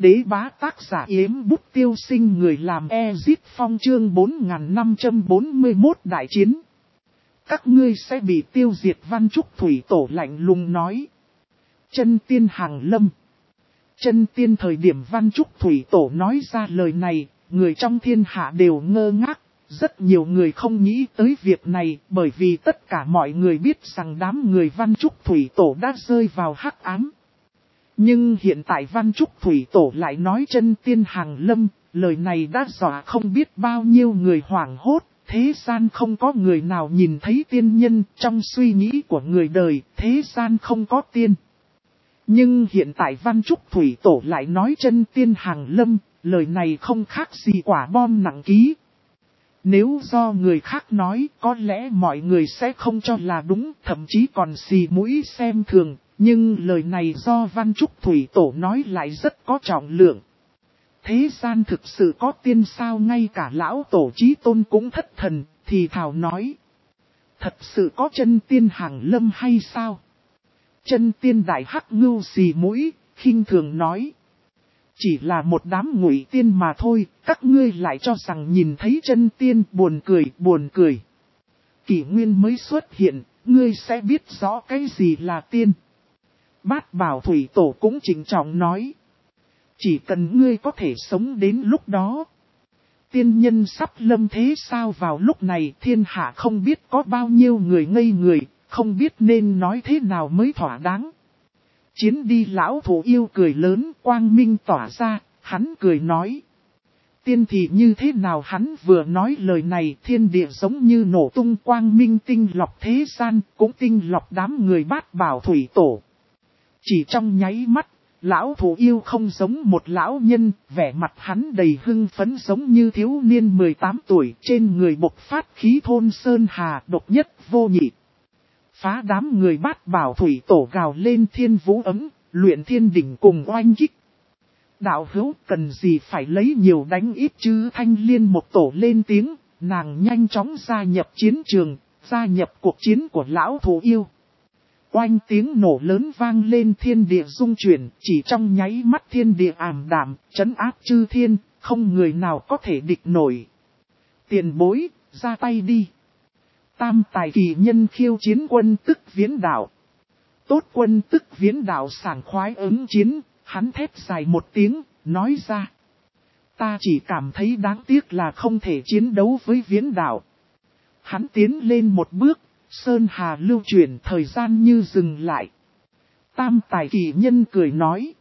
đế bá tác giả Yếm Bút Tiêu Sinh, người làm Ezit Phong, chương 4541 đại chiến. Các ngươi sẽ bị tiêu diệt. Văn Trúc Thủy Tổ lạnh lùng nói. Chân tiên hàng lâm. Chân tiên thời điểm Văn Trúc Thủy Tổ nói ra lời này, người trong thiên hạ đều ngơ ngác. Rất nhiều người không nghĩ tới việc này, bởi vì tất cả mọi người biết rằng đám người Văn Trúc Thủy Tổ đã rơi vào hắc ám. Nhưng hiện tại Văn Trúc Thủy Tổ lại nói chân tiên hàng lâm, lời này đã dọa không biết bao nhiêu người hoảng hốt. Thế gian không có người nào nhìn thấy tiên nhân, trong suy nghĩ của người đời, thế gian không có tiên. Nhưng hiện tại Văn Trúc Thủy Tổ lại nói chân tiên hàng lâm, lời này không khác gì quả bom nặng ký. Nếu do người khác nói, có lẽ mọi người sẽ không cho là đúng, thậm chí còn xì mũi xem thường. Nhưng lời này do Văn Trúc Thủy Tổ nói lại rất có trọng lượng. Thế gian thực sự có tiên sao? Ngay cả lão tổ chí tôn cũng thất thần, thì thảo nói. Thật sự có chân tiên hàng lâm hay sao? Chân tiên đại hắc ngưu xì mũi, khinh thường nói. Chỉ là một đám ngụy tiên mà thôi, các ngươi lại cho rằng nhìn thấy chân tiên. Buồn cười, buồn cười. Kỷ nguyên mới xuất hiện, ngươi sẽ biết rõ cái gì là tiên. Bát Bảo Thủy Tổ cũng trịnh trọng nói. Chỉ cần ngươi có thể sống đến lúc đó. Tiên nhân sắp lâm thế sao? Vào lúc này thiên hạ không biết có bao nhiêu người ngây người, không biết nên nói thế nào mới thỏa đáng. Chiến đi. Lão Thổ Yêu cười lớn, quang minh tỏa ra, hắn cười nói. Tiên thì như thế nào? Hắn vừa nói lời này, thiên địa giống như nổ tung, quang minh tinh lọc thế gian, cũng tinh lọc đám người Bát Bảo Thủy Tổ. Chỉ trong nháy mắt, lão Thổ Yêu không giống một lão nhân, vẻ mặt hắn đầy hưng phấn giống như thiếu niên 18 tuổi, trên người bộc phát khí thôn sơn hà, độc nhất vô nhị. Phá đám người Bát Bảo Thủy Tổ gào lên thiên vũ ấm, luyện thiên đỉnh cùng oanh kích. Đạo hữu cần gì phải lấy nhiều đánh ít chứ? Thanh Liên một tổ lên tiếng, nàng nhanh chóng gia nhập chiến trường, gia nhập cuộc chiến của lão Thổ Yêu. Oanh tiếng nổ lớn vang lên, thiên địa rung chuyển, chỉ trong nháy mắt thiên địa ảm đạm, trấn áp chư thiên, không người nào có thể địch nổi. Tiền bối, ra tay đi. Tam tài kỳ nhân khiêu chiến Quân Tức Viễn Đạo. Tốt. Quân Tức Viễn Đạo sảng khoái ứng chiến, hắn thét dài một tiếng, nói ra. Ta chỉ cảm thấy đáng tiếc là không thể chiến đấu với Viễn Đạo. Hắn tiến lên một bước. Sơn hà lưu chuyển, thời gian như dừng lại. Tam tài kỳ nhân cười nói.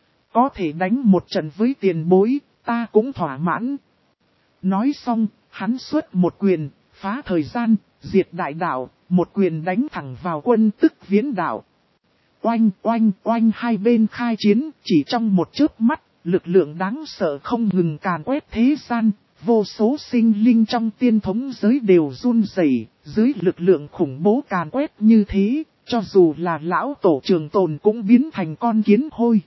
Có thể đánh một trận với tiền bối, ta cũng thỏa mãn. Nói xong, hắn xuất một quyền, phá thời gian, diệt đại đạo, một quyền đánh thẳng vào Quân Tức Viễn Đạo. Oanh oanh oanh, hai bên khai chiến, chỉ trong một chớp mắt, lực lượng đáng sợ không ngừng càn quét thế gian. Vô số sinh linh trong tiên thống giới đều run rẩy, dưới lực lượng khủng bố càn quét như thế, cho dù là lão tổ Trường Tồn cũng biến thành con kiến hôi.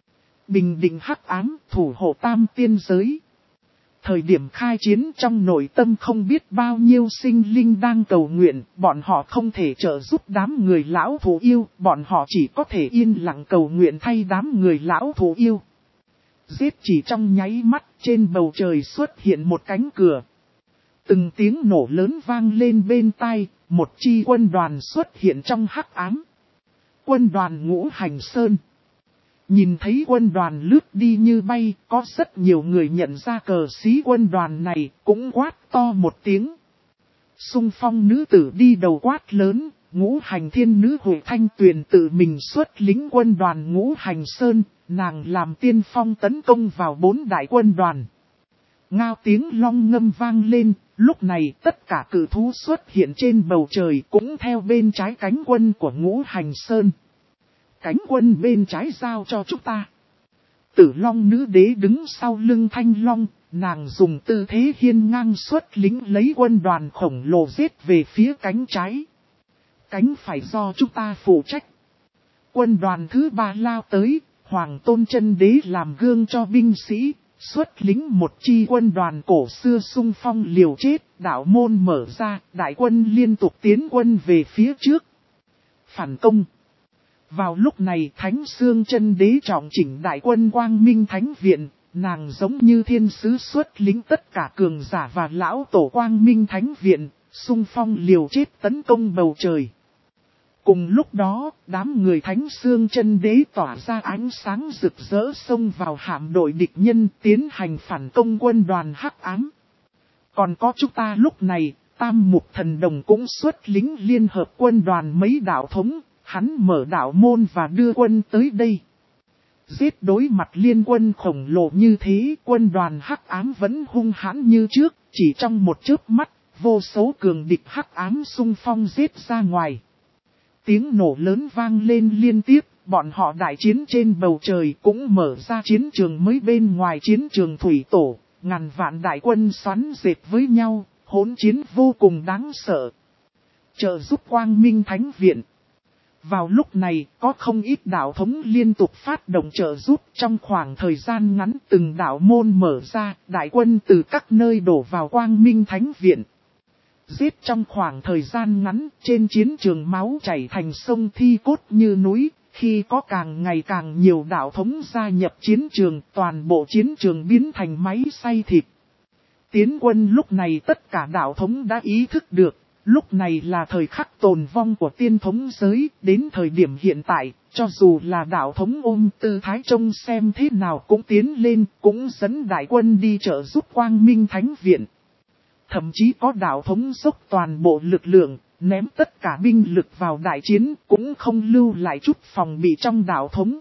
Bình định hắc ám, thủ hộ tam tiên giới. Thời điểm khai chiến trong nội tâm không biết bao nhiêu sinh linh đang cầu nguyện, bọn họ không thể trợ giúp đám người lão Thổ Yêu, bọn họ chỉ có thể yên lặng cầu nguyện thay đám người lão Thổ Yêu. Giết. Chỉ trong nháy mắt, trên bầu trời xuất hiện một cánh cửa. Từng tiếng nổ lớn vang lên bên tai, một chi quân đoàn xuất hiện trong hắc ám. Quân đoàn Ngũ Hành Sơn. Nhìn thấy quân đoàn lướt đi như bay, có rất nhiều người nhận ra cờ xí quân đoàn này, cũng quát to một tiếng. Xung phong nữ tử đi đầu quát lớn. Ngũ Hành Thiên Nữ Huệ Thanh Tuyền tự mình xuất lính quân đoàn Ngũ Hành Sơn, nàng làm tiên phong tấn công vào 4 đại quân đoàn. Ngao tiếng long ngâm vang lên, lúc này tất cả cự thú xuất hiện trên bầu trời cũng theo bên trái cánh quân của Ngũ Hành Sơn. Cánh quân bên trái giao cho chúng ta. Tử Long Nữ Đế đứng sau lưng Thanh Long, nàng dùng tư thế hiên ngang xuất lính lấy quân đoàn khổng lồ giết về phía cánh trái. Cánh phải do chúng ta phụ trách. Quân đoàn thứ 3 lao tới, Hoàng Tôn Chân Đế làm gương cho binh sĩ, xuất lính một chi quân đoàn cổ xưa xung phong liều chết, đạo môn mở ra, đại quân liên tục tiến quân về phía trước. Phản công. Vào lúc này Thánh Xương Chân Đế trọng chỉnh đại quân Quang Minh Thánh Viện, nàng giống như thiên sứ xuất lính tất cả cường giả và lão tổ Quang Minh Thánh Viện, xung phong liều chết tấn công bầu trời. Cùng lúc đó, đám người Thánh Xương Chân Đế tỏa ra ánh sáng rực rỡ xông vào hạm đội địch nhân tiến hành phản công quân đoàn Hắc Ám. Còn có chúng ta lúc này, Tam Mục Thần Đồng cũng xuất lính liên hợp quân đoàn mấy đạo thống, hắn mở đạo môn và đưa quân tới đây. Giết đối mặt liên quân khổng lồ như thế, quân đoàn Hắc Ám vẫn hung hãn như trước, chỉ trong một chớp mắt, vô số cường địch Hắc Ám xung phong giết ra ngoài. Tiếng nổ lớn vang lên liên tiếp, bọn họ đại chiến trên bầu trời cũng mở ra chiến trường mới bên ngoài chiến trường thủy tổ, ngàn vạn đại quân xoắn dệt với nhau, hỗn chiến vô cùng đáng sợ. Trợ giúp Quang Minh Thánh Viện. Vào lúc này, có không ít đạo thống liên tục phát động trợ giúp trong khoảng thời gian ngắn từng đạo môn mở ra, đại quân từ các nơi đổ vào Quang Minh Thánh Viện. Giết trong khoảng thời gian ngắn, trên chiến trường máu chảy thành sông thi cốt như núi, khi có càng ngày càng nhiều đạo thống gia nhập chiến trường, toàn bộ chiến trường biến thành máy xay thịt. Tiến quân lúc này tất cả đạo thống đã ý thức được, lúc này là thời khắc tồn vong của tiên thống giới, đến thời điểm hiện tại, cho dù là đạo thống ôm tư thái trông xem thế nào cũng tiến lên, cũng dẫn đại quân đi trợ giúp Quang Minh Thánh Viện. Thậm chí có đạo thống dốc toàn bộ lực lượng, ném tất cả binh lực vào đại chiến, cũng không lưu lại chút phòng bị trong đạo thống.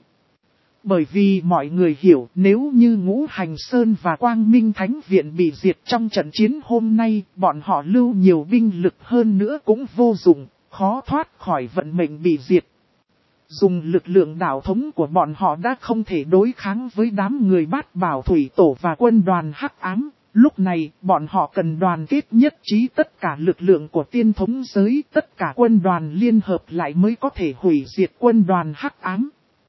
Bởi vì mọi người hiểu nếu như Ngũ Hành Sơn và Quang Minh Thánh Viện bị diệt trong trận chiến hôm nay, bọn họ lưu nhiều binh lực hơn nữa cũng vô dụng, khó thoát khỏi vận mệnh bị diệt. Dùng lực lượng đạo thống của bọn họ đã không thể đối kháng với đám người Bát Bảo Thủy Tổ và quân đoàn Hắc Ám. Lúc này, bọn họ cần đoàn kết nhất trí tất cả lực lượng của tiên thống giới, tất cả quân đoàn liên hợp lại mới có thể hủy diệt quân đoàn Hắc Ám.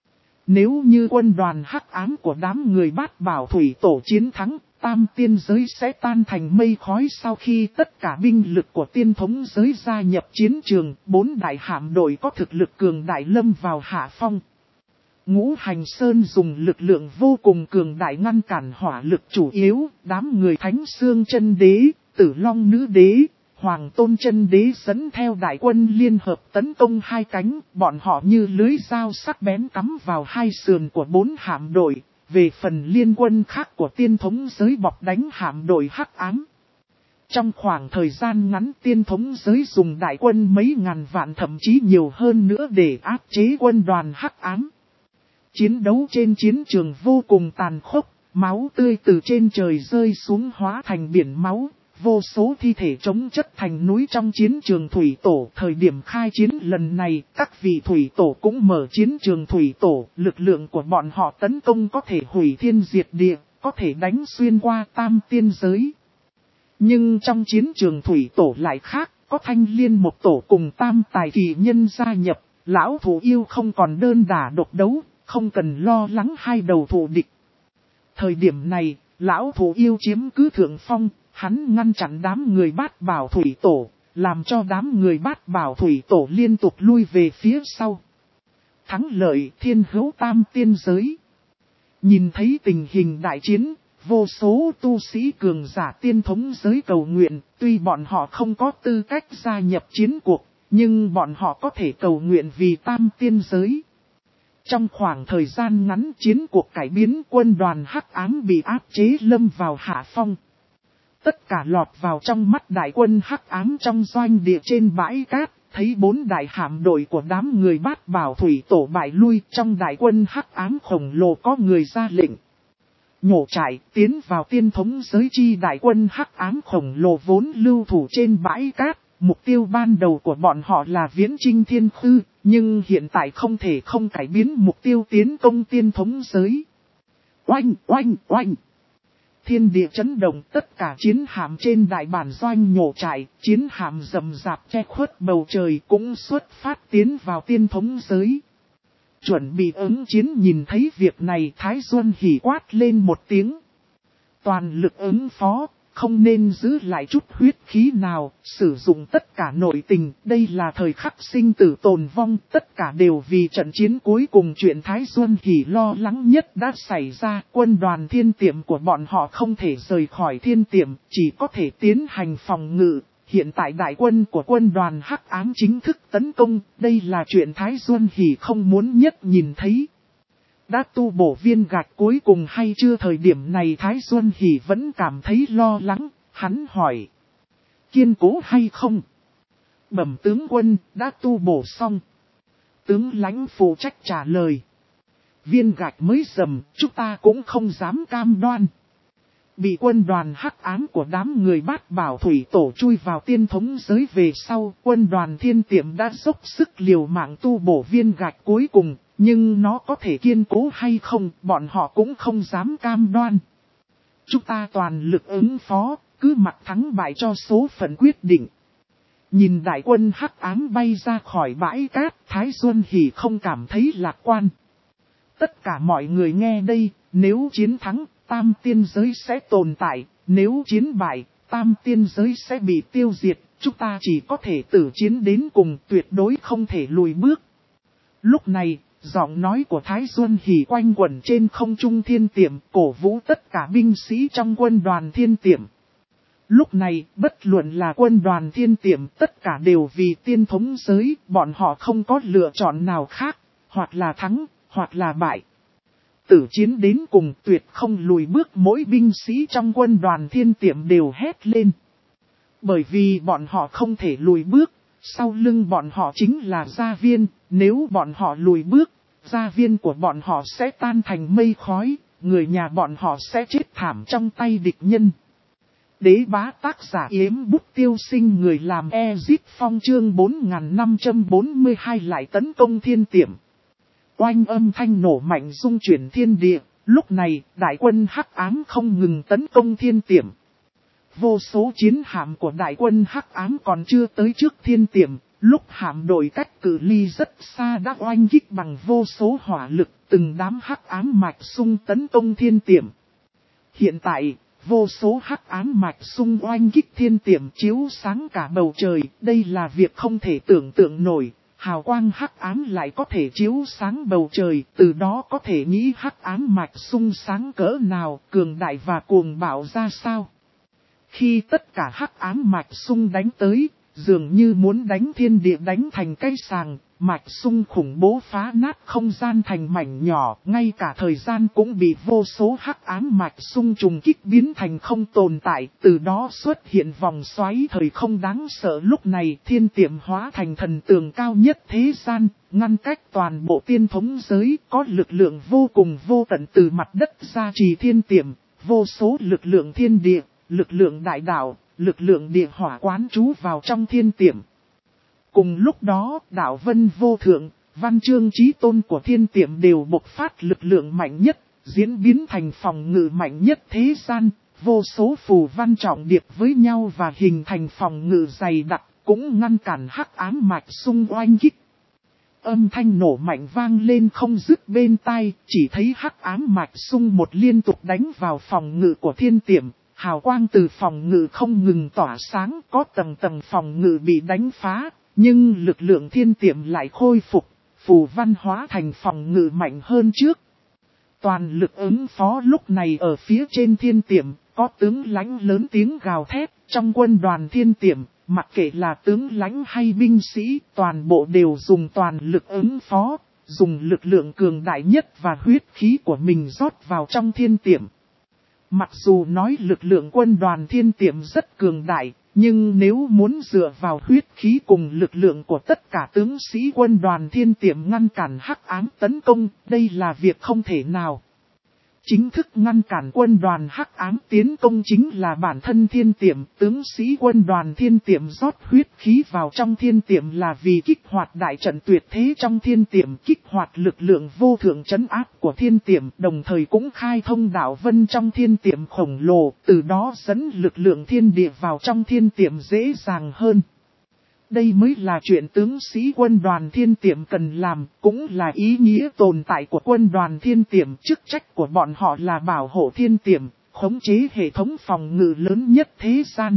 Nếu như quân đoàn Hắc Ám của đám người Bát Bảo Thủy Tổ chiến thắng, tam tiên giới sẽ tan thành mây khói sau khi tất cả binh lực của tiên thống giới gia nhập chiến trường, 4 đại hạm đội có thực lực cường đại lâm vào hạ phong. Ngũ Hành Sơn dùng lực lượng vô cùng cường đại ngăn cản hỏa lực chủ yếu, đám người Thánh Xương Chân Đế, Tử Long Nữ Đế, Hoàng Tôn Chân Đế dẫn theo đại quân liên hợp tấn công hai cánh, bọn họ như lưới dao sắc bén cắm vào hai sườn của 4 hạm đội, về phần liên quân khác của tiên thống giới bọc đánh hạm đội Hắc Ám. Trong khoảng thời gian ngắn tiên thống giới dùng đại quân mấy ngàn vạn thậm chí nhiều hơn nữa để áp chế quân đoàn Hắc Ám. Chiến đấu trên chiến trường vô cùng tàn khốc, máu tươi từ trên trời rơi xuống hóa thành biển máu, vô số thi thể chống chất thành núi trong chiến trường thủy tổ. Thời điểm khai chiến lần này, các vị thủy tổ cũng mở chiến trường thủy tổ, lực lượng của bọn họ tấn công có thể hủy thiên diệt địa, có thể đánh xuyên qua tam tiên giới. Nhưng trong chiến trường thủy tổ lại khác, có Thanh Liên một tổ cùng tam tài kỳ nhân gia nhập, lão thủ yêu không còn đơn đả độc đấu. Không cần lo lắng hai đầu thù địch. Thời điểm này, lão thủ yêu chiếm cứ thượng phong, hắn ngăn chặn đám người Bát Bảo Thủy Tổ, làm cho đám người Bát Bảo Thủy Tổ liên tục lui về phía sau. Thắng lợi thiên hữu tam tiên giới. Nhìn thấy tình hình đại chiến, vô số tu sĩ cường giả tiên thống giới cầu nguyện, tuy bọn họ không có tư cách gia nhập chiến cuộc, nhưng bọn họ có thể cầu nguyện vì tam tiên giới. Trong khoảng thời gian ngắn chiến cuộc cải biến, quân đoàn Hắc Ám bị áp chế lâm vào hạ phong. Tất cả lọt vào trong mắt đại quân Hắc Ám trong doanh địa trên bãi cát, thấy 4 đại hạm đội của đám người Bát Bảo Thủy Tổ bại lui. Trong đại quân Hắc Ám khổng lồ có người ra lệnh nhổ trại tiến vào tiên thống giới chi. Đại quân Hắc Ám khổng lồ vốn lưu thủ trên bãi cát. Mục tiêu ban đầu của bọn họ là viễn chinh thiên khư, nhưng hiện tại không thể không cải biến mục tiêu tiến công tiên thống giới. Oanh, oanh, oanh! Thiên địa chấn động, tất cả chiến hạm trên đại bản doanh nhổ trại, chiến hạm rầm rạp che khuất bầu trời cũng xuất phát tiến vào tiên thống giới. Chuẩn bị ứng chiến. Nhìn thấy việc này, Thái Duân hỉ quát lên một tiếng. Toàn lực ứng phó. không nên giữ lại chút huyết khí nào, sử dụng tất cả nội tình. Đây là thời khắc sinh tử tồn vong, tất cả đều vì trận chiến cuối cùng. Chuyện Thái Xuân Hỷ lo lắng nhất đã xảy ra. Quân đoàn thiên tiệm của bọn họ không thể rời khỏi thiên tiệm, chỉ có thể tiến hành phòng ngự. Hiện tại đại quân của quân đoàn Hắc Ám chính thức tấn công, đây là chuyện Thái Xuân Hỷ không muốn nhất nhìn thấy. Đã tu bổ viên gạch cuối cùng hay chưa? Thời điểm này Thái Xuân Hỷ vẫn cảm thấy lo lắng, hắn hỏi. Kiên cố hay không? Bẩm tướng quân, đã tu bổ xong. Tướng lãnh phụ trách trả lời. Viên gạch mới dầm, chúng ta cũng không dám cam đoan. Bị quân đoàn Hắc Ám của đám người Bát Bảo Thủy Tổ chui vào tiên thống giới về sau, quân đoàn thiên tiệm đã dốc sức liều mạng tu bổ viên gạch cuối cùng, nhưng nó có thể kiên cố hay không, bọn họ cũng không dám cam đoan. Chúng ta toàn lực ứng phó, cứ mặc thắng bại cho số phận quyết định. Nhìn đại quân Hắc Ám bay ra khỏi bãi cát, Thái Xuân Hỷ không cảm thấy lạc quan. Tất cả mọi người nghe đây, nếu chiến thắng, tam tiên giới sẽ tồn tại, nếu chiến bại, tam tiên giới sẽ bị tiêu diệt, chúng ta chỉ có thể tử chiến đến cùng, tuyệt đối không thể lùi bước. Lúc này, giọng nói của Thái Xuân Hỷ quanh quẩn trên không trung thiên tiệm, cổ vũ tất cả binh sĩ trong quân đoàn thiên tiệm. Lúc này, bất luận là quân đoàn thiên tiệm, tất cả đều vì tiên thống giới, bọn họ không có lựa chọn nào khác, hoặc là thắng, hoặc là bại. Tử chiến đến cùng, tuyệt không lùi bước, mỗi binh sĩ trong quân đoàn thiên tiệm đều hét lên. Bởi vì bọn họ không thể lùi bước, sau lưng bọn họ chính là gia viên, nếu bọn họ lùi bước, gia viên của bọn họ sẽ tan thành mây khói, người nhà bọn họ sẽ chết thảm trong tay địch nhân. Đế bá tác giả Yếm Bút Tiêu Sinh, người làm Ezit Phong, chương 4542 lại tấn công thiên tiệm. Oanh, âm thanh nổ mạnh rung chuyển thiên địa, lúc này đại quân Hắc Ám không ngừng tấn công thiên tiệm. Vô số chiến hạm của đại quân Hắc Ám còn chưa tới trước thiên tiệm, lúc hạm đội cách cự ly rất xa đã oanh kích bằng vô số hỏa lực, từng đám Hắc Ám mạch sung tấn công thiên tiệm. Hiện tại, vô số Hắc Ám mạch sung oanh kích thiên tiệm chiếu sáng cả bầu trời, đây là việc không thể tưởng tượng nổi. Hào quang Hắc Ám lại có thể chiếu sáng bầu trời, từ đó có thể nghĩ Hắc Ám mạch sung sáng cỡ nào, cường đại và cuồng bạo ra sao. Khi tất cả Hắc Ám mạch sung đánh tới, dường như muốn đánh thiên địa đánh thành cây sàng, mạch sung khủng bố phá nát không gian thành mảnh nhỏ, ngay cả thời gian cũng bị vô số Hắc Ám mạch sung trùng kích biến thành không tồn tại, từ đó xuất hiện vòng xoáy thời không đáng sợ. Lúc này thiên tiệm hóa thành thần tường cao nhất thế gian, ngăn cách toàn bộ tiên thống giới, có lực lượng vô cùng vô tận từ mặt đất ra trì thiên tiệm, vô số lực lượng thiên địa, lực lượng đại đạo, lực lượng địa hỏa quán trú vào trong thiên tiệm. Cùng lúc đó, đạo vân vô thượng, văn chương chí tôn của thiên tiệm đều bộc phát lực lượng mạnh nhất, diễn biến thành phòng ngự mạnh nhất thế gian, vô số phù văn trọng điệp với nhau và hình thành phòng ngự dày đặc, cũng ngăn cản Hắc Ám mạch sung oanh kích. Âm thanh nổ mạnh vang lên không dứt bên tai, chỉ thấy Hắc Ám mạch sung một liên tục đánh vào phòng ngự của thiên tiệm. Hào quang từ phòng ngự không ngừng tỏa sáng, có tầng tầng phòng ngự bị đánh phá, nhưng lực lượng thiên tiệm lại khôi phục, phù văn hóa thành phòng ngự mạnh hơn trước. Toàn lực ứng phó lúc này ở phía trên thiên tiệm, có tướng lãnh lớn tiếng gào thét, trong quân đoàn thiên tiệm, mặc kệ là tướng lãnh hay binh sĩ, toàn bộ đều dùng toàn lực ứng phó, dùng lực lượng cường đại nhất và huyết khí của mình rót vào trong thiên tiệm. Mặc dù nói lực lượng quân đoàn thiên tiệm rất cường đại, nhưng nếu muốn dựa vào huyết khí cùng lực lượng của tất cả tướng sĩ quân đoàn thiên tiệm ngăn cản Hắc Ám tấn công, đây là việc không thể nào. Chính thức ngăn cản quân đoàn Hắc Ám tiến công chính là bản thân thiên tiệm, tướng sĩ quân đoàn thiên tiệm rót huyết khí vào trong thiên tiệm là vì kích hoạt đại trận tuyệt thế trong thiên tiệm, kích hoạt lực lượng vô thượng trấn áp của thiên tiệm, đồng thời cũng khai thông đạo vân trong thiên tiệm khổng lồ, từ đó dẫn lực lượng thiên địa vào trong thiên tiệm dễ dàng hơn. Đây mới là chuyện tướng sĩ quân đoàn thiên tiệm cần làm, cũng là ý nghĩa tồn tại của quân đoàn thiên tiệm. Chức trách của bọn họ là bảo hộ thiên tiệm, khống chế hệ thống phòng ngự lớn nhất thế gian.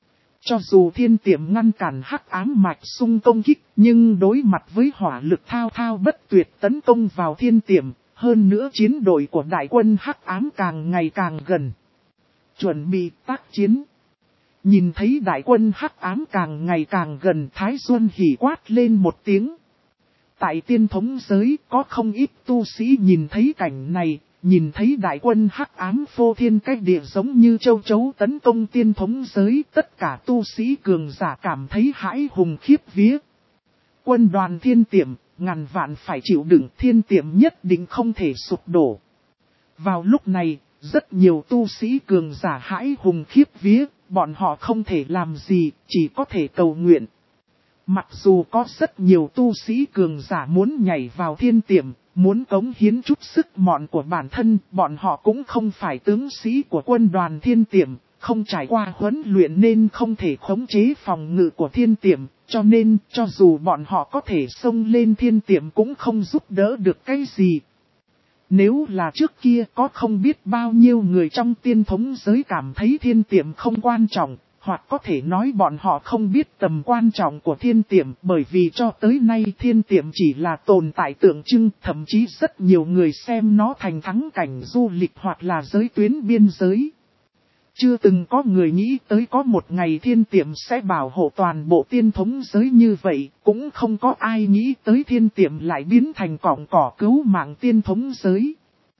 Cho dù thiên tiệm ngăn cản hắc ám mạch sung công kích, nhưng đối mặt với hỏa lực thao thao bất tuyệt tấn công vào thiên tiệm, hơn nữa chiến đội của đại quân hắc ám càng ngày càng gần. Chuẩn bị tác chiến. Nhìn thấy đại quân hắc ám càng ngày càng gần, Thái Xuân hỉ quát lên một tiếng. Tại tiên thống giới có không ít tu sĩ nhìn thấy cảnh này, nhìn thấy đại quân hắc ám phô thiên cách địa giống như châu chấu tấn công tiên thống giới, tất cả tu sĩ cường giả cảm thấy hãi hùng khiếp vía. Quân đoàn thiên tiệm, ngàn vạn phải chịu đựng, thiên tiệm nhất định không thể sụp đổ. Vào lúc này, rất nhiều tu sĩ cường giả hãi hùng khiếp vía, bọn họ không thể làm gì, chỉ có thể cầu nguyện. Mặc dù có rất nhiều tu sĩ cường giả muốn nhảy vào thiên tiệm, muốn cống hiến chút sức mọn của bản thân, bọn họ cũng không phải tướng sĩ của quân đoàn thiên tiệm, không trải qua huấn luyện nên không thể khống chế phòng ngự của thiên tiệm, cho nên cho dù bọn họ có thể xông lên thiên tiệm cũng không giúp đỡ được cái gì. Nếu là trước kia có không biết bao nhiêu người trong tiên thống giới cảm thấy thiên tiệm không quan trọng, hoặc có thể nói bọn họ không biết tầm quan trọng của thiên tiệm, bởi vì cho tới nay thiên tiệm chỉ là tồn tại tượng trưng, thậm chí rất nhiều người xem nó thành thắng cảnh du lịch hoặc là giới tuyến biên giới. Chưa từng có người nghĩ tới có một ngày thiên tiệm sẽ bảo hộ toàn bộ tiên thống giới như vậy, cũng không có ai nghĩ tới thiên tiệm lại biến thành cọng cỏ cứu mạng tiên thống giới.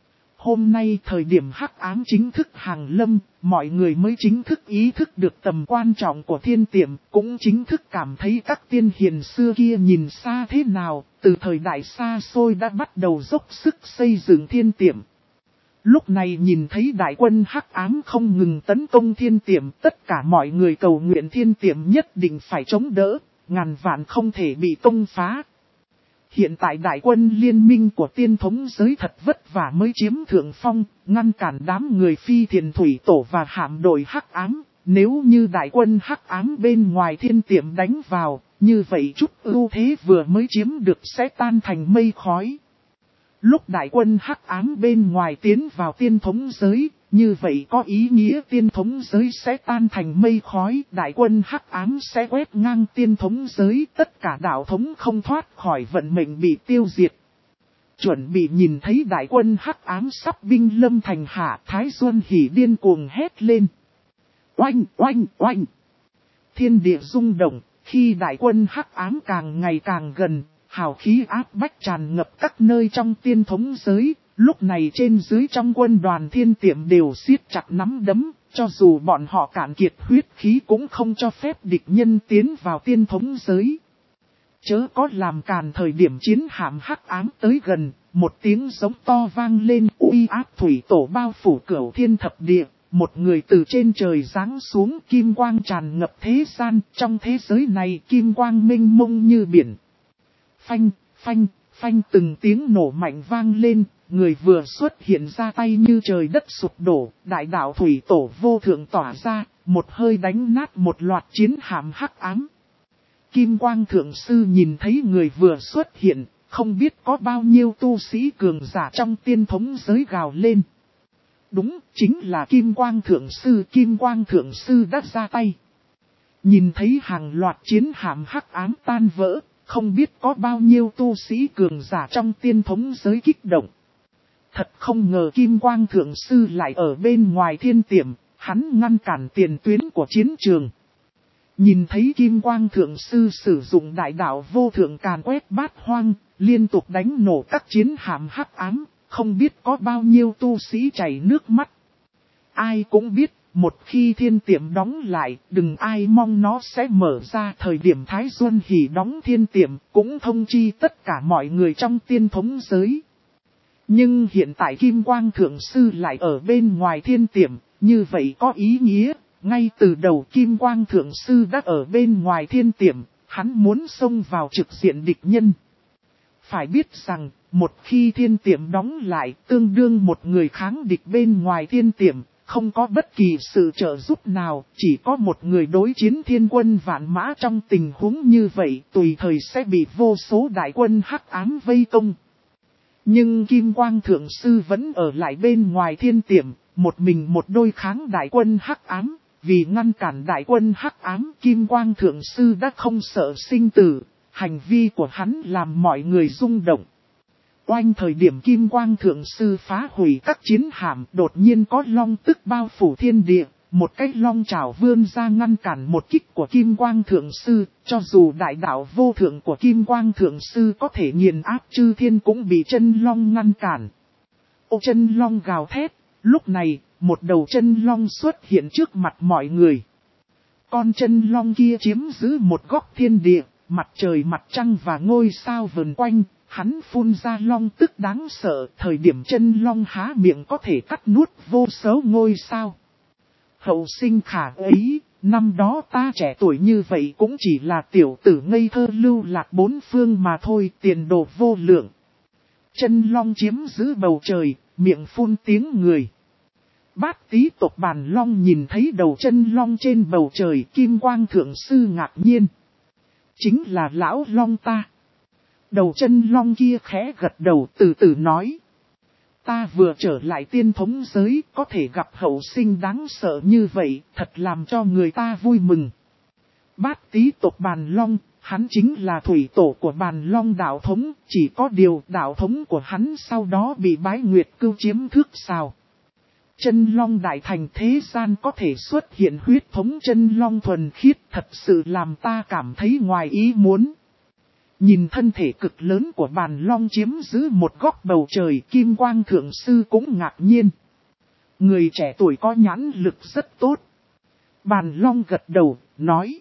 Hôm nay thời điểm hắc ám chính thức hàng lâm, mọi người mới chính thức ý thức được tầm quan trọng của thiên tiệm, cũng chính thức cảm thấy các tiên hiền xưa kia nhìn xa thế nào, từ thời đại xa xôi đã bắt đầu dốc sức xây dựng thiên tiệm. Lúc này nhìn thấy đại quân hắc ám không ngừng tấn công thiên tiệm, tất cả mọi người cầu nguyện thiên tiệm nhất định phải chống đỡ, ngàn vạn không thể bị công phá. Hiện tại đại quân liên minh của tiên thống giới thật vất vả mới chiếm thượng phong, ngăn cản đám người phi thiền thủy tổ và hạm đội hắc ám. Nếu như đại quân hắc ám bên ngoài thiên tiệm đánh vào, như vậy chút ưu thế vừa mới chiếm được sẽ tan thành mây khói. Lúc đại quân hắc ám bên ngoài tiến vào tiên thống giới, như vậy có ý nghĩa tiên thống giới sẽ tan thành mây khói, đại quân hắc ám sẽ quét ngang tiên thống giới, tất cả đạo thống không thoát khỏi vận mệnh bị tiêu diệt. Chuẩn bị nhìn thấy đại quân hắc ám sắp binh lâm thành hạ, Thái Xuân hỉ điên cuồng hét lên. Oanh, oanh, oanh! Thiên địa rung động, khi đại quân hắc ám càng ngày càng gần, hào khí áp bách tràn ngập các nơi trong tiên thống giới, lúc này trên dưới trong quân đoàn thiên tiệm đều siết chặt nắm đấm, cho dù bọn họ cạn kiệt huyết khí cũng không cho phép địch nhân tiến vào tiên thống giới. Chớ có làm càn thời điểm chiến hạm hắc ám tới gần, một tiếng giống to vang lên, uy áp thủy tổ bao phủ cửu thiên thập địa, một người từ trên trời giáng xuống, kim quang tràn ngập thế gian, trong thế giới này kim quang mênh mông như biển. Phanh, phanh, phanh, từng tiếng nổ mạnh vang lên, người vừa xuất hiện ra tay như trời đất sụp đổ, đại đạo thủy tổ vô thượng tỏa ra, một hơi đánh nát một loạt chiến hạm hắc ám. Kim quang thượng sư nhìn thấy người vừa xuất hiện, không biết có bao nhiêu tu sĩ cường giả trong tiên thống giới gào lên. Đúng, chính là Kim quang thượng sư đã ra tay. Nhìn thấy hàng loạt chiến hạm hắc ám tan vỡ, không biết có bao nhiêu tu sĩ cường giả trong tiên thống giới kích động. Thật không ngờ Kim Quang Thượng Sư lại ở bên ngoài thiên tiệm, hắn ngăn cản tiền tuyến của chiến trường. Nhìn thấy Kim Quang Thượng Sư sử dụng đại đạo vô thượng càn quét bát hoang, liên tục đánh nổ các chiến hạm hắc ám, không biết có bao nhiêu tu sĩ chảy nước mắt. Ai cũng biết, một khi thiên tiệm đóng lại, đừng ai mong nó sẽ mở ra. Thời điểm Thái Xuân hỉ đóng thiên tiệm, cũng thông chi tất cả mọi người trong tiên thống giới. Nhưng hiện tại Kim Quang Thượng Sư lại ở bên ngoài thiên tiệm, như vậy có ý nghĩa, ngay từ đầu Kim Quang Thượng Sư đã ở bên ngoài thiên tiệm, hắn muốn xông vào trực diện địch nhân. Phải biết rằng, một khi thiên tiệm đóng lại, tương đương một người kháng địch bên ngoài thiên tiệm, không có bất kỳ sự trợ giúp nào, chỉ có một người đối chiến thiên quân vạn mã. Trong tình huống như vậy, tùy thời sẽ bị vô số đại quân hắc ám vây công. Nhưng Kim Quang Thượng Sư vẫn ở lại bên ngoài thiên tiệm, một mình một đôi kháng đại quân hắc ám, vì ngăn cản đại quân hắc ám, Kim Quang Thượng Sư đã không sợ sinh tử, hành vi của hắn làm mọi người rung động. Oanh thời điểm Kim Quang Thượng Sư phá hủy các chiến hạm, đột nhiên có long tức bao phủ thiên địa, một cái long trảo vươn ra ngăn cản một kích của Kim Quang Thượng Sư, cho dù đại đạo vô thượng của Kim Quang Thượng Sư có thể nghiền áp chư thiên cũng bị chân long ngăn cản. Ô chân long gào thét, lúc này, một đầu chân long xuất hiện trước mặt mọi người. Con chân long kia chiếm giữ một góc thiên địa, mặt trời mặt trăng và ngôi sao vần quanh, hắn phun ra long tức đáng sợ, thời điểm chân long há miệng có thể cắt nuốt vô số ngôi sao. Hậu sinh khả ấy, năm đó ta trẻ tuổi như vậy cũng chỉ là tiểu tử ngây thơ lưu lạc bốn phương mà thôi, tiền đồ vô lượng. Chân long chiếm giữ bầu trời, miệng phun tiếng người. Bát Tý tộc Bàn Long nhìn thấy đầu chân long trên bầu trời, Kim Quang Thượng Sư ngạc nhiên. Chính là lão long ta. Đầu chân long kia khẽ gật đầu từ từ nói. Ta vừa trở lại tiên thống giới, có thể gặp hậu sinh đáng sợ như vậy, thật làm cho người ta vui mừng. Bát Tý tộc Bàn Long, hắn chính là thủy tổ của Bàn Long đạo thống, chỉ có điều đạo thống của hắn sau đó bị Bái Nguyệt Cưu chiếm thước sào. Chân long đại thành thế gian có thể xuất hiện huyết thống chân long thuần khiết, thật sự làm ta cảm thấy ngoài ý muốn. Nhìn thân thể cực lớn của Bàn Long chiếm giữ một góc bầu trời, Kim Quang Thượng Sư cũng ngạc nhiên. Người trẻ tuổi có nhãn lực rất tốt. Bàn Long gật đầu, nói.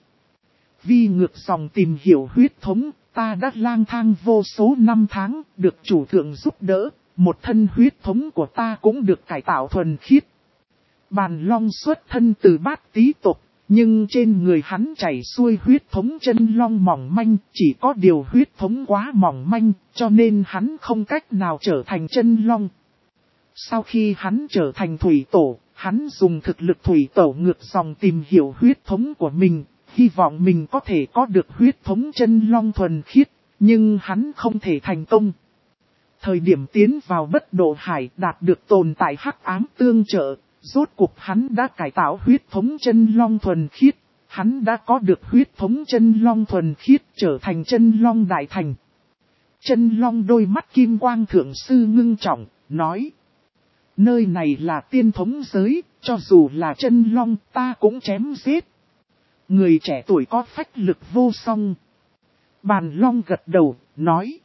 Vì ngược dòng tìm hiểu huyết thống, ta đã lang thang vô số năm tháng, được chủ thượng giúp đỡ, một thân huyết thống của ta cũng được cải tạo thuần khiết. Bàn Long xuất thân từ Bát Tý tộc, nhưng trên người hắn chảy xuôi huyết thống chân long mỏng manh, chỉ có điều huyết thống quá mỏng manh, cho nên hắn không cách nào trở thành chân long. Sau khi hắn trở thành thủy tổ, hắn dùng thực lực thủy tổ ngược dòng tìm hiểu huyết thống của mình, hy vọng mình có thể có được huyết thống chân long thuần khiết, nhưng hắn không thể thành công. Thời điểm tiến vào bất độ hải đạt được tồn tại hắc ám tương trợ, rốt cuộc hắn đã cải tạo huyết thống chân long thuần khiết, hắn đã có được huyết thống chân long thuần khiết trở thành chân long đại thành. Chân long đôi mắt Kim Quang Thượng Sư ngưng trọng, nói. Nơi này là tiên thống giới, cho dù là chân long ta cũng chém giết. Người trẻ tuổi có phách lực vô song. Bàn Long gật đầu, nói.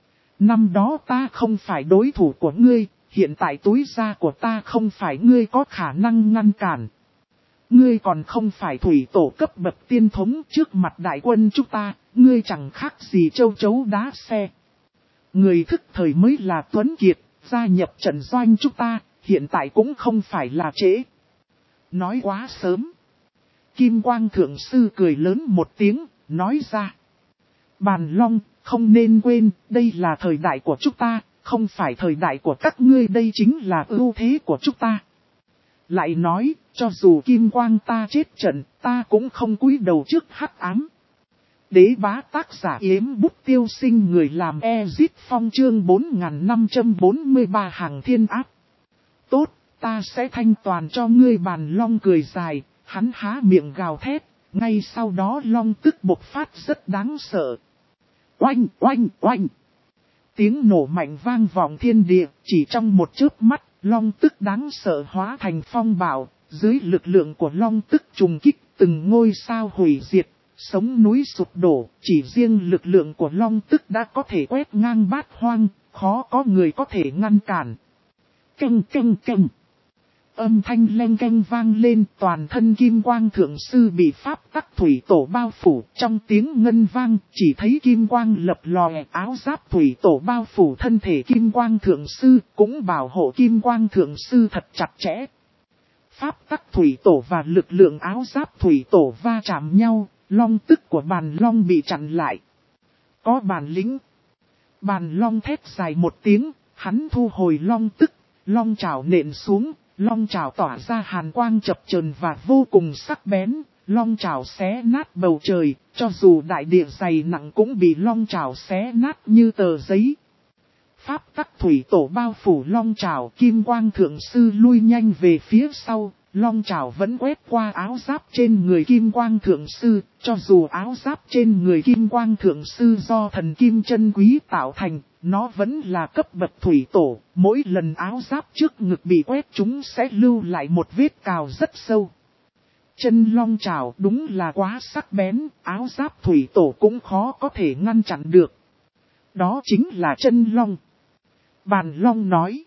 Năm đó ta không phải đối thủ của ngươi, hiện tại túi da của ta không phải ngươi có khả năng ngăn cản. Ngươi còn không phải thủy tổ cấp bậc tiên thống trước mặt đại quân chúng ta, ngươi chẳng khác gì châu chấu đá xe. Người thức thời mới là Tuấn Kiệt, gia nhập trận doanh chúng ta, hiện tại cũng không phải là trễ. Nói quá sớm. Kim Quang Thượng Sư cười lớn một tiếng, nói ra. Bàn Long, không nên quên, đây là thời đại của chúng ta, không phải thời đại của các ngươi, đây chính là ưu thế của chúng ta. Lại nói, cho dù Kim Quang ta chết trận, ta cũng không cúi đầu trước hắc ám. Đế bá tác giả Yếm Bút Tiêu Sinh, người làm Ezit Phong, chương 4543 hàng thiên áp. Tốt, ta sẽ thanh toàn cho ngươi. Bàn Long cười dài, hắn há miệng gào thét, ngay sau đó long tức bộc phát rất đáng sợ. Oanh, oanh, oanh. Tiếng nổ mạnh vang vọng thiên địa, chỉ trong một chớp mắt, long tức đáng sợ hóa thành phong bạo, dưới lực lượng của long tức trùng kích, từng ngôi sao hủy diệt, sống núi sụp đổ, chỉ riêng lực lượng của long tức đã có thể quét ngang bát hoang, khó có người có thể ngăn cản. Canh canh canh. Âm thanh leng keng vang lên, toàn thân Kim Quang Thượng Sư bị pháp tắc thủy tổ bao phủ, trong tiếng ngân vang, chỉ thấy Kim Quang lập lòe, áo giáp thủy tổ bao phủ thân thể Kim Quang Thượng Sư, cũng bảo hộ Kim Quang Thượng Sư thật chặt chẽ. Pháp tắc thủy tổ và lực lượng áo giáp thủy tổ va chạm nhau, long tức của Bàn Long bị chặn lại. Có bản lĩnh. Bàn Long thét dài một tiếng, hắn thu hồi long tức, long trảo nện xuống. Long trảo tỏa ra hàn quang chập chờn và vô cùng sắc bén, long trảo xé nát bầu trời, cho dù đại địa dày nặng cũng bị long trảo xé nát như tờ giấy. Pháp tắc thủy tổ bao phủ long trảo, kim quang thượng sư lui nhanh về phía sau, long trảo vẫn quét qua áo giáp trên người kim quang thượng sư, cho dù áo giáp trên người kim quang thượng sư do thần kim chân quý tạo thành, nó vẫn là cấp bậc thủy tổ, mỗi lần áo giáp trước ngực bị quét chúng sẽ lưu lại một vết cào rất sâu. Chân long trảo đúng là quá sắc bén, áo giáp thủy tổ cũng khó có thể ngăn chặn được. Đó chính là chân long. Bàn long nói.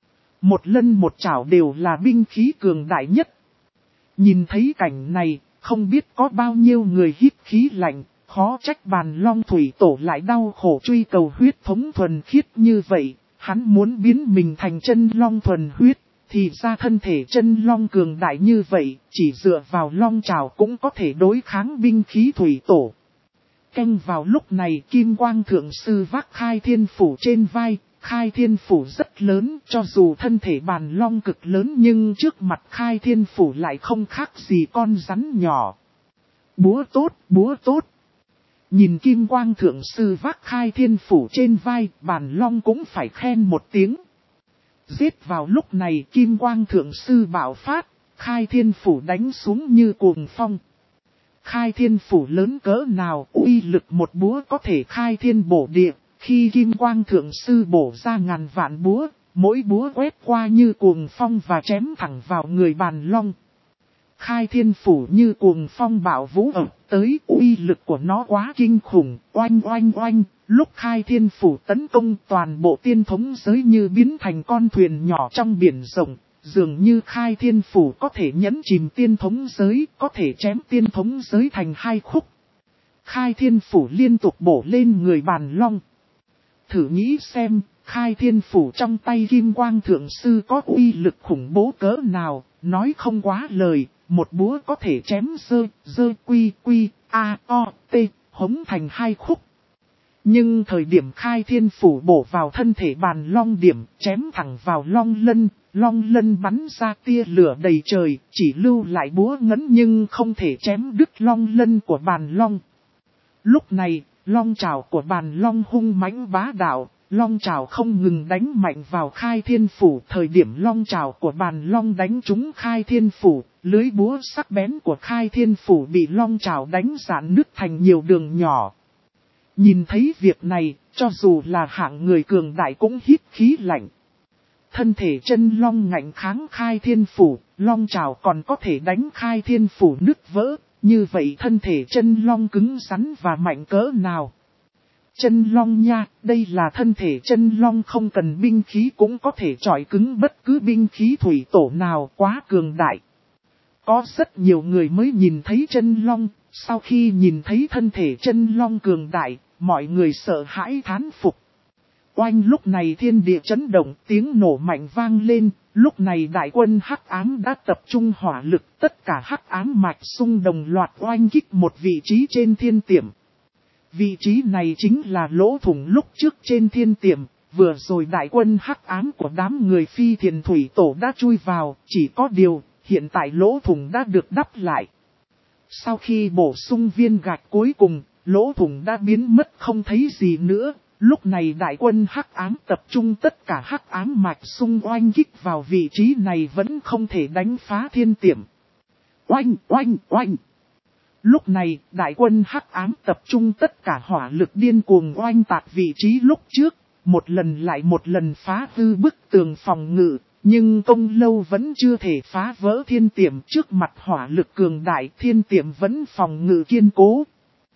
Một lân một chảo đều là binh khí cường đại nhất. Nhìn thấy cảnh này, không biết có bao nhiêu người hít khí lạnh, khó trách bàn long thủy tổ lại đau khổ truy cầu huyết thống thuần khiết như vậy. Hắn muốn biến mình thành chân long thuần huyết, thì ra thân thể chân long cường đại như vậy, chỉ dựa vào long trảo cũng có thể đối kháng binh khí thủy tổ. Canh vào lúc này kim quang thượng sư vác khai thiên phủ trên vai. Khai thiên phủ rất lớn, cho dù thân thể bàn long cực lớn nhưng trước mặt khai thiên phủ lại không khác gì con rắn nhỏ. Búa tốt, búa tốt. Nhìn kim quang thượng sư vác khai thiên phủ trên vai, bàn long cũng phải khen một tiếng. Giết vào lúc này kim quang thượng sư bạo phát, khai thiên phủ đánh xuống như cuồng phong. Khai thiên phủ lớn cỡ nào, uy lực một búa có thể khai thiên bổ địa. Khi kim quang thượng sư bổ ra ngàn vạn búa, mỗi búa quét qua như cuồng phong và chém thẳng vào người bàn long. Khai thiên phủ như cuồng phong bạo vũ ập tới, uy lực của nó quá kinh khủng, oanh oanh oanh. Lúc khai thiên phủ tấn công toàn bộ tiên thống giới như biến thành con thuyền nhỏ trong biển rộng, dường như khai thiên phủ có thể nhấn chìm tiên thống giới, có thể chém tiên thống giới thành hai khúc. Khai thiên phủ liên tục bổ lên người bàn long. Thử nghĩ xem, khai thiên phủ trong tay kim quang thượng sư có uy lực khủng bố cỡ nào, nói không quá lời, một búa có thể chém quy, hống thành hai khúc. Nhưng thời điểm khai thiên phủ bổ vào thân thể bàn long điểm, chém thẳng vào long lân bắn ra tia lửa đầy trời, chỉ lưu lại búa ngấn nhưng không thể chém đứt long lân của bàn long. Lúc này, long trảo của bàn long hung mãnh bá đạo, long trảo không ngừng đánh mạnh vào khai thiên phủ. Thời điểm long trảo của bàn long đánh trúng khai thiên phủ, lưới búa sắc bén của khai thiên phủ bị long trảo đánh rạn nứt thành nhiều đường nhỏ. Nhìn thấy việc này, cho dù là hạng người cường đại cũng hít khí lạnh. Thân thể chân long ngạnh kháng khai thiên phủ, long trảo còn có thể đánh khai thiên phủ nứt vỡ. Như vậy thân thể chân long cứng rắn và mạnh cỡ nào? Chân long nha, đây là thân thể chân long không cần binh khí cũng có thể chọi cứng bất cứ binh khí thủy tổ nào, quá cường đại. Có rất nhiều người mới nhìn thấy chân long, sau khi nhìn thấy thân thể chân long cường đại, mọi người sợ hãi thán phục. Oanh lúc này thiên địa chấn động, tiếng nổ mạnh vang lên, lúc này đại quân hắc ám đã tập trung hỏa lực, tất cả hắc ám mạch xung đồng loạt oanh kích một vị trí trên thiên tiệm. Vị trí này chính là lỗ thủng lúc trước trên thiên tiệm, vừa rồi đại quân hắc ám của đám người phi thiền thủy tổ đã chui vào, chỉ có điều, hiện tại lỗ thủng đã được đắp lại. Sau khi bổ sung viên gạch cuối cùng, lỗ thủng đã biến mất không thấy gì nữa. Lúc này đại quân hắc ám tập trung tất cả hắc ám mạch xung oanh kích vào vị trí này vẫn không thể đánh phá thiên tiệm. Oanh oanh oanh. Lúc này đại quân hắc ám tập trung tất cả hỏa lực điên cuồng oanh tạc vị trí lúc trước, một lần lại một lần phá hư bức tường phòng ngự, nhưng công lâu vẫn chưa thể phá vỡ thiên tiệm. Trước mặt hỏa lực cường đại, thiên tiệm vẫn phòng ngự kiên cố.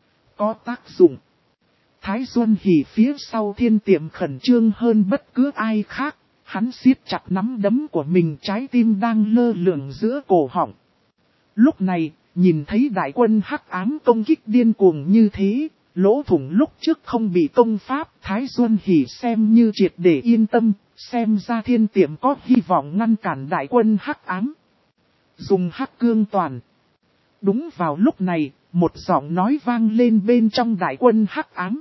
Có tác dụng. Thái Xuân Hỉ phía sau thiên tiệm khẩn trương hơn bất cứ ai khác, hắn siết chặt nắm đấm của mình, trái tim đang lơ lửng giữa cổ họng. Lúc này, nhìn thấy đại quân hắc ám công kích điên cuồng như thế, lỗ thủng lúc trước không bị công pháp, Thái Xuân Hỉ xem như triệt để yên tâm, xem ra thiên tiệm có hy vọng ngăn cản đại quân hắc ám. Dùng hắc cương toàn. Đúng vào lúc này, một giọng nói vang lên bên trong đại quân hắc ám.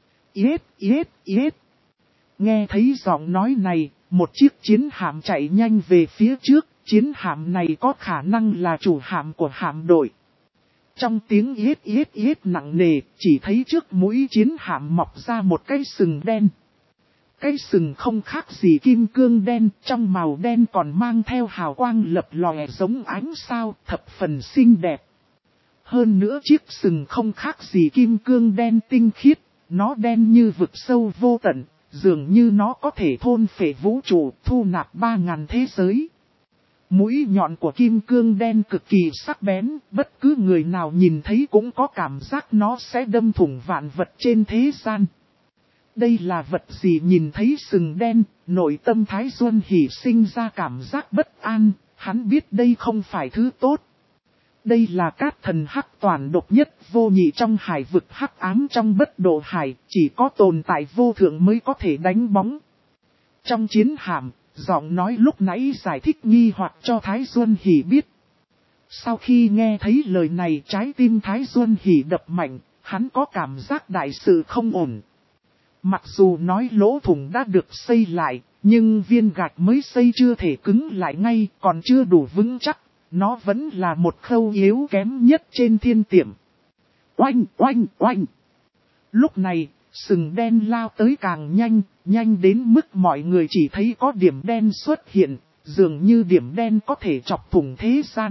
Yết. Nghe thấy giọng nói này, một chiếc chiến hạm chạy nhanh về phía trước, chiến hạm này có khả năng là chủ hạm của hạm đội. Trong tiếng yết nặng nề, chỉ thấy trước mũi chiến hạm mọc ra một cái sừng đen. Cái sừng không khác gì kim cương đen, trong màu đen còn mang theo hào quang lập lòe giống ánh sao, thập phần xinh đẹp. Hơn nữa chiếc sừng không khác gì kim cương đen tinh khiết, nó đen như vực sâu vô tận, dường như nó có thể thôn phệ vũ trụ, thu nạp 3.000 thế giới. Mũi nhọn của kim cương đen cực kỳ sắc bén, bất cứ người nào nhìn thấy cũng có cảm giác nó sẽ đâm thủng vạn vật trên thế gian. Đây là vật gì? Nhìn thấy sừng đen, nội tâm Thái Duân Hỉ sinh ra cảm giác bất an, hắn biết đây không phải thứ tốt. Đây là cát thần hắc toàn độc nhất vô nhị trong hải vực hắc ám trong bất độ hải, chỉ có tồn tại vô thượng mới có thể đánh bóng. Trong chiến hạm, giọng nói lúc nãy giải thích nghi hoặc cho Thái Duân Hỉ biết. Sau khi nghe thấy lời này, trái tim Thái Duân Hỉ đập mạnh, hắn có cảm giác đại sự không ổn. Mặc dù nói lỗ thủng đã được xây lại, nhưng viên gạch mới xây chưa thể cứng lại ngay, còn chưa đủ vững chắc. Nó vẫn là một khâu yếu kém nhất trên thiên tiệm. Oanh, oanh, oanh. Lúc này, sừng đen lao tới càng nhanh, nhanh đến mức mọi người chỉ thấy có điểm đen xuất hiện, dường như điểm đen có thể chọc thủng thế gian.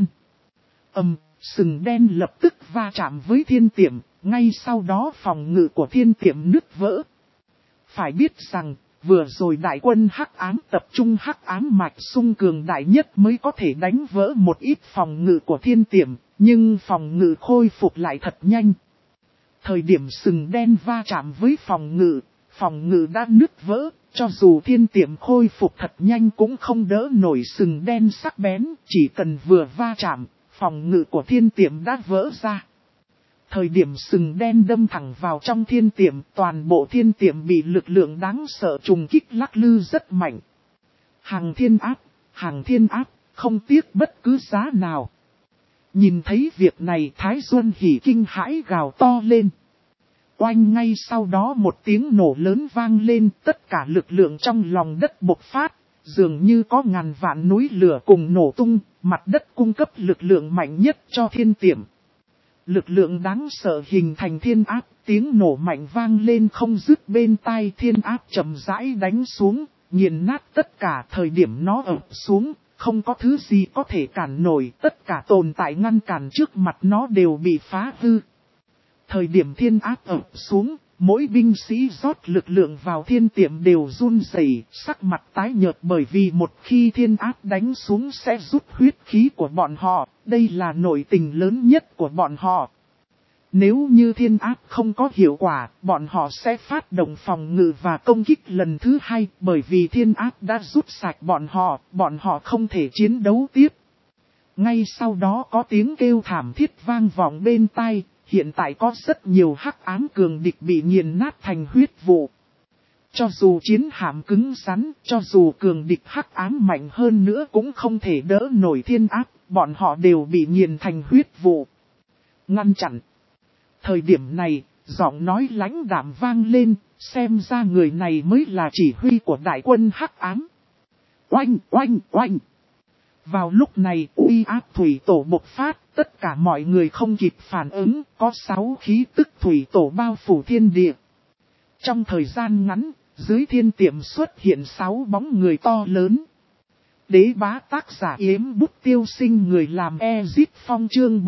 Sừng đen lập tức va chạm với thiên tiệm, ngay sau đó phòng ngự của thiên tiệm nứt vỡ. Phải biết rằng, vừa rồi đại quân hắc ám tập trung hắc ám mạch sung cường đại nhất mới có thể đánh vỡ một ít phòng ngự của thiên tiệm, nhưng phòng ngự khôi phục lại thật nhanh. Thời điểm sừng đen va chạm với phòng ngự đã nứt vỡ, cho dù thiên tiệm khôi phục thật nhanh cũng không đỡ nổi sừng đen sắc bén, chỉ cần vừa va chạm, phòng ngự của thiên tiệm đã vỡ ra. Thời điểm sừng đen đâm thẳng vào trong thiên tiệm, toàn bộ thiên tiệm bị lực lượng đáng sợ trùng kích lắc lư rất mạnh. Hàng thiên áp, không tiếc bất cứ giá nào. Nhìn thấy việc này Thái Duân Hỉ kinh hãi gào to lên. Oanh, ngay sau đó một tiếng nổ lớn vang lên, tất cả lực lượng trong lòng đất bộc phát, dường như có ngàn vạn núi lửa cùng nổ tung, mặt đất cung cấp lực lượng mạnh nhất cho thiên tiệm. Lực lượng đáng sợ hình thành thiên áp, tiếng nổ mạnh vang lên không dứt bên tai, thiên áp chậm rãi đánh xuống, nghiền nát tất cả. Thời điểm nó ập xuống, không có thứ gì có thể cản nổi, tất cả tồn tại ngăn cản trước mặt nó đều bị phá hư. Thời điểm thiên áp ập xuống, mỗi binh sĩ rót lực lượng vào thiên tiệm đều run rẩy, sắc mặt tái nhợt, bởi vì một khi thiên áp đánh xuống sẽ rút huyết khí của bọn họ, đây là nội tình lớn nhất của bọn họ. Nếu như thiên áp không có hiệu quả, bọn họ sẽ phát động phòng ngự và công kích lần thứ hai, bởi vì thiên áp đã rút sạch bọn họ không thể chiến đấu tiếp. Ngay sau đó có tiếng kêu thảm thiết vang vọng bên tai. Hiện tại có rất nhiều hắc ám cường địch bị nghiền nát thành huyết vụ. Cho dù chiến hạm cứng rắn, cho dù cường địch hắc ám mạnh hơn nữa cũng không thể đỡ nổi thiên áp, bọn họ đều bị nghiền thành huyết vụ. Ngăn chặn. Thời điểm này, giọng nói lãnh đạm vang lên, xem ra người này mới là chỉ huy của đại quân hắc ám. Oanh, oanh, oanh. Vào lúc này, uy áp thủy tổ bộc phát, tất cả mọi người không kịp phản ứng, có 6 khí tức thủy tổ bao phủ thiên địa. Trong thời gian ngắn, dưới thiên tiệm xuất hiện 6 bóng người to lớn. Đế bá tác giả Yếm Bút Tiêu Sinh, người làm Ezit Phong, chương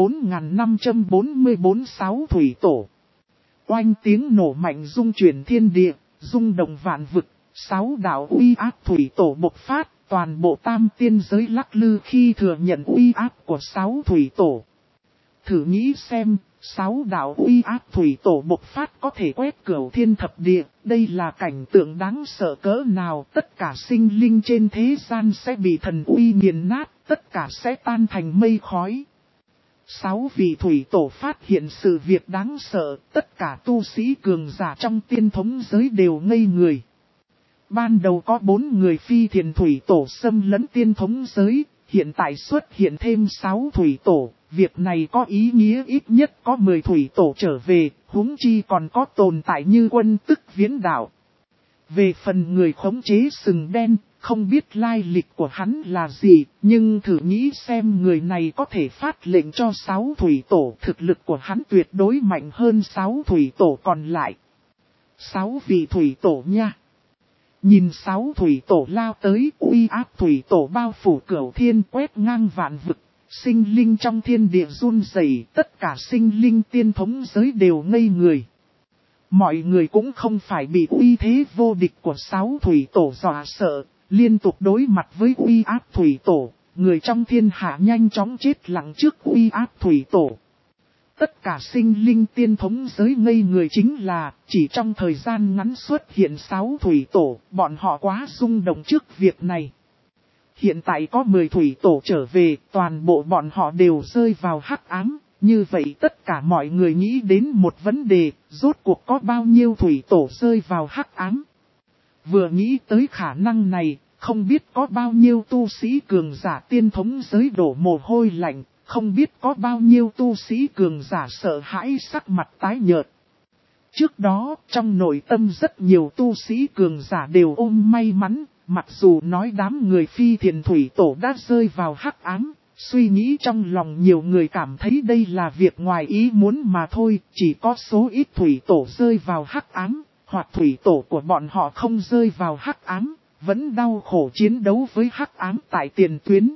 4544 6 thủy tổ. Oanh, tiếng nổ mạnh rung chuyển thiên địa, rung động vạn vực, 6 đạo uy áp thủy tổ bộc phát. Toàn bộ tam tiên giới lắc lư khi thừa nhận uy áp của 6 thủy tổ. Thử nghĩ xem, 6 đạo uy áp thủy tổ bộc phát có thể quét cửu thiên thập địa. Đây là cảnh tượng đáng sợ cỡ nào. Tất cả sinh linh trên thế gian sẽ bị thần uy nghiền nát. Tất cả sẽ tan thành mây khói. 6 vị thủy tổ phát hiện sự việc đáng sợ. Tất cả tu sĩ cường giả trong tiên thống giới đều ngây người. Ban đầu có 4 người phi thiền thủy tổ xâm lấn tiên thống giới, hiện tại xuất hiện thêm 6 thủy tổ, việc này có ý nghĩa ít nhất có 10 thủy tổ trở về, huống chi còn có tồn tại như Quân Tức Viễn Đạo. Về phần người khống chế sừng đen, không biết lai lịch của hắn là gì, nhưng thử nghĩ xem người này có thể phát lệnh cho 6 thủy tổ, thực lực của hắn tuyệt đối mạnh hơn 6 thủy tổ còn lại. 6 vị thủy tổ nha. Nhìn 6 thủy tổ lao tới, uy áp thủy tổ bao phủ cửu thiên quét ngang vạn vực. Sinh linh trong thiên địa run rẩy, tất cả sinh linh tiên thống giới đều ngây người. Mọi người cũng không phải bị uy thế vô địch của 6 thủy tổ dọa sợ, liên tục đối mặt với uy áp thủy tổ, người trong thiên hạ nhanh chóng chết lặng trước uy áp thủy tổ. Tất cả sinh linh tiên thống giới ngây người chính là, chỉ trong thời gian ngắn xuất hiện 6 thủy tổ, bọn họ quá rung động trước việc này. Hiện tại có 10 thủy tổ trở về, toàn bộ bọn họ đều rơi vào hắc ám. Như vậy tất cả mọi người nghĩ đến một vấn đề, rốt cuộc có bao nhiêu thủy tổ rơi vào hắc ám. Vừa nghĩ tới khả năng này, không biết có bao nhiêu tu sĩ cường giả tiên thống giới đổ mồ hôi lạnh, không biết có bao nhiêu tu sĩ cường giả sợ hãi sắc mặt tái nhợt. Trước đó, trong nội tâm rất nhiều tu sĩ cường giả đều ôm may mắn, mặc dù nói đám người phi thiền thủy tổ đã rơi vào hắc ám. Suy nghĩ trong lòng nhiều người cảm thấy đây là việc ngoài ý muốn mà thôi, chỉ có số ít thủy tổ rơi vào hắc ám, hoặc thủy tổ của bọn họ không rơi vào hắc ám, vẫn đau khổ chiến đấu với hắc ám tại tiền tuyến.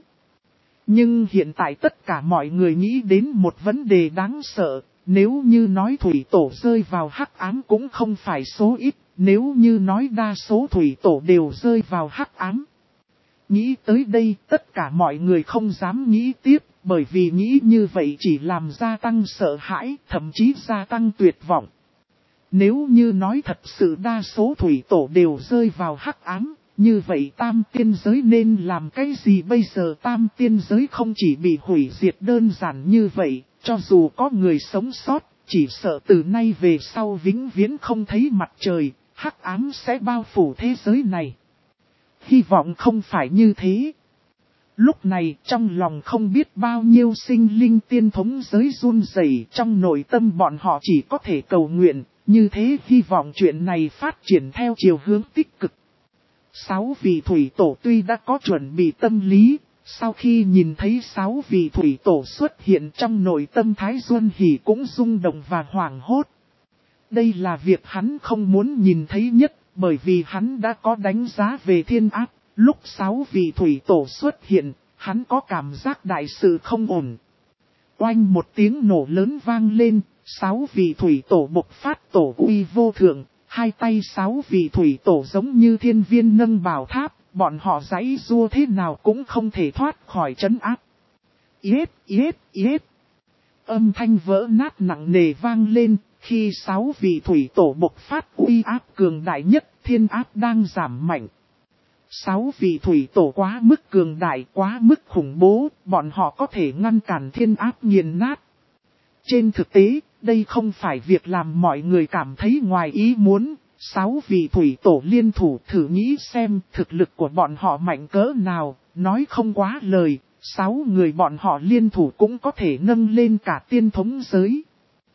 Nhưng hiện tại tất cả mọi người nghĩ đến một vấn đề đáng sợ, nếu như nói thủy tổ rơi vào hắc ám cũng không phải số ít, nếu như nói đa số thủy tổ đều rơi vào hắc ám. Nghĩ tới đây, tất cả mọi người không dám nghĩ tiếp, bởi vì nghĩ như vậy chỉ làm gia tăng sợ hãi, thậm chí gia tăng tuyệt vọng. Nếu như nói thật sự đa số thủy tổ đều rơi vào hắc ám, như vậy tam tiên giới nên làm cái gì bây giờ? Tam tiên giới không chỉ bị hủy diệt đơn giản như vậy, cho dù có người sống sót, chỉ sợ từ nay về sau vĩnh viễn không thấy mặt trời, hắc ám sẽ bao phủ thế giới này. Hy vọng không phải như thế. Lúc này trong lòng không biết bao nhiêu sinh linh tiên thống giới run rẩy, trong nội tâm bọn họ chỉ có thể cầu nguyện, như thế hy vọng chuyện này phát triển theo chiều hướng tích cực. 6 vị thủy tổ tuy đã có chuẩn bị tâm lý, sau khi nhìn thấy 6 vị thủy tổ xuất hiện trong nội tâm Thái Duân Hỷ cũng rung động và hoảng hốt. Đây là việc hắn không muốn nhìn thấy nhất. Bởi vì hắn đã có đánh giá về thiên áp, lúc 6 vị thủy tổ xuất hiện, hắn có cảm giác đại sự không ổn. Oanh một tiếng nổ lớn vang lên, 6 vị thủy tổ bộc phát tổ uy vô thượng, hai tay 6 vị thủy tổ giống như thiên viên nâng bảo tháp, bọn họ giãy giụa thế nào cũng không thể thoát khỏi trấn áp. Yết, yết, yết. Âm thanh vỡ nát nặng nề vang lên. Khi 6 vị thủy tổ bộc phát uy áp cường đại nhất, thiên áp đang giảm mạnh. 6 vị thủy tổ quá mức cường đại, quá mức khủng bố, bọn họ có thể ngăn cản thiên áp nghiền nát. Trên thực tế, đây không phải việc làm mọi người cảm thấy ngoài ý muốn. 6 vị thủy tổ liên thủ thử nghĩ xem thực lực của bọn họ mạnh cỡ nào, nói không quá lời, 6 người bọn họ liên thủ cũng có thể nâng lên cả tiên thống giới.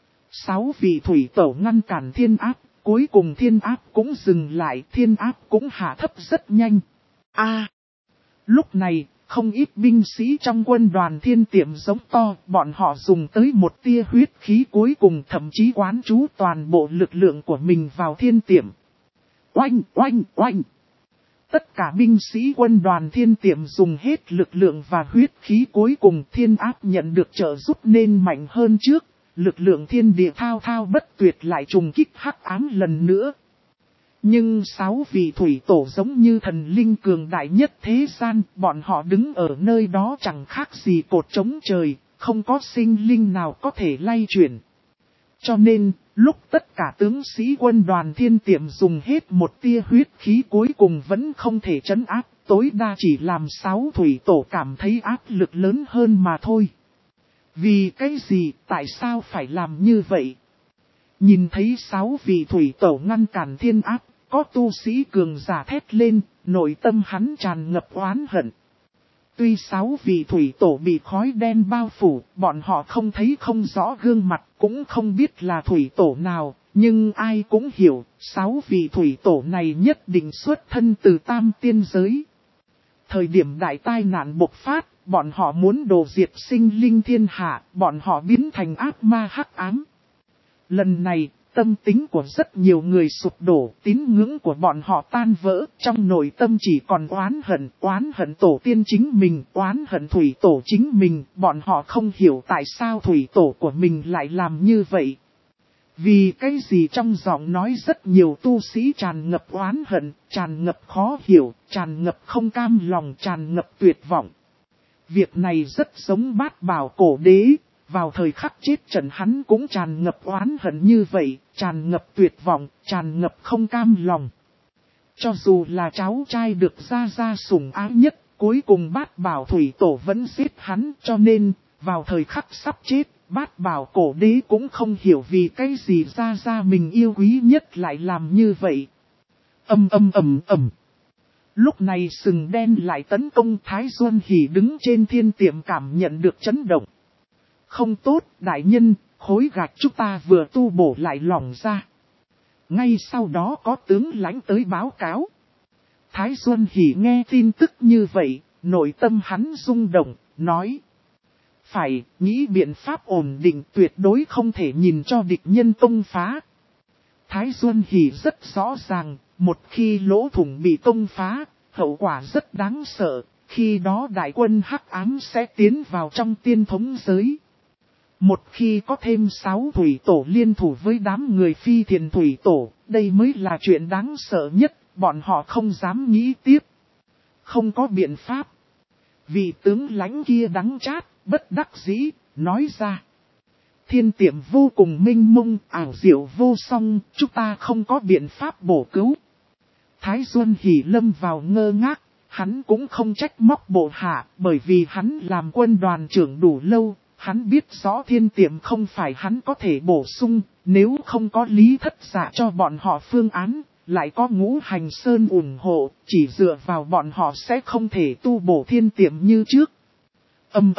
6 vị thủy tổ ngăn cản thiên áp, cuối cùng thiên áp cũng dừng lại, thiên áp cũng hạ thấp rất nhanh. Lúc này, không ít binh sĩ trong quân đoàn thiên tiệm giống to, bọn họ dùng tới một tia huyết khí cuối cùng thậm chí quán trú toàn bộ lực lượng của mình vào thiên tiệm. Oanh, oanh, oanh! Tất cả binh sĩ quân đoàn thiên tiệm dùng hết lực lượng và huyết khí cuối cùng thiên áp nhận được trợ giúp nên mạnh hơn trước. Lực lượng thiên địa thao thao bất tuyệt lại trùng kích hắc ám lần nữa. Nhưng 6 vị thủy tổ giống như thần linh cường đại nhất thế gian, bọn họ đứng ở nơi đó chẳng khác gì cột trống trời, không có sinh linh nào có thể lay chuyển. Cho nên, lúc tất cả tướng sĩ quân đoàn thiên tiệm dùng hết một tia huyết khí cuối cùng vẫn không thể trấn áp, tối đa chỉ làm 6 thủy tổ cảm thấy áp lực lớn hơn mà thôi. Vì cái gì, tại sao phải làm như vậy? Nhìn thấy 6 vị thủy tổ ngăn cản thiên áp, có tu sĩ cường giả thét lên, nội tâm hắn tràn ngập oán hận. Tuy 6 vị thủy tổ bị khói đen bao phủ, bọn họ không thấy không rõ gương mặt, cũng không biết là thủy tổ nào, nhưng ai cũng hiểu, 6 vị thủy tổ này nhất định xuất thân từ tam tiên giới. Thời điểm đại tai nạn bộc phát, bọn họ muốn đồ diệt sinh linh thiên hạ, bọn họ biến thành ác ma hắc ám. Lần này, tâm tính của rất nhiều người sụp đổ, tín ngưỡng của bọn họ tan vỡ, trong nội tâm chỉ còn oán hận tổ tiên chính mình, oán hận thủy tổ chính mình, bọn họ không hiểu tại sao thủy tổ của mình lại làm như vậy. Vì cái gì trong giọng nói rất nhiều tu sĩ tràn ngập oán hận, tràn ngập khó hiểu, tràn ngập không cam lòng, tràn ngập tuyệt vọng. Việc này rất giống Bát Bảo cổ đế, vào thời khắc chết trận hắn cũng tràn ngập oán hận như vậy, tràn ngập tuyệt vọng, tràn ngập không cam lòng. Cho dù là cháu trai được gia gia sủng ái nhất, cuối cùng Bát Bảo thủy tổ vẫn giết hắn, cho nên, vào thời khắc sắp chết, Bát Bảo cổ đế cũng không hiểu vì cái gì gia gia mình yêu quý nhất lại làm như vậy. Ầm. Lúc này sừng đen lại tấn công Thái Duân Hỉ đứng trên thiên tiệm cảm nhận được chấn động. Không tốt, đại nhân, khối gạch chúng ta vừa tu bổ lại lỏng ra. Ngay sau đó có tướng lãnh tới báo cáo. Thái Duân Hỉ nghe tin tức như vậy, nội tâm hắn rung động, nói. Phải, nghĩ biện pháp ổn định tuyệt đối không thể nhìn cho địch nhân công phá. Thái Duân Hỉ rất rõ ràng, một khi lỗ thủng bị công phá, hậu quả rất đáng sợ, khi đó đại quân Hắc Ám sẽ tiến vào trong tiên thống giới. Một khi có thêm 6 thủy tổ liên thủ với đám người phi thiền thủy tổ, đây mới là chuyện đáng sợ nhất, bọn họ không dám nghĩ tiếp. Không có biện pháp. Vị tướng lãnh kia đắng chát, bất đắc dĩ, nói ra. Thiên tiệm vô cùng minh mông, ảo diệu vô song, chúng ta không có biện pháp bổ cứu. Thái Duân Hỉ lâm vào ngơ ngác, hắn cũng không trách móc bộ hạ, bởi vì hắn làm quân đoàn trưởng đủ lâu, hắn biết rõ thiên tiệm không phải hắn có thể bổ sung, nếu không có Lý Thất Dạ cho bọn họ phương án, lại có Ngũ Hành Sơn ủng hộ, chỉ dựa vào bọn họ sẽ không thể tu bổ thiên tiệm như trước. Ầm.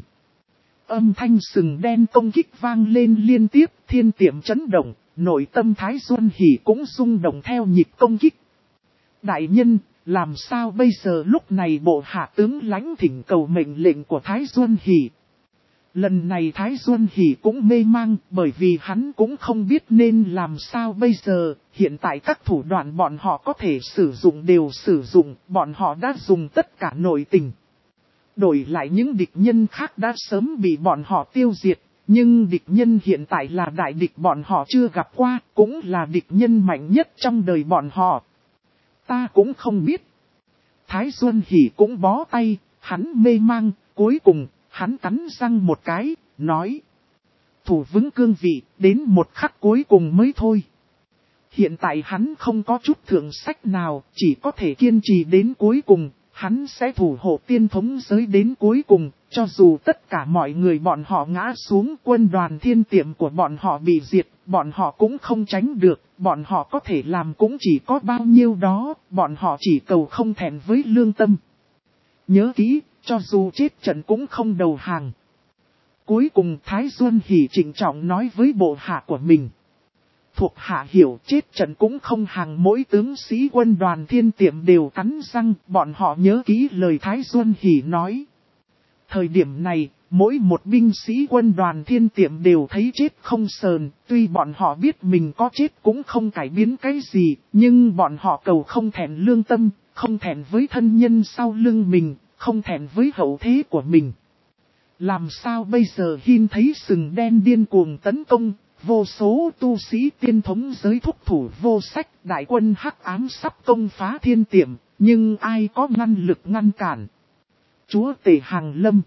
Âm thanh sừng đen công kích vang lên liên tiếp, thiên tiệm chấn động, nội tâm Thái Duân Hỉ cũng rung động theo nhịp công kích. Đại nhân, làm sao bây giờ lúc này bộ hạ tướng lãnh thỉnh cầu mệnh lệnh của Thái Duân Hỉ. Lần này Thái Duân Hỉ cũng mê mang bởi vì hắn cũng không biết nên làm sao bây giờ, hiện tại các thủ đoạn bọn họ có thể sử dụng đều sử dụng, bọn họ đã dùng tất cả nội tình. Đổi lại những địch nhân khác đã sớm bị bọn họ tiêu diệt, nhưng địch nhân hiện tại là đại địch bọn họ chưa gặp qua, cũng là địch nhân mạnh nhất trong đời bọn họ. Ta cũng không biết. Thái Duân Hỉ cũng bó tay, hắn mê mang, cuối cùng, hắn cắn răng một cái, nói. Thủ vững cương vị, đến một khắc cuối cùng mới thôi. Hiện tại hắn không có chút thượng sách nào, chỉ có thể kiên trì đến cuối cùng, hắn sẽ thủ hộ tiên thống giới đến cuối cùng, cho dù tất cả mọi người bọn họ ngã xuống, quân đoàn thiên tiệm của bọn họ bị diệt, bọn họ cũng không tránh được, bọn họ có thể làm cũng chỉ có bao nhiêu đó, bọn họ chỉ cầu không thẹn với lương tâm. Nhớ kỹ, cho dù chết trận cũng không đầu hàng. Cuối cùng Thái Duân Hỉ trịnh trọng nói với bộ hạ của mình. Thuộc hạ hiểu chết trận cũng không hàng, mỗi tướng sĩ quân đoàn thiên tiệm đều cắn răng, bọn họ nhớ kỹ lời Thái Duân Hỉ nói. Thời điểm này, mỗi một binh sĩ quân đoàn thiên tiệm đều thấy chết không sờn, tuy bọn họ biết mình có chết cũng không cải biến cái gì, nhưng bọn họ cầu không thẹn lương tâm, không thẹn với thân nhân sau lưng mình, không thẹn với hậu thế của mình. Làm sao bây giờ Hin thấy sừng đen điên cuồng tấn công, vô số tu sĩ tiên thống giới thúc thủ vô sách, đại quân Hắc Ám sắp công phá thiên tiệm, nhưng ai có ngăn lực ngăn cản. Chúa Tể Hàng Lâm.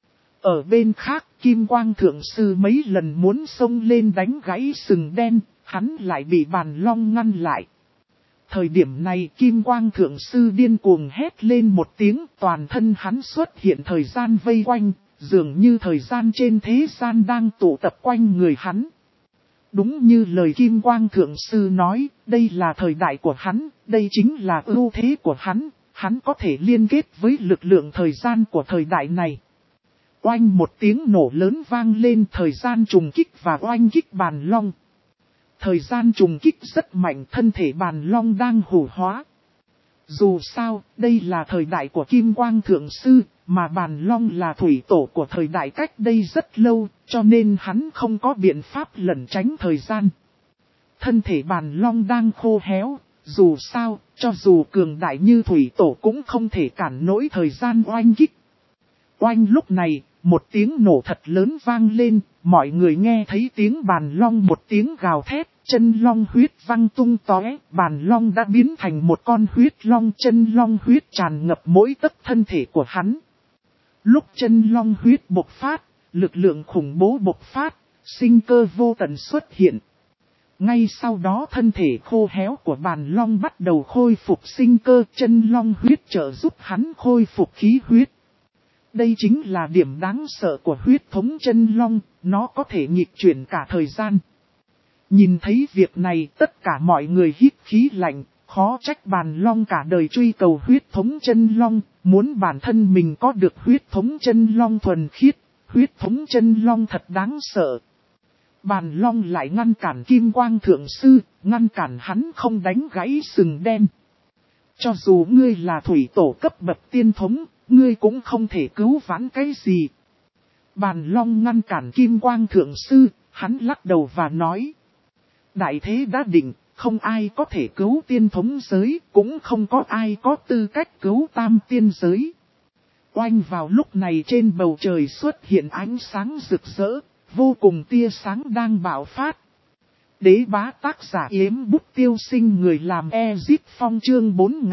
Ở bên khác, Kim Quang Thượng Sư mấy lần muốn xông lên đánh gãy sừng đen, hắn lại bị Bàn Long ngăn lại. Thời điểm này Kim Quang Thượng Sư điên cuồng hét lên một tiếng, toàn thân hắn xuất hiện thời gian vây quanh, dường như thời gian trên thế gian đang tụ tập quanh người hắn. Đúng như lời Kim Quang Thượng Sư nói, đây là thời đại của hắn, đây chính là ưu thế của hắn có thể liên kết với lực lượng thời gian của thời đại này. Oanh một tiếng nổ lớn vang lên, thời gian trùng kích và oanh kích Bàn Long. Thời gian trùng kích rất mạnh, thân thể Bàn Long đang hủ hóa. Dù sao, đây là thời đại của Kim Quang Thượng Sư, mà Bàn Long là thủy tổ của thời đại cách đây rất lâu, cho nên hắn không có biện pháp lẩn tránh thời gian. thân thể bàn long đang khô héo, dù sao, cho dù cường đại như thủy tổ cũng không thể cản nổi thời gian oanh kích. Oanh lúc này, một tiếng nổ thật lớn vang lên, mọi người nghe thấy tiếng bàn long một tiếng gào thét, chân long huyết văng tung tóe, bàn long đã biến thành một con huyết long, chân long huyết tràn ngập mỗi tấc thân thể của hắn. Lúc chân long huyết bộc phát, lực lượng khủng bố bộc phát, sinh cơ vô tận xuất hiện. Ngay sau đó thân thể khô héo của bàn long bắt đầu khôi phục sinh cơ, chân long huyết trợ giúp hắn khôi phục khí huyết. Đây chính là điểm đáng sợ của huyết thống chân long, nó có thể nghịch chuyển cả thời gian. Nhìn thấy việc này tất cả mọi người hít khí lạnh, khó trách bàn long cả đời truy cầu huyết thống chân long, muốn bản thân mình có được huyết thống chân long thuần khiết, huyết thống chân long thật đáng sợ. Bàn long lại ngăn cản Kim Quang Thượng Sư, ngăn cản hắn không đánh gãy sừng đen. Cho dù ngươi là thủy tổ cấp bậc tiên thống, ngươi cũng không thể cứu vãn cái gì. Bàn long ngăn cản Kim Quang Thượng Sư, hắn lắc đầu và nói. Đại thế đã định, không ai có thể cứu tiên thống giới, cũng không có ai có tư cách cứu tam tiên giới. Oanh vào lúc này trên bầu trời xuất hiện ánh sáng rực rỡ, vô cùng tia sáng đang bạo phát. Đế bá tác giả Yếm Bút Tiêu Sinh người làm Ezip Phong chương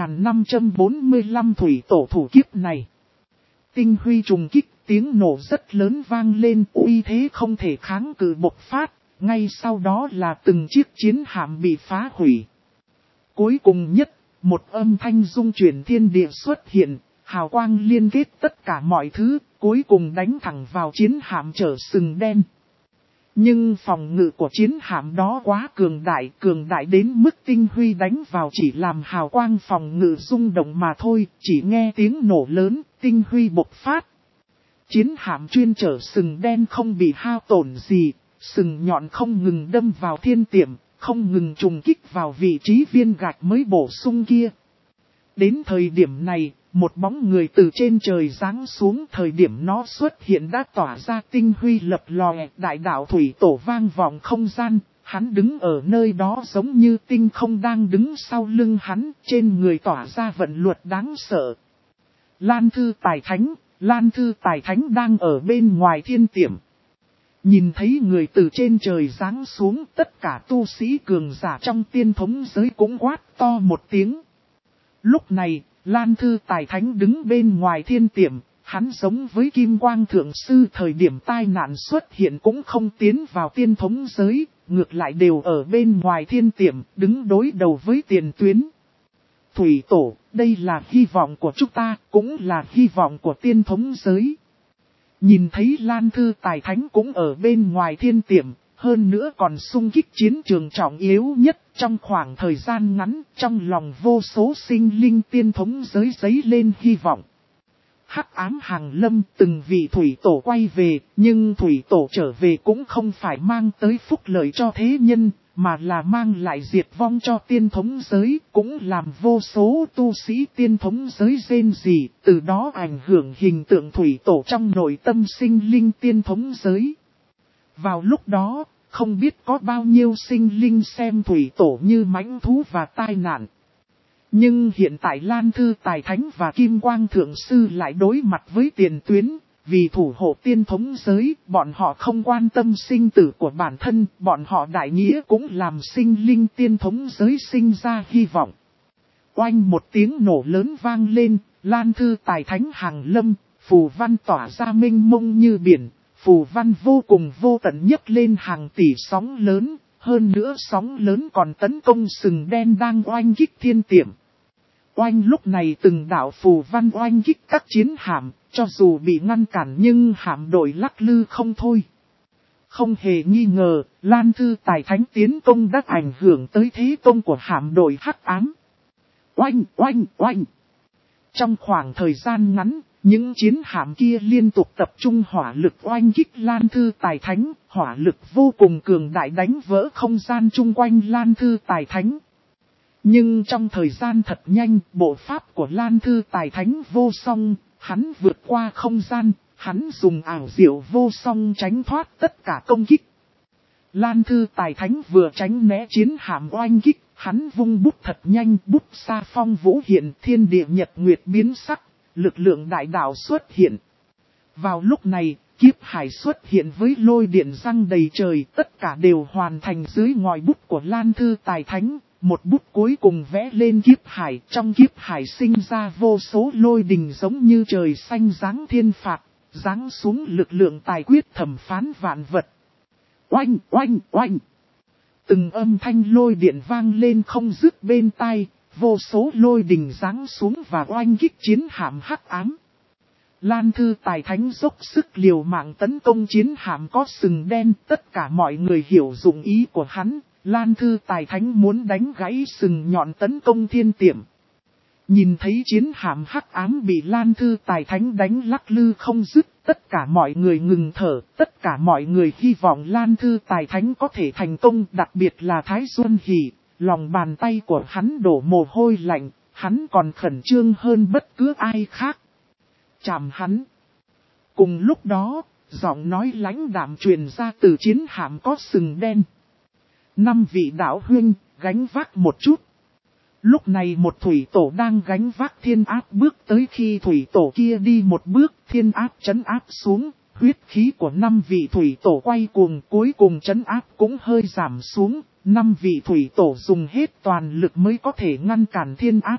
4545 thủy tổ thủ kiếp này. Tinh huy trùng kích, tiếng nổ rất lớn vang lên, uy thế không thể kháng cự bộc phát, ngay sau đó là từng chiếc chiến hạm bị phá hủy. Cuối cùng nhất, một âm thanh rung chuyển thiên địa xuất hiện, hào quang liên kết tất cả mọi thứ, cuối cùng đánh thẳng vào chiến hạm chở sừng đen. Nhưng phòng ngự của chiến hạm đó quá cường đại đến mức tinh huy đánh vào chỉ làm hào quang phòng ngự rung động mà thôi, chỉ nghe tiếng nổ lớn, tinh huy bộc phát. Chiến hạm chuyên chở sừng đen không bị hao tổn gì, sừng nhọn không ngừng đâm vào thiên tiệm, không ngừng trùng kích vào vị trí viên gạch mới bổ sung kia. Đến thời điểm này, một bóng người từ trên trời giáng xuống, thời điểm nó xuất hiện đã tỏa ra tinh huy lập lòe, đại đạo thủy tổ vang vọng không gian, hắn đứng ở nơi đó giống như tinh không đang đứng sau lưng hắn, trên người tỏa ra vận luật đáng sợ. Lan Thư Tài Thánh đang ở bên ngoài thiên tiệm. Nhìn thấy người từ trên trời giáng xuống, tất cả tu sĩ cường giả trong tiên thống giới cũng quát to một tiếng. Lúc này, Lan Thư Tài Thánh đứng bên ngoài thiên tiệm, hắn giống với Kim Quang Thượng Sư thời điểm tai nạn xuất hiện cũng không tiến vào tiên thống giới, ngược lại đều ở bên ngoài thiên tiệm, đứng đối đầu với tiền tuyến. Thủy tổ, đây là hy vọng của chúng ta, cũng là hy vọng của tiên thống giới. Nhìn thấy Lan Thư Tài Thánh cũng ở bên ngoài thiên tiệm, hơn nữa còn xung kích chiến trường trọng yếu nhất trong khoảng thời gian ngắn, trong lòng vô số sinh linh tiên thống giới giấy lên hy vọng. Hắc ám hàng lâm, từng vị thủy tổ quay về, nhưng thủy tổ trở về cũng không phải mang tới phúc lợi cho thế nhân, mà là mang lại diệt vong cho tiên thống giới, cũng làm vô số tu sĩ tiên thống giới rên rỉ, từ đó ảnh hưởng hình tượng thủy tổ trong nội tâm sinh linh tiên thống giới. Vào lúc đó, không biết có bao nhiêu sinh linh xem thủy tổ như mãnh thú và tai nạn. Nhưng hiện tại Lan Thư Tài Thánh và Kim Quang Thượng Sư lại đối mặt với tiền tuyến, vì thủ hộ tiên thống giới, bọn họ không quan tâm sinh tử của bản thân, bọn họ đại nghĩa cũng làm sinh linh tiên thống giới sinh ra hy vọng. Oanh một tiếng nổ lớn vang lên, Lan Thư Tài Thánh hàng lâm, phù văn tỏa ra mênh mông như biển, phù văn vô cùng vô tận nhấc lên hàng tỷ sóng lớn, hơn nữa sóng lớn còn tấn công sừng đen đang oanh kích thiên tiệm. Oanh lúc này từng đạo phù văn oanh kích các chiến hạm, cho dù bị ngăn cản nhưng hạm đội lắc lư không thôi. Không hề nghi ngờ, Lan Thư Tài Thánh tiến công đã ảnh hưởng tới thế công của hạm đội hắc ám. Oanh, oanh, oanh. Trong khoảng thời gian ngắn, những chiến hạm kia liên tục tập trung hỏa lực oanh kích Lan Thư Tài Thánh, hỏa lực vô cùng cường đại đánh vỡ không gian chung quanh Lan Thư Tài Thánh. Nhưng trong thời gian thật nhanh, bộ pháp của Lan Thư Tài Thánh vô song, hắn vượt qua không gian, hắn dùng ảo diệu vô song tránh thoát tất cả công kích. Lan Thư Tài Thánh vừa tránh né chiến hạm oanh kích, hắn vung bút thật nhanh, bút sa phong vũ hiện, thiên địa nhật nguyệt biến sắc, lực lượng đại đạo xuất hiện. Vào lúc này, kiếp hải xuất hiện với lôi điện răng đầy trời, tất cả đều hoàn thành dưới ngòi bút của Lan Thư Tài Thánh. Một bút cuối cùng vẽ lên kiếp hải, trong kiếp hải sinh ra vô số lôi đình giống như trời xanh giáng thiên phạt, giáng xuống lực lượng tài quyết thẩm phán vạn vật. Oanh, oanh, oanh. Từng âm thanh lôi điện vang lên không dứt bên tai, vô số lôi đình giáng xuống và oanh kích chiến hạm hắc ám. Lan Thư Tài Thánh dốc sức liều mạng tấn công chiến hạm có sừng đen, tất cả mọi người hiểu dụng ý của hắn. Lan Thư Tài Thánh muốn đánh gãy sừng nhọn tấn công thiên tiệm. Nhìn thấy chiến hạm hắc ám bị Lan Thư Tài Thánh đánh lắc lư không dứt, tất cả mọi người ngừng thở, tất cả mọi người hy vọng Lan Thư Tài Thánh có thể thành công, đặc biệt là Thái Xuân Hỷ, lòng bàn tay của hắn đổ mồ hôi lạnh, hắn còn khẩn trương hơn bất cứ ai khác. Chạm hắn. Cùng lúc đó, giọng nói lãnh đạm truyền ra từ chiến hạm có sừng đen. 5 vị đạo huynh, gánh vác một chút. Lúc này một thủy tổ đang gánh vác thiên áp bước tới, khi thủy tổ kia đi một bước, thiên áp trấn áp xuống, huyết khí của 5 vị thủy tổ quay cuồng, cuối cùng trấn áp cũng hơi giảm xuống, 5 vị thủy tổ dùng hết toàn lực mới có thể ngăn cản thiên áp.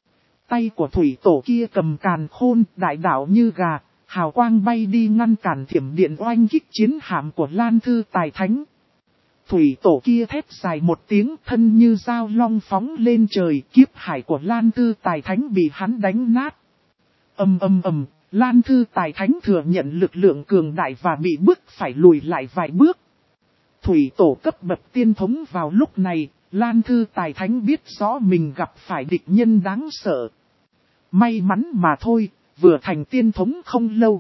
Tay của thủy tổ kia cầm càn khôn, đại đạo như gà, hào quang bay đi ngăn cản thiểm điện oanh kích chiến hạm của Lan Thư Tài Thánh. Thủy tổ kia thét dài một tiếng, thân như dao long phóng lên trời, kiếp hải của Lan Thư Tài Thánh bị hắn đánh nát. Ầm ầm ầm, Lan Thư Tài Thánh thừa nhận lực lượng cường đại và bị bức phải lùi lại vài bước. Thủy tổ cấp bậc tiên thống vào lúc này, Lan Thư Tài Thánh biết rõ mình gặp phải địch nhân đáng sợ. May mắn mà thôi, vừa thành tiên thống không lâu.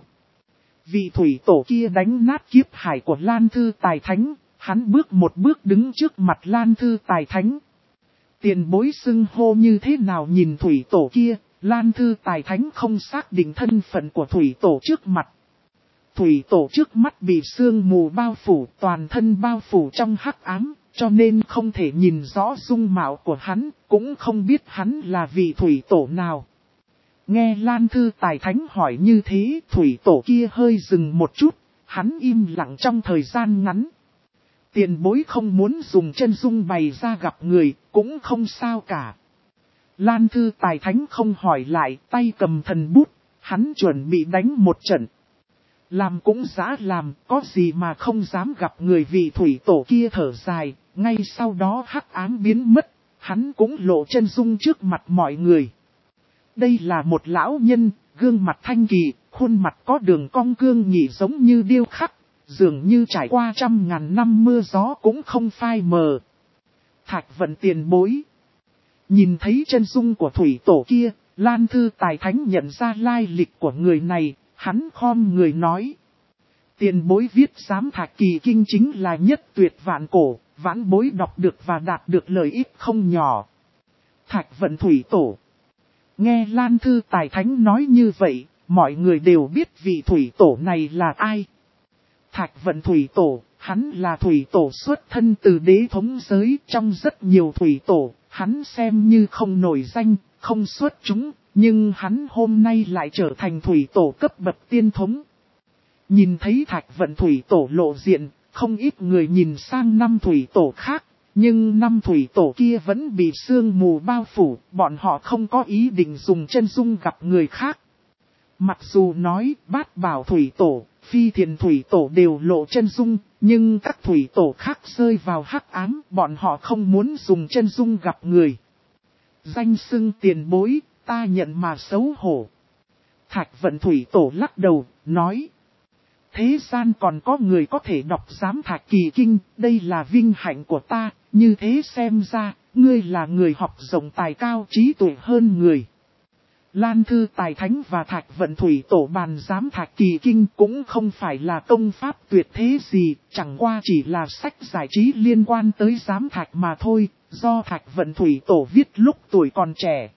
Vị thủy tổ kia đánh nát kiếp hải của Lan Thư Tài Thánh. Hắn bước một bước đứng trước mặt Lan Thư Tài Thánh. Tiền bối xưng hô như thế nào nhìn thủy tổ kia, Lan Thư Tài Thánh không xác định thân phận của thủy tổ trước mặt. Thủy tổ trước mắt bị sương mù bao phủ, toàn thân bao phủ trong hắc ám, cho nên không thể nhìn rõ dung mạo của hắn, cũng không biết hắn là vị thủy tổ nào. Nghe Lan Thư Tài Thánh hỏi như thế, thủy tổ kia hơi dừng một chút, hắn im lặng trong thời gian ngắn. Tiền bối không muốn dùng chân dung bày ra gặp người, cũng không sao cả. Lan Thư Tài Thánh không hỏi lại, tay cầm thần bút, hắn chuẩn bị đánh một trận. Làm cũng dã làm, có gì mà không dám gặp người, vị thủy tổ kia thở dài, ngay sau đó hắc ám biến mất, hắn cũng lộ chân dung trước mặt mọi người. Đây là một lão nhân, gương mặt thanh kỳ, khuôn mặt có đường cong cương nghị giống như điêu khắc. Dường như trải qua 100.000 năm mưa gió cũng không phai mờ. Thạch Vận tiền bối. Nhìn thấy chân dung của thủy tổ kia, Lan Thư Tài Thánh nhận ra lai lịch của người này, hắn khom người nói. Tiền bối viết giám Thạch Kỳ Kinh chính là nhất tuyệt vạn cổ, vãn bối đọc được và đạt được lợi ích không nhỏ. Thạch Vận thủy tổ. Nghe Lan Thư Tài Thánh nói như vậy, mọi người đều biết vị thủy tổ này là ai. Thạch Vận thủy tổ, hắn là thủy tổ xuất thân từ đế thống giới, trong rất nhiều thủy tổ, hắn xem như không nổi danh, không xuất chúng, nhưng hắn hôm nay lại trở thành thủy tổ cấp bậc tiên thống. Nhìn thấy Thạch Vận thủy tổ lộ diện, không ít người nhìn sang 5 thủy tổ khác, nhưng 5 thủy tổ kia vẫn bị sương mù bao phủ, bọn họ không có ý định dùng chân dung gặp người khác. Mặc dù nói Bát Bảo thủy tổ, Phi Thiền thủy tổ đều lộ chân dung, nhưng các thủy tổ khác rơi vào hắc ám, bọn họ không muốn dùng chân dung gặp người. Danh xưng tiền bối, ta nhận mà xấu hổ. Thạch Vận thủy tổ lắc đầu, nói. Thế gian còn có người có thể đọc giám Thạch Kỳ Kinh, đây là vinh hạnh của ta, như thế xem ra, ngươi là người học rộng tài cao trí tuệ hơn người. Lan Thư Tài Thánh và Thạch Vận thủy tổ bàn giám Thạch Kỳ Kinh cũng không phải là công pháp tuyệt thế gì, chẳng qua chỉ là sách giải trí liên quan tới giám Thạch mà thôi, do Thạch Vận thủy tổ viết lúc tuổi còn trẻ.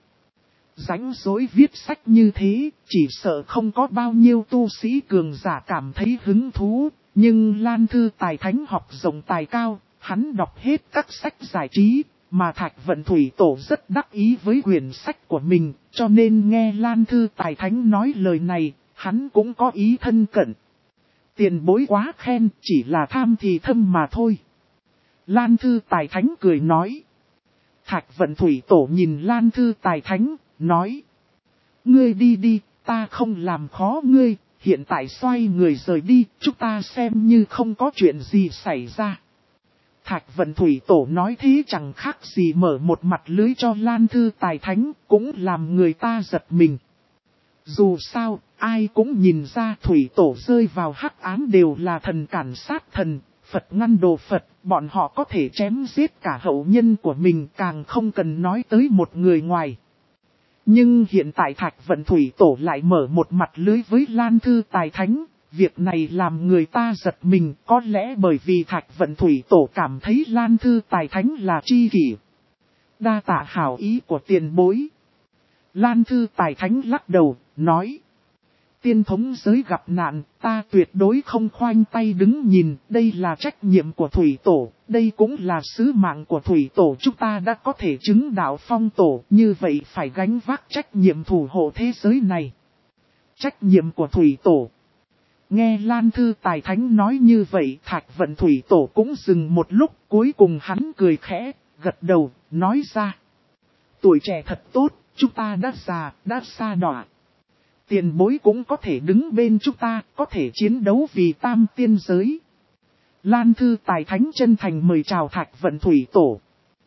Rãnh rỗi viết sách như thế, chỉ sợ không có bao nhiêu tu sĩ cường giả cảm thấy hứng thú, Nhưng Lan Thư Tài Thánh học rộng tài cao, hắn đọc hết các sách giải trí, mà Thạch Vận Thủy Tổ rất đắc ý với quyển sách của mình, cho nên nghe Lan Thư Tài Thánh nói lời này, hắn cũng có ý thân cận. Tiền bối quá khen, chỉ là tham thì thâm mà thôi. Lan Thư Tài Thánh cười nói. Thạch Vận Thủy Tổ nhìn Lan Thư Tài Thánh, nói. Ngươi đi đi, ta không làm khó ngươi, hiện tại xoay người rời đi, chúng ta xem như không có chuyện gì xảy ra. Thạch Vận Thủy Tổ nói thế chẳng khác gì mở một mặt lưới cho Lan Thư Tài Thánh, cũng làm người ta giật mình. Dù sao, ai cũng nhìn ra Thủy Tổ rơi vào hắc ám đều là thần cản sát thần, Phật ngăn đồ Phật, bọn họ có thể chém giết cả hậu nhân của mình, càng không cần nói tới một người ngoài. Nhưng hiện tại Thạch Vận Thủy Tổ lại mở một mặt lưới với Lan Thư Tài Thánh, việc này làm người ta giật mình, có lẽ bởi vì Thạch Vận Thủy Tổ cảm thấy Lan Thư Tài Thánh là tri kỷ. Đa tạ hảo ý của tiền bối. Lan Thư Tài Thánh lắc đầu, nói. Tiên thống giới gặp nạn, ta tuyệt đối không khoanh tay đứng nhìn, đây là trách nhiệm của Thủy Tổ, đây cũng là sứ mạng của Thủy Tổ. Chúng ta đã có thể chứng đạo phong tổ, như vậy phải gánh vác trách nhiệm thủ hộ thế giới này. Trách nhiệm của Thủy Tổ. Nghe Lan Thư Tài Thánh nói như vậy, Thạch Vận Thủy Tổ cũng dừng một lúc, cuối cùng hắn cười khẽ, gật đầu, nói ra. Tuổi trẻ thật tốt, chúng ta đã già, đã xa đọa. Tiền bối cũng có thể đứng bên chúng ta, có thể chiến đấu vì tam tiên giới. Lan Thư Tài Thánh chân thành mời chào Thạch Vận Thủy Tổ.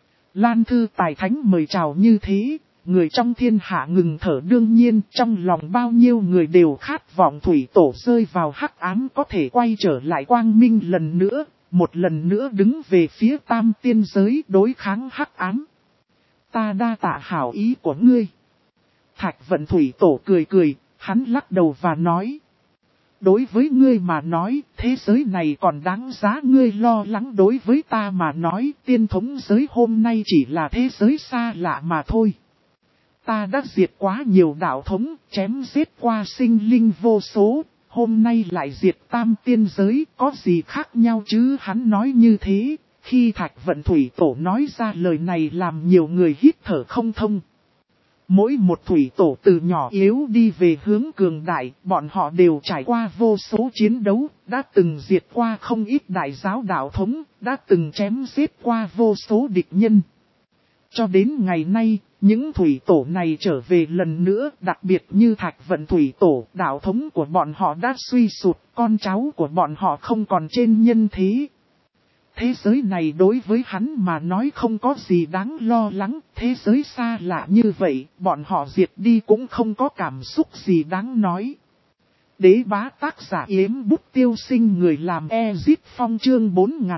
Lan Thư Tài Thánh mời chào như thế, người trong thiên hạ ngừng thở, đương nhiên trong lòng bao nhiêu người đều khát vọng Thủy Tổ rơi vào hắc ám có thể quay trở lại quang minh lần nữa, một lần nữa đứng về phía tam tiên giới đối kháng hắc ám. Ta đa tạ hảo ý của ngươi. Thạch Vận Thủy Tổ cười cười, hắn lắc đầu và nói. Đối với ngươi mà nói, thế giới này còn đáng giá ngươi lo lắng. Đối với ta mà nói, tiên thống giới hôm nay chỉ là thế giới xa lạ mà thôi. Ta đã diệt quá nhiều đạo thống, chém giết qua sinh linh vô số, hôm nay lại diệt tam tiên giới, có gì khác nhau chứ? Hắn nói như thế, khi Thạch Vận Thủy Tổ nói ra lời này làm nhiều người hít thở không thông. Mỗi một Thủy Tổ từ nhỏ yếu đi về hướng cường đại, bọn họ đều trải qua vô số chiến đấu, đã từng diệt qua không ít đại giáo đạo thống, đã từng chém giết qua vô số địch nhân. Cho đến ngày nay, những Thủy Tổ này trở về lần nữa, đặc biệt như Thạch Vận Thủy Tổ, đạo thống của bọn họ đã suy sụt, con cháu của bọn họ không còn trên nhân thế. Thế giới này đối với hắn mà nói không có gì đáng lo lắng, thế giới xa lạ như vậy, bọn họ diệt đi cũng không có cảm xúc gì đáng nói. Đế bá tác giả Yếm Bút Tiêu Sinh, người làm Ezit Phong, chương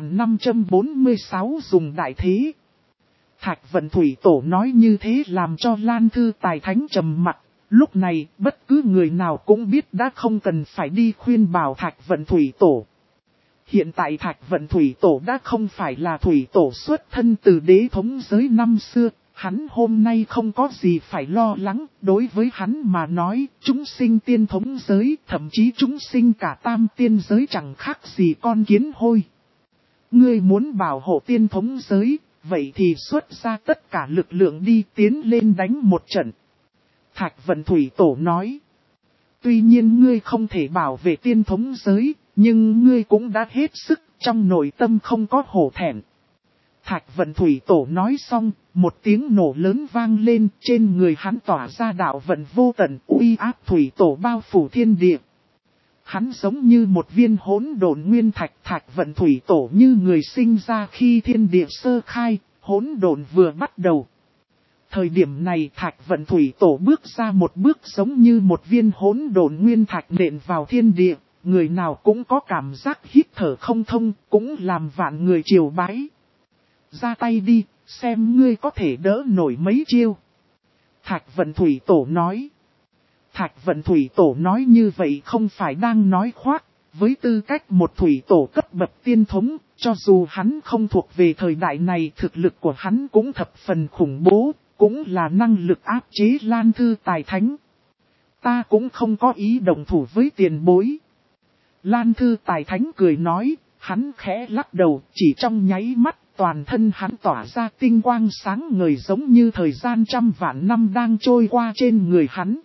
4546 dùng đại thế. Thạch Vận Thủy Tổ nói như thế làm cho Lan Thư Tài Thánh trầm mặt, lúc này bất cứ người nào cũng biết đã không cần phải đi khuyên bảo Thạch Vận Thủy Tổ. Hiện tại Thạch Vận Thủy Tổ đã không phải là Thủy Tổ xuất thân từ đế thống giới năm xưa, hắn hôm nay không có gì phải lo lắng, đối với hắn mà nói, chúng sinh tiên thống giới, thậm chí chúng sinh cả tam tiên giới chẳng khác gì con kiến hôi. Ngươi muốn bảo hộ tiên thống giới, vậy thì xuất ra tất cả lực lượng đi tiến lên đánh một trận. Thạch Vận Thủy Tổ nói, tuy nhiên ngươi không thể bảo vệ tiên thống giới, nhưng ngươi cũng đã hết sức, trong nội tâm không có hổ thẹn. Thạch Vận Thủy Tổ nói xong, một tiếng nổ lớn vang lên, trên người hắn tỏa ra đạo vận vô tận, uy áp Thủy Tổ bao phủ thiên địa. Hắn giống như một viên hỗn độn nguyên thạch. Thạch Vận Thủy Tổ như người sinh ra khi thiên địa sơ khai, hỗn độn vừa bắt đầu. Thời điểm này Thạch Vận Thủy Tổ bước ra một bước giống như một viên hỗn độn nguyên thạch nện vào thiên địa. Người nào cũng có cảm giác hít thở không thông, cũng làm vạn người triều bái. Ra tay đi, xem ngươi có thể đỡ nổi mấy chiêu. Thạch Vận Thủy Tổ nói. Thạch Vận Thủy Tổ nói như vậy không phải đang nói khoác. Với tư cách một Thủy Tổ cấp bậc tiên thống, cho dù hắn không thuộc về thời đại này, thực lực của hắn cũng thập phần khủng bố, cũng là năng lực áp chế Lan Thư Tài Thánh. Ta cũng không có ý đồng thủ với tiền bối. Lan Thư Tài Thánh cười nói, hắn khẽ lắc đầu, chỉ trong nháy mắt, toàn thân hắn tỏa ra tinh quang sáng ngời giống như thời gian trăm vạn năm đang trôi qua trên người hắn.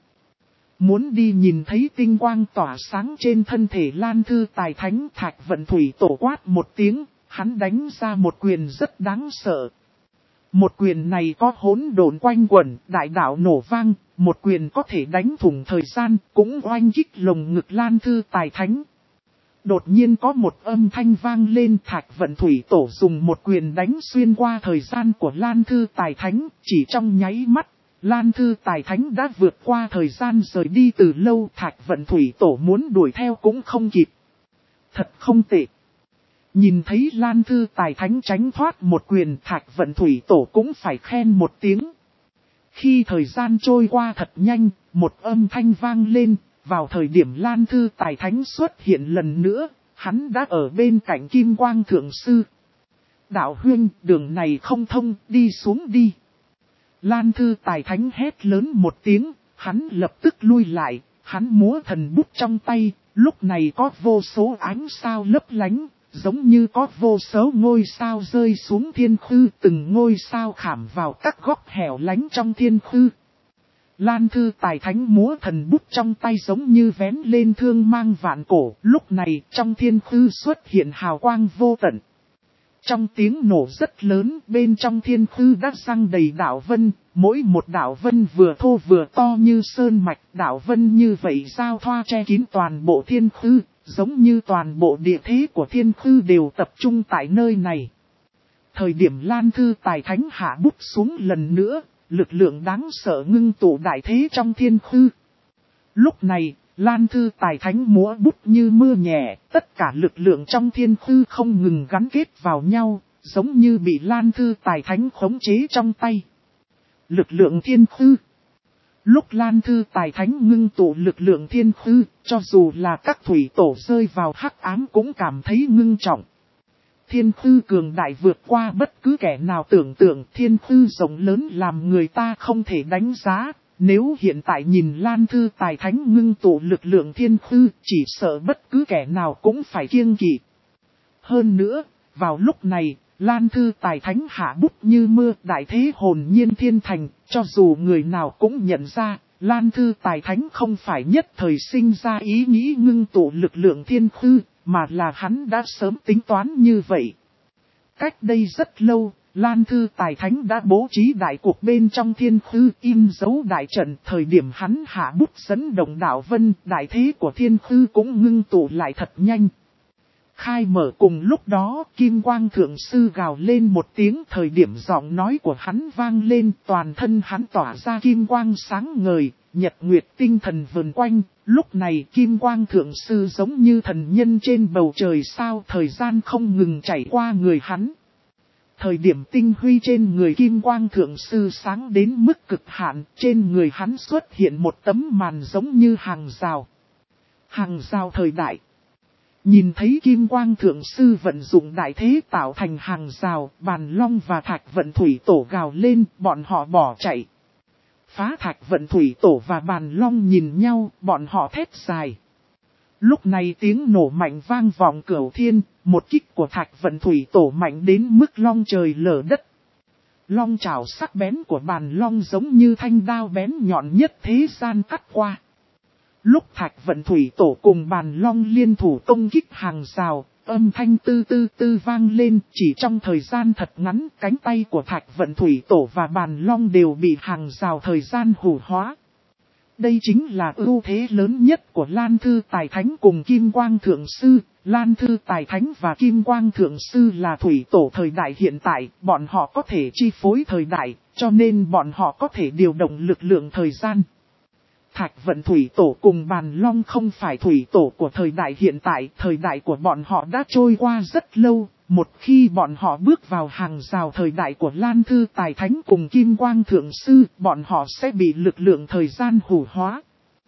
Muốn đi nhìn thấy tinh quang tỏa sáng trên thân thể Lan Thư Tài Thánh, Thạch Vận Thủy Tổ quát một tiếng, hắn đánh ra một quyền rất đáng sợ. Một quyền này có hỗn độn quanh quẩn, đại đạo nổ vang, một quyền có thể đánh thủng thời gian, cũng oanh kích lồng ngực Lan Thư Tài Thánh. Đột nhiên có một âm thanh vang lên, Thạch Vận Thủy Tổ dùng một quyền đánh xuyên qua thời gian của Lan Thư Tài Thánh, chỉ trong nháy mắt, Lan Thư Tài Thánh đã vượt qua thời gian rời đi từ lâu, Thạch Vận Thủy Tổ muốn đuổi theo cũng không kịp. Thật không tệ. Nhìn thấy Lan Thư Tài Thánh tránh thoát một quyền, Thạch Vận Thủy Tổ cũng phải khen một tiếng. Khi thời gian trôi qua thật nhanh, một âm thanh vang lên, vào thời điểm Lan Thư Tài Thánh xuất hiện lần nữa, hắn đã ở bên cạnh Kim Quang Thượng Sư. Đạo huynh, đường này không thông, đi xuống đi. Lan Thư Tài Thánh hét lớn một tiếng, hắn lập tức lui lại, hắn múa thần bút trong tay, lúc này có vô số ánh sao lấp lánh, giống như có vô số ngôi sao rơi xuống thiên khư, từng ngôi sao khảm vào các góc hẻo lánh trong thiên khư. Lan Thư Tài Thánh múa thần bút trong tay giống như vén lên thương mang vạn cổ, lúc này trong thiên khư xuất hiện hào quang vô tận. Trong tiếng nổ rất lớn, bên trong thiên khư đã răng đầy đạo vân, mỗi một đạo vân vừa thô vừa to như sơn mạch, đạo vân như vậy giao thoa che kín toàn bộ thiên khư, giống như toàn bộ địa thế của thiên khư đều tập trung tại nơi này. Thời điểm Lan Thư Tài Thánh hạ bút xuống lần nữa, lực lượng đáng sợ ngưng tụ đại thế trong thiên khư. Lúc này, Lan Thư Tài Thánh múa bút như mưa nhẹ, tất cả lực lượng trong thiên khư không ngừng gắn kết vào nhau, giống như bị Lan Thư Tài Thánh khống chế trong tay. Lực lượng thiên khư. Lúc Lan Thư Tài Thánh ngưng tụ lực lượng thiên khư, cho dù là các thủy tổ rơi vào hắc ám cũng cảm thấy ngưng trọng. Thiên khư cường đại vượt qua bất cứ kẻ nào tưởng tượng, thiên khư rộng lớn làm người ta không thể đánh giá. Nếu hiện tại nhìn Lan Thư Tài Thánh ngưng tụ lực lượng thiên khư, chỉ sợ bất cứ kẻ nào cũng phải kiêng kỵ. Hơn nữa, vào lúc này, Lan Thư Tài Thánh hạ bút như mưa, đại thế hồn nhiên thiên thành, cho dù người nào cũng nhận ra, Lan Thư Tài Thánh không phải nhất thời sinh ra ý nghĩ ngưng tụ lực lượng thiên khư, mà là hắn đã sớm tính toán như vậy. Cách đây rất lâu, Lan Thư Tài Thánh đã bố trí đại cuộc bên trong thiên khư, in dấu đại trận, thời điểm hắn hạ bút dẫn động đạo vân, đại thế của thiên khư cũng ngưng tụ lại thật nhanh. Khai mở cùng lúc đó, Kim Quang Thượng Sư gào lên một tiếng, thời điểm giọng nói của hắn vang lên, toàn thân hắn tỏa ra kim quang sáng ngời, nhật nguyệt tinh thần vần quanh, lúc này Kim Quang Thượng Sư giống như thần nhân trên bầu trời sao, thời gian không ngừng chảy qua người hắn. Thời điểm tinh huy trên người Kim Quang Thượng Sư sáng đến mức cực hạn, trên người hắn xuất hiện một tấm màn giống như hàng rào. Hàng rào thời đại. Nhìn thấy Kim Quang Thượng Sư vận dụng đại thế tạo thành hàng rào, Bàn Long và Thạch Vận Thủy Tổ gào lên, bọn họ bỏ chạy. Phá Thạch Vận Thủy Tổ và Bàn Long nhìn nhau, bọn họ thét dài. Lúc này tiếng nổ mạnh vang vọng cửu thiên, một kích của Thạch Vận Thủy Tổ mạnh đến mức long trời lở đất. Long chảo sắc bén của Bàn Long giống như thanh đao bén nhọn nhất thế gian cắt qua. Lúc Thạch Vận Thủy Tổ cùng Bàn Long liên thủ công kích hàng rào, âm thanh tư tư tư vang lên, chỉ trong thời gian thật ngắn, cánh tay của Thạch Vận Thủy Tổ và Bàn Long đều bị hàng rào thời gian hủ hóa. Đây chính là ưu thế lớn nhất của Lan Thư Tài Thánh cùng Kim Quang Thượng Sư. Lan Thư Tài Thánh và Kim Quang Thượng Sư là thủy tổ thời đại hiện tại, bọn họ có thể chi phối thời đại, cho nên bọn họ có thể điều động lực lượng thời gian. Thạch Vận Thủy Tổ cùng Bàn Long không phải thủy tổ của thời đại hiện tại, thời đại của bọn họ đã trôi qua rất lâu. Một khi bọn họ bước vào hàng rào thời đại của Lan Thư Tài Thánh cùng Kim Quang Thượng Sư, bọn họ sẽ bị lực lượng thời gian hủ hóa.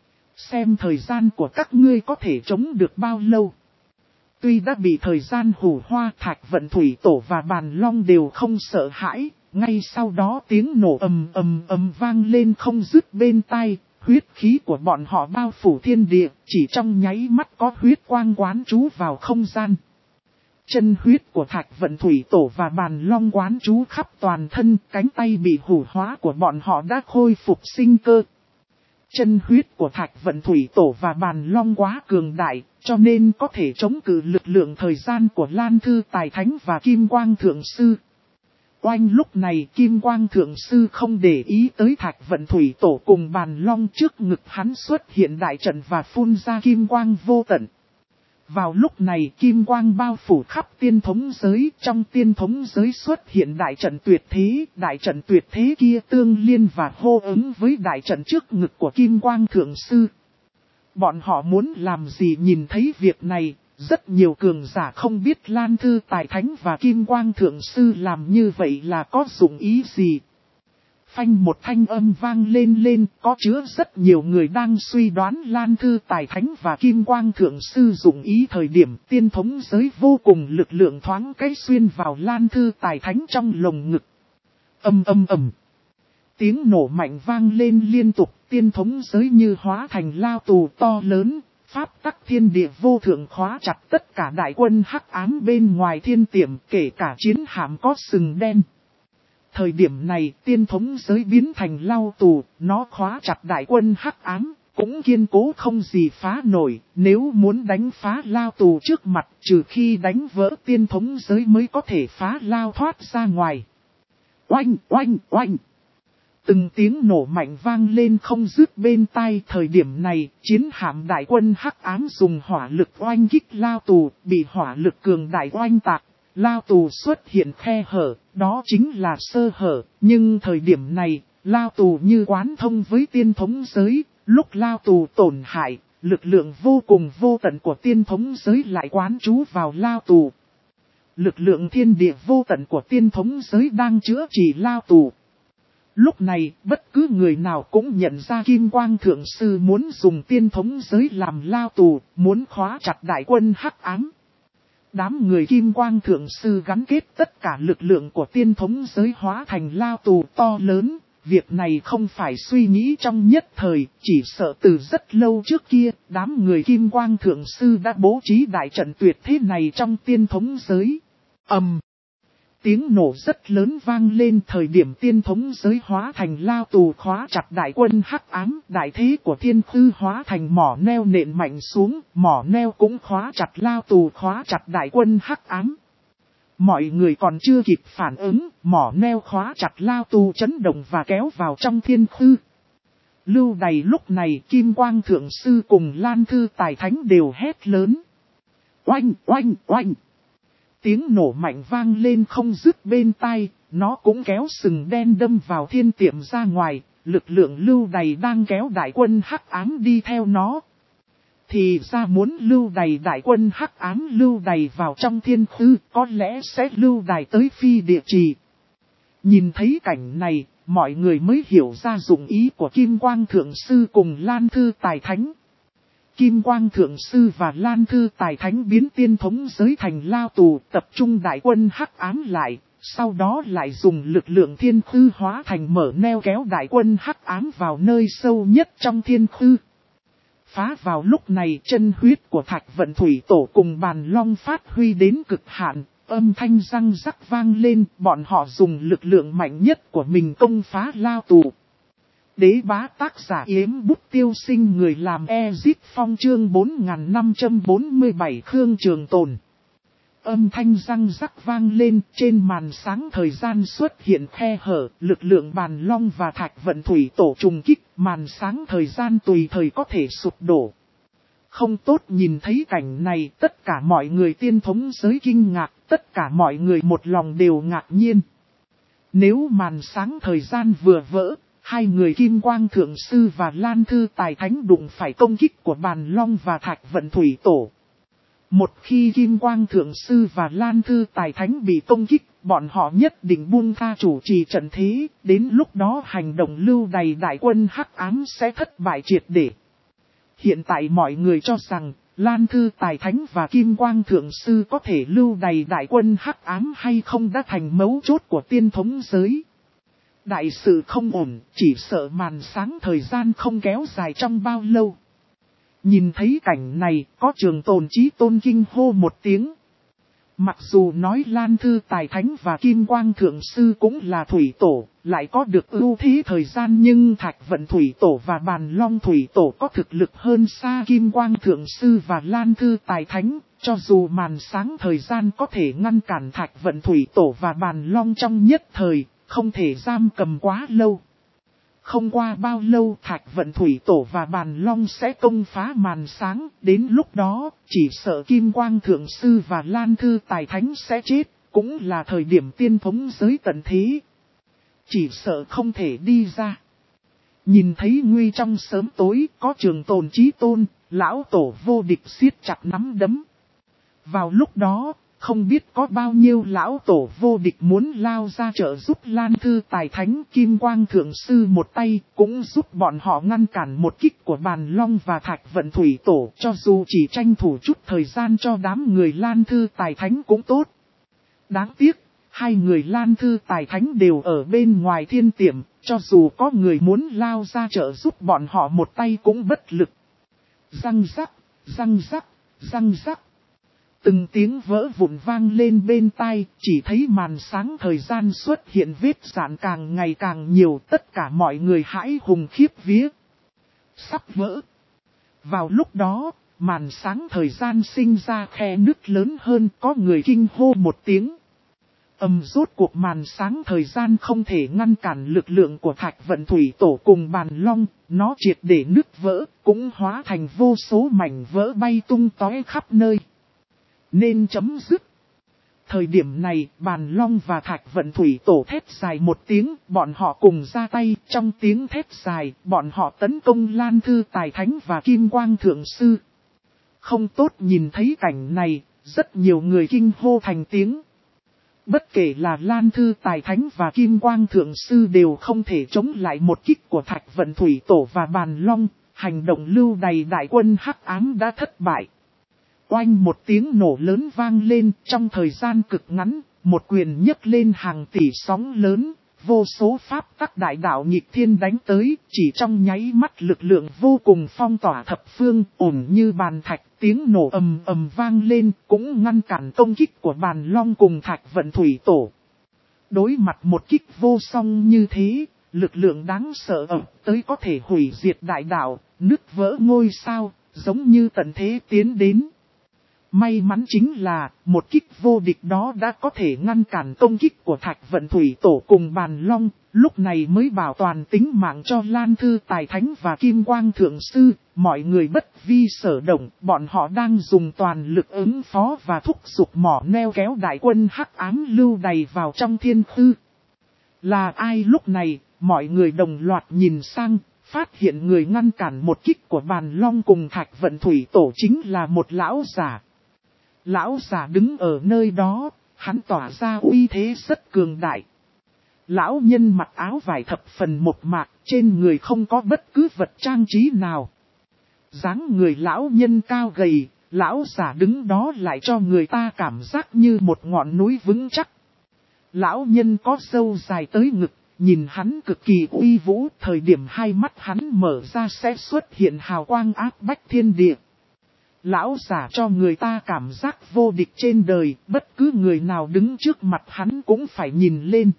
Xem thời gian của các ngươi có thể chống được bao lâu. Tuy đã bị thời gian hủ hóa, Thạch Vận Thủy Tổ và Bàn Long đều không sợ hãi. Ngay sau đó tiếng nổ ầm ầm ầm vang lên không dứt bên tai. Huyết khí của bọn họ bao phủ thiên địa, chỉ trong nháy mắt có huyết quang quán trú vào không gian. Chân huyết của Thạch Vận Thủy Tổ và Bàn Long quán trú khắp toàn thân, cánh tay bị hủ hóa của bọn họ đã khôi phục sinh cơ. Chân huyết của Thạch Vận Thủy Tổ và Bàn Long quá cường đại, cho nên có thể chống cự lực lượng thời gian của Lan Thư Tài Thánh và Kim Quang Thượng Sư. Oanh lúc này Kim Quang Thượng Sư không để ý tới Thạch Vận Thủy Tổ cùng Bàn Long, trước ngực hắn xuất hiện đại trận và phun ra kim quang vô tận. Vào lúc này kim quang bao phủ khắp tiên thống giới, trong tiên thống giới xuất hiện đại trận tuyệt thế kia tương liên và hô ứng với đại trận trước ngực của Kim Quang Thượng Sư. Bọn họ muốn làm gì nhìn thấy việc này, rất nhiều cường giả không biết Lan Thư Tài Thánh và Kim Quang Thượng Sư làm như vậy là có dụng ý gì. Phanh một thanh âm vang lên, có chứa rất nhiều người đang suy đoán Lan Thư Tài Thánh và Kim Quang Thượng Sư dụng ý thời điểm tiên thống giới vô cùng lực lượng thoáng cái xuyên vào Lan Thư Tài Thánh trong lồng ngực. Ầm. Tiếng nổ mạnh vang lên liên tục, tiên thống giới như hóa thành lao tù to lớn, pháp tắc thiên địa vô thượng khóa chặt tất cả đại quân hắc ám bên ngoài thiên tiệm, kể cả chiến hạm có sừng đen. Thời điểm này tiên thống giới biến thành lao tù, nó khóa chặt đại quân hắc ám, cũng kiên cố không gì phá nổi, nếu muốn đánh phá lao tù trước mặt trừ khi đánh vỡ tiên thống giới mới có thể phá lao thoát ra ngoài. Oanh. Từng tiếng nổ mạnh vang lên không dứt bên tai. Thời điểm này, chiến hạm đại quân hắc ám dùng hỏa lực oanh kích lao tù, bị hỏa lực cường đại oanh tạc. Lao tù xuất hiện khe hở, đó chính là sơ hở, nhưng thời điểm này, lao tù như quán thông với tiên thống giới, lúc lao tù tổn hại, lực lượng vô cùng vô tận của tiên thống giới lại quán trú vào lao tù. Lực lượng thiên địa vô tận của tiên thống giới đang chữa trị lao tù. Lúc này, bất cứ người nào cũng nhận ra Kim Quang Thượng Sư muốn dùng tiên thống giới làm lao tù, muốn khóa chặt đại quân hắc ám. Đám người Kim Quang Thượng Sư gắn kết tất cả lực lượng của tiên thống giới hóa thành lao tù to lớn. Việc này không phải suy nghĩ trong nhất thời, chỉ sợ từ rất lâu trước kia, đám người Kim Quang Thượng Sư đã bố trí đại trận tuyệt thế này trong tiên thống giới. Tiếng nổ rất lớn vang lên, thời điểm tiên thống giới hóa thành lao tù khóa chặt đại quân hắc ám, đại thế của thiên khư hóa thành mỏ neo nện mạnh xuống, mỏ neo cũng khóa chặt lao tù khóa chặt đại quân hắc ám. Mọi người còn chưa kịp phản ứng, mỏ neo khóa chặt lao tù chấn động và kéo vào trong thiên khư. Lưu Đày lúc này Kim Quang Thượng Sư cùng Lan Thư Tài Thánh đều hét lớn. Oanh. Tiếng nổ mạnh vang lên không dứt bên tai, nó cũng kéo sừng đen đâm vào thiên tiệm ra ngoài, lực lượng Lưu Đày đang kéo đại quân hắc ám đi theo nó. Thì ra muốn Lưu Đày đại quân hắc ám Lưu Đày vào trong thiên khư, có lẽ sẽ Lưu Đày tới phi địa trì. Nhìn thấy cảnh này, mọi người mới hiểu ra dụng ý của Kim Quang Thượng Sư cùng Lan Thư Tài Thánh. Kim Quang Thượng Sư và Lan Thư Tài Thánh biến tiên thống giới thành lao tù, tập trung đại quân hắc ám lại, sau đó lại dùng lực lượng thiên khư hóa thành mở neo kéo đại quân hắc ám vào nơi sâu nhất trong thiên khư. Phá vào lúc này chân huyết của Thạch Vận Thủy Tổ cùng Bàn Long phát huy đến cực hạn, âm thanh răng rắc vang lên, bọn họ dùng lực lượng mạnh nhất của mình công phá lao tù. Đế bá tác giả Yếm Bút Tiêu Sinh, người làm Ezit Phong chương 4547 Khương Trường Tồn. Âm thanh răng rắc vang lên, trên màn sáng thời gian xuất hiện khe hở, lực lượng Bàn Long và Thạch Vận Thủy Tổ trùng kích, màn sáng thời gian tùy thời có thể sụp đổ. Không tốt nhìn thấy cảnh này, tất cả mọi người tiên thống giới kinh ngạc, tất cả mọi người một lòng đều ngạc nhiên. Nếu màn sáng thời gian vừa vỡ, hai người Kim Quang Thượng Sư và Lan Thư Tài Thánh đụng phải công kích của Bàn Long và Thạch Vận Thủy Tổ. Một khi Kim Quang Thượng Sư và Lan Thư Tài Thánh bị công kích, bọn họ nhất định buông tha chủ trì trận thế, đến lúc đó hành động Lưu Đày đại quân hắc ám sẽ thất bại triệt để. Hiện tại mọi người cho rằng, Lan Thư Tài Thánh và Kim Quang Thượng Sư có thể Lưu Đày đại quân hắc ám hay không đã thành mấu chốt của tiên thống giới. Đại sự không ổn, chỉ sợ màn sáng thời gian không kéo dài trong bao lâu. Nhìn thấy cảnh này, có Trường Tồn Chí Tôn kinh hô một tiếng. Mặc dù nói Lan Thư Tài Thánh và Kim Quang Thượng Sư cũng là thủy tổ, lại có được ưu thế thời gian, nhưng Thạch Vận Thủy Tổ và Bàn Long Thủy Tổ có thực lực hơn xa Kim Quang Thượng Sư và Lan Thư Tài Thánh. Cho dù màn sáng thời gian có thể ngăn cản Thạch Vận Thủy Tổ và Bàn Long trong nhất thời, không thể giam cầm quá lâu. Không qua bao lâu Thạch Vận Thủy Tổ và Bàn Long sẽ công phá màn sáng, đến lúc đó chỉ sợ Kim Quang Thượng Sư và Lan Thư Tài Thánh sẽ chết, cũng là thời điểm tiên thống giới tận thế. Chỉ sợ không thể đi ra. Nhìn thấy nguy trong sớm tối, có Trường Tồn Chí Tôn, lão tổ vô địch siết chặt nắm đấm. Vào lúc đó, không biết có bao nhiêu lão tổ vô địch muốn lao ra trợ giúp Lan Thư Tài Thánh. Kim Quang Thượng Sư một tay cũng giúp bọn họ ngăn cản một kích của Bàn Long và Thạch Vận Thủy Tổ. Cho dù chỉ tranh thủ chút thời gian cho đám người Lan Thư Tài Thánh cũng tốt. Đáng tiếc, hai người Lan Thư Tài Thánh đều ở bên ngoài thiên tiệm. Cho dù có người muốn lao ra trợ giúp bọn họ một tay cũng bất lực. Răng rắc, răng rắc, răng rắc. Từng tiếng vỡ vụn vang lên bên tai, chỉ thấy màn sáng thời gian xuất hiện vết rạn càng ngày càng nhiều, tất cả mọi người hãi hùng khiếp vía. Sắp vỡ. Vào lúc đó, màn sáng thời gian sinh ra khe nứt lớn hơn, có người kinh hô một tiếng. Rốt cuộc màn sáng thời gian không thể ngăn cản lực lượng của Thạch Vận Thủy Tổ cùng Bàn Long, nó triệt để nứt vỡ, cũng hóa thành vô số mảnh vỡ bay tung tóe khắp nơi. Nên chấm dứt. Thời điểm này, Bàn Long và Thạch Vận Thủy Tổ thét dài một tiếng, bọn họ cùng ra tay, trong tiếng thét dài, bọn họ tấn công Lan Thư Tài Thánh và Kim Quang Thượng Sư. Không tốt nhìn thấy cảnh này, rất nhiều người kinh hô thành tiếng. Bất kể là Lan Thư Tài Thánh và Kim Quang Thượng Sư đều không thể chống lại một kích của Thạch Vận Thủy Tổ và Bàn Long, hành động lưu đày đại quân hắc ám đã thất bại. Oanh một tiếng nổ lớn vang lên, trong thời gian cực ngắn, một quyền nhấc lên hàng tỷ sóng lớn, vô số pháp các đại đạo nghịch thiên đánh tới, chỉ trong nháy mắt lực lượng vô cùng phong tỏa thập phương, ổn như bàn thạch, tiếng nổ ầm ầm vang lên, cũng ngăn cản công kích của Bàn Long cùng Thạch Vận Thủy Tổ. Đối mặt một kích vô song như thế, lực lượng đáng sợ ập tới có thể hủy diệt đại đạo, nứt vỡ ngôi sao, giống như tận thế tiến đến. May mắn chính là, một kích vô địch đó đã có thể ngăn cản công kích của Thạch Vận Thủy Tổ cùng Bàn Long, lúc này mới bảo toàn tính mạng cho Lan Thư Tài Thánh và Kim Quang Thượng Sư, mọi người bất vi sở động, bọn họ đang dùng toàn lực ứng phó và thúc giục mỏ neo kéo đại quân hắc ám lưu đày vào trong thiên khư. Là ai lúc này, mọi người đồng loạt nhìn sang, phát hiện người ngăn cản một kích của Bàn Long cùng Thạch Vận Thủy Tổ chính là một lão giả. Lão giả đứng ở nơi đó, hắn tỏa ra uy thế rất cường đại. Lão nhân mặc áo vải thập phần một mạc, trên người không có bất cứ vật trang trí nào. Dáng người lão nhân cao gầy, lão giả đứng đó lại cho người ta cảm giác như một ngọn núi vững chắc. Lão nhân có râu dài tới ngực, nhìn hắn cực kỳ uy vũ, thời điểm hai mắt hắn mở ra sẽ xuất hiện hào quang áp bách thiên địa. Lão giả cho người ta cảm giác vô địch trên đời, bất cứ người nào đứng trước mặt hắn cũng phải nhìn lên.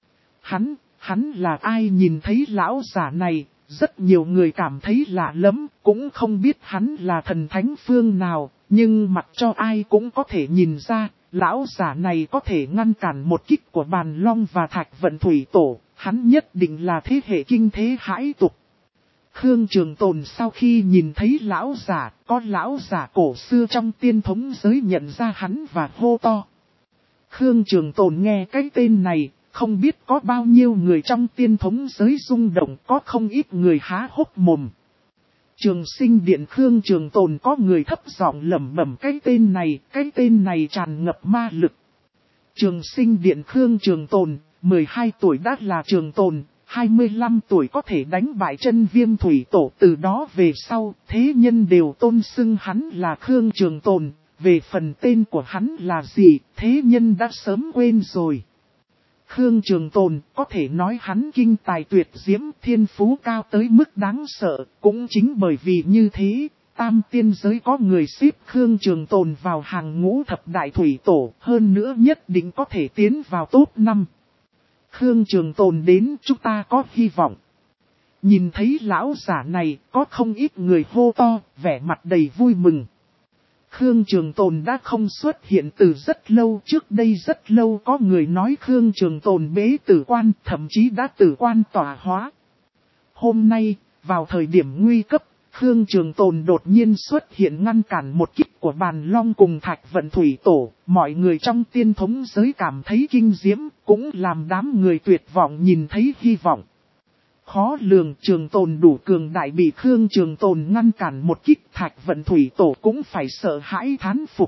Hắn là ai? Nhìn thấy lão giả này, rất nhiều người cảm thấy lạ lắm, cũng không biết hắn là thần thánh phương nào, nhưng mặc cho ai cũng có thể nhìn ra, lão giả này có thể ngăn cản một kích của Bàn Long và Thạch Vận Thủy Tổ, hắn nhất định là thế hệ kinh thế hãi tục. Khương Trường Tồn sau khi nhìn thấy lão giả, có lão giả cổ xưa trong tiên thống giới nhận ra hắn và hô to. Khương Trường Tồn nghe cái tên này, không biết có bao nhiêu người trong tiên thống giới rung động, có không ít người há hốc mồm. Trường Sinh Điện Khương Trường Tồn có người thấp giọng lẩm bẩm cái tên này tràn ngập ma lực. Trường Sinh Điện Khương Trường Tồn, 12 tuổi đã là Trường Tồn. 25 tuổi có thể đánh bại Chân Viêm Thủy Tổ, từ đó về sau, thế nhân đều tôn xưng hắn là Khương Trường Tồn, về phần tên của hắn là gì, thế nhân đã sớm quên rồi. Khương Trường Tồn có thể nói hắn kinh tài tuyệt diễm, thiên phú cao tới mức đáng sợ, cũng chính bởi vì như thế, tam tiên giới có người xếp Khương Trường Tồn vào hàng ngũ thập đại thủy tổ, hơn nữa nhất định có thể tiến vào top 5. Khương Trường Tồn đến, chúng ta có hy vọng. Nhìn thấy lão giả này, có không ít người hô to, vẻ mặt đầy vui mừng. Khương Trường Tồn đã không xuất hiện từ rất lâu, trước đây rất lâu có người nói Khương Trường Tồn bế tử quan, thậm chí đã tử quan tỏa hóa. Hôm nay, vào thời điểm nguy cấp, Khương Trường Tồn đột nhiên xuất hiện ngăn cản một kích của Bàn Long cùng Thạch Vận Thủy Tổ, mọi người trong tiên thống giới cảm thấy kinh diễm, cũng làm đám người tuyệt vọng nhìn thấy hy vọng. Khó lường Trường Tồn đủ cường đại bị Khương Trường Tồn ngăn cản một kích, Thạch Vận Thủy Tổ cũng phải sợ hãi thán phục.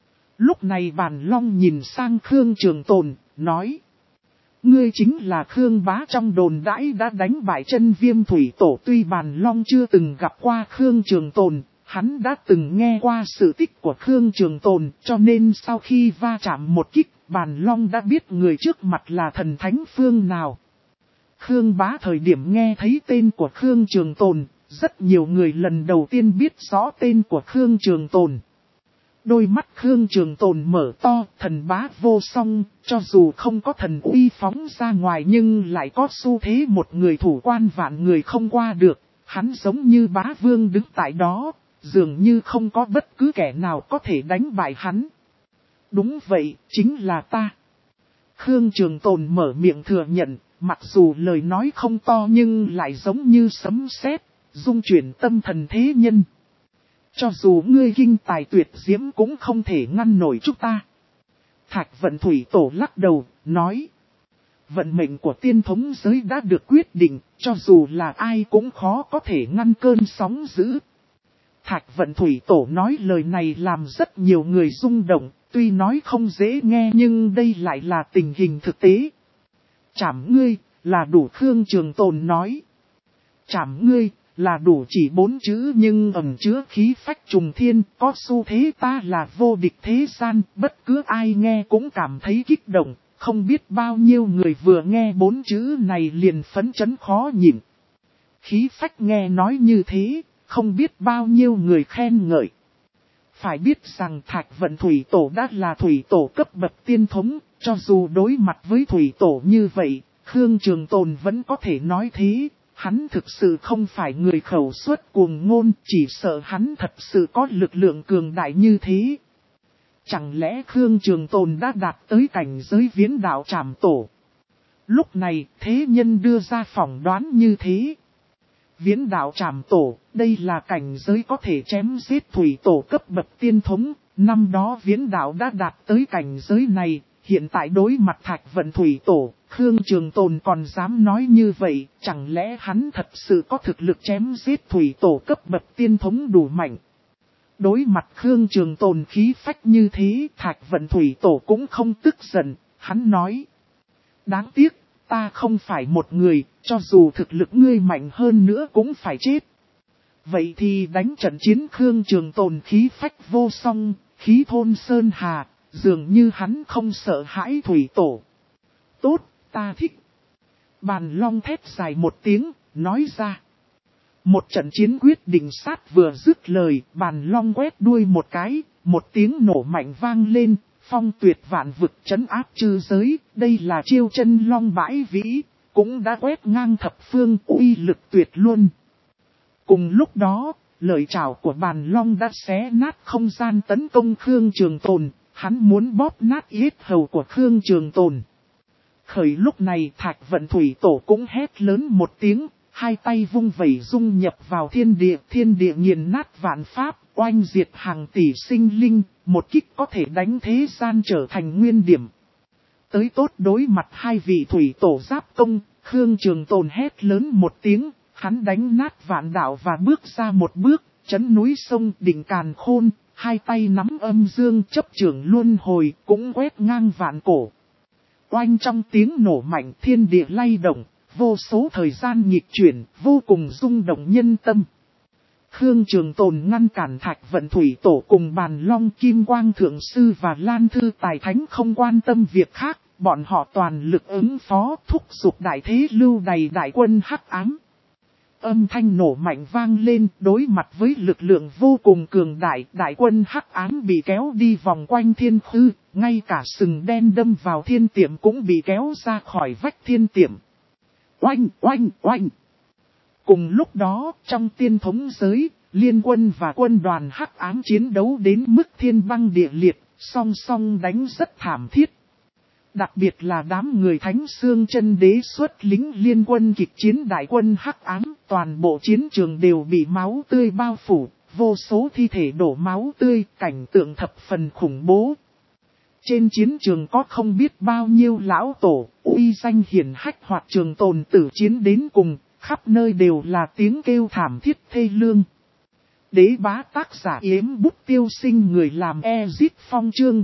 Lúc này Bàn Long nhìn sang Khương Trường Tồn, nói: ngươi chính là Khương bá trong đồn đãi đã đánh bại Chân Viêm Thủy Tổ. Tuy Bàn Long chưa từng gặp qua Khương Trường Tồn, hắn đã từng nghe qua sự tích của Khương Trường Tồn, cho nên sau khi va chạm một kích, Bàn Long đã biết người trước mặt là thần thánh phương nào. Khương bá thời điểm nghe thấy tên của Khương Trường Tồn, rất nhiều người lần đầu tiên biết rõ tên của Khương Trường Tồn. Đôi mắt Khương Trường Tồn mở to, thần bá vô song, cho dù không có thần uy phóng ra ngoài nhưng lại có xu thế một người thủ quan vạn người không qua được, hắn giống như bá vương đứng tại đó, dường như không có bất cứ kẻ nào có thể đánh bại hắn. Đúng vậy, chính là ta. Khương Trường Tồn mở miệng thừa nhận, mặc dù lời nói không to nhưng lại giống như sấm sét, dung chuyển tâm thần thế nhân. Cho dù ngươi kinh tài tuyệt diễm cũng không thể ngăn nổi chúng ta. Thạch Vận Thủy Tổ lắc đầu, nói: vận mệnh của tiên thống giới đã được quyết định, cho dù là ai cũng khó có thể ngăn cơn sóng dữ. Thạch Vận Thủy Tổ nói lời này làm rất nhiều người rung động, tuy nói không dễ nghe nhưng đây lại là tình hình thực tế. Chảm ngươi, là đủ. Khương Trường Tồn nói. Chảm ngươi, là đủ chỉ 4 chữ nhưng ẩn chứa khí phách trùng thiên, có xu thế ta là vô địch thế gian, bất cứ ai nghe cũng cảm thấy kích động, không biết bao nhiêu người vừa nghe 4 chữ này liền phấn chấn khó nhịn. Khí phách nghe nói như thế, không biết bao nhiêu người khen ngợi. Phải biết rằng Thạch Vận Thủy Tổ đã là Thủy Tổ cấp bậc tiên thống, cho dù đối mặt với Thủy Tổ như vậy, Khương Trường Tồn vẫn có thể nói thế. Hắn thực sự không phải người khẩu suất cuồng ngôn, chỉ sợ hắn thật sự có lực lượng cường đại như thế. Chẳng lẽ Khương Trường Tồn đã đạt tới cảnh giới Viễn Đạo Trảm Tổ? Lúc này, thế nhân đưa ra phỏng đoán như thế. Viễn Đạo Trảm Tổ, đây là cảnh giới có thể chém giết Thủy Tổ cấp bậc tiên thống. Năm đó Viễn Đạo đã đạt tới cảnh giới này, hiện tại đối mặt Thạch Vận Thủy Tổ, Khương Trường Tồn còn dám nói như vậy, chẳng lẽ hắn thật sự có thực lực chém giết Thủy Tổ cấp bậc tiên thống đủ mạnh? Đối mặt Khương Trường Tồn khí phách như thế, Thạch Vận Thủy Tổ cũng không tức giận, hắn nói: đáng tiếc, ta không phải một người, cho dù thực lực ngươi mạnh hơn nữa cũng phải chết. Vậy thì đánh trận chiến. Khương Trường Tồn khí phách vô song, khí thôn sơn hà, dường như hắn không sợ hãi Thủy Tổ. Tốt, ta thích. Bàn Long thét dài một tiếng, nói ra. Một trận chiến quyết định sát vừa dứt lời, Bàn Long quét đuôi một cái, một tiếng nổ mạnh vang lên, phong tuyệt vạn vực trấn áp chư giới, đây là chiêu chân long bãi vĩ, cũng đã quét ngang thập phương, uy lực tuyệt luôn. Cùng lúc đó, lời chào của Bàn Long đã xé nát không gian tấn công Khương Trường Tồn, hắn muốn bóp nát yết hầu của Khương Trường Tồn. Khởi lúc này Thạch Vận Thủy Tổ cũng hét lớn một tiếng, hai tay vung vẩy dung nhập vào thiên địa nghiền nát vạn pháp, oanh diệt hàng tỷ sinh linh, một kích có thể đánh thế gian trở thành nguyên điểm. Tới tốt đối mặt hai vị Thủy Tổ giáp công, Khương Trường Tồn hét lớn một tiếng, hắn đánh nát vạn đạo và bước ra một bước, chấn núi sông đỉnh càn khôn, hai tay nắm âm dương chấp trưởng luân hồi, cũng quét ngang vạn cổ. Oanh trong tiếng nổ mạnh thiên địa lay động, vô số thời gian nghịch chuyển, vô cùng rung động nhân tâm. Khương Trường Tồn ngăn cản Thạch Vận Thủy Tổ cùng Bàn Long Kim Quang Thượng Sư và Lan Thư Tài Thánh không quan tâm việc khác, bọn họ toàn lực ứng phó thúc giục đại thế lưu đầy đại quân hắc ám. Âm thanh nổ mạnh vang lên, đối mặt với lực lượng vô cùng cường đại, đại quân hắc ám bị kéo đi vòng quanh thiên khư, ngay cả sừng đen đâm vào thiên tiệm cũng bị kéo ra khỏi vách thiên tiệm. Oanh, oanh, oanh! Cùng lúc đó, trong tiên thống giới, liên quân và quân đoàn hắc ám chiến đấu đến mức thiên băng địa liệt, song song đánh rất thảm thiết. Đặc biệt là đám người Thánh Xương Chân Đế xuất lính liên quân kịch chiến đại quân hắc ám, toàn bộ chiến trường đều bị máu tươi bao phủ, vô số thi thể đổ máu tươi, cảnh tượng thập phần khủng bố. Trên chiến trường có không biết bao nhiêu lão tổ, uy danh hiển hách hoặc trường tồn tử chiến đến cùng, khắp nơi đều là tiếng kêu thảm thiết thê lương. Đế bá tác giả Yếm Bút Tiêu Sinh, người làm Ezit Phong, chương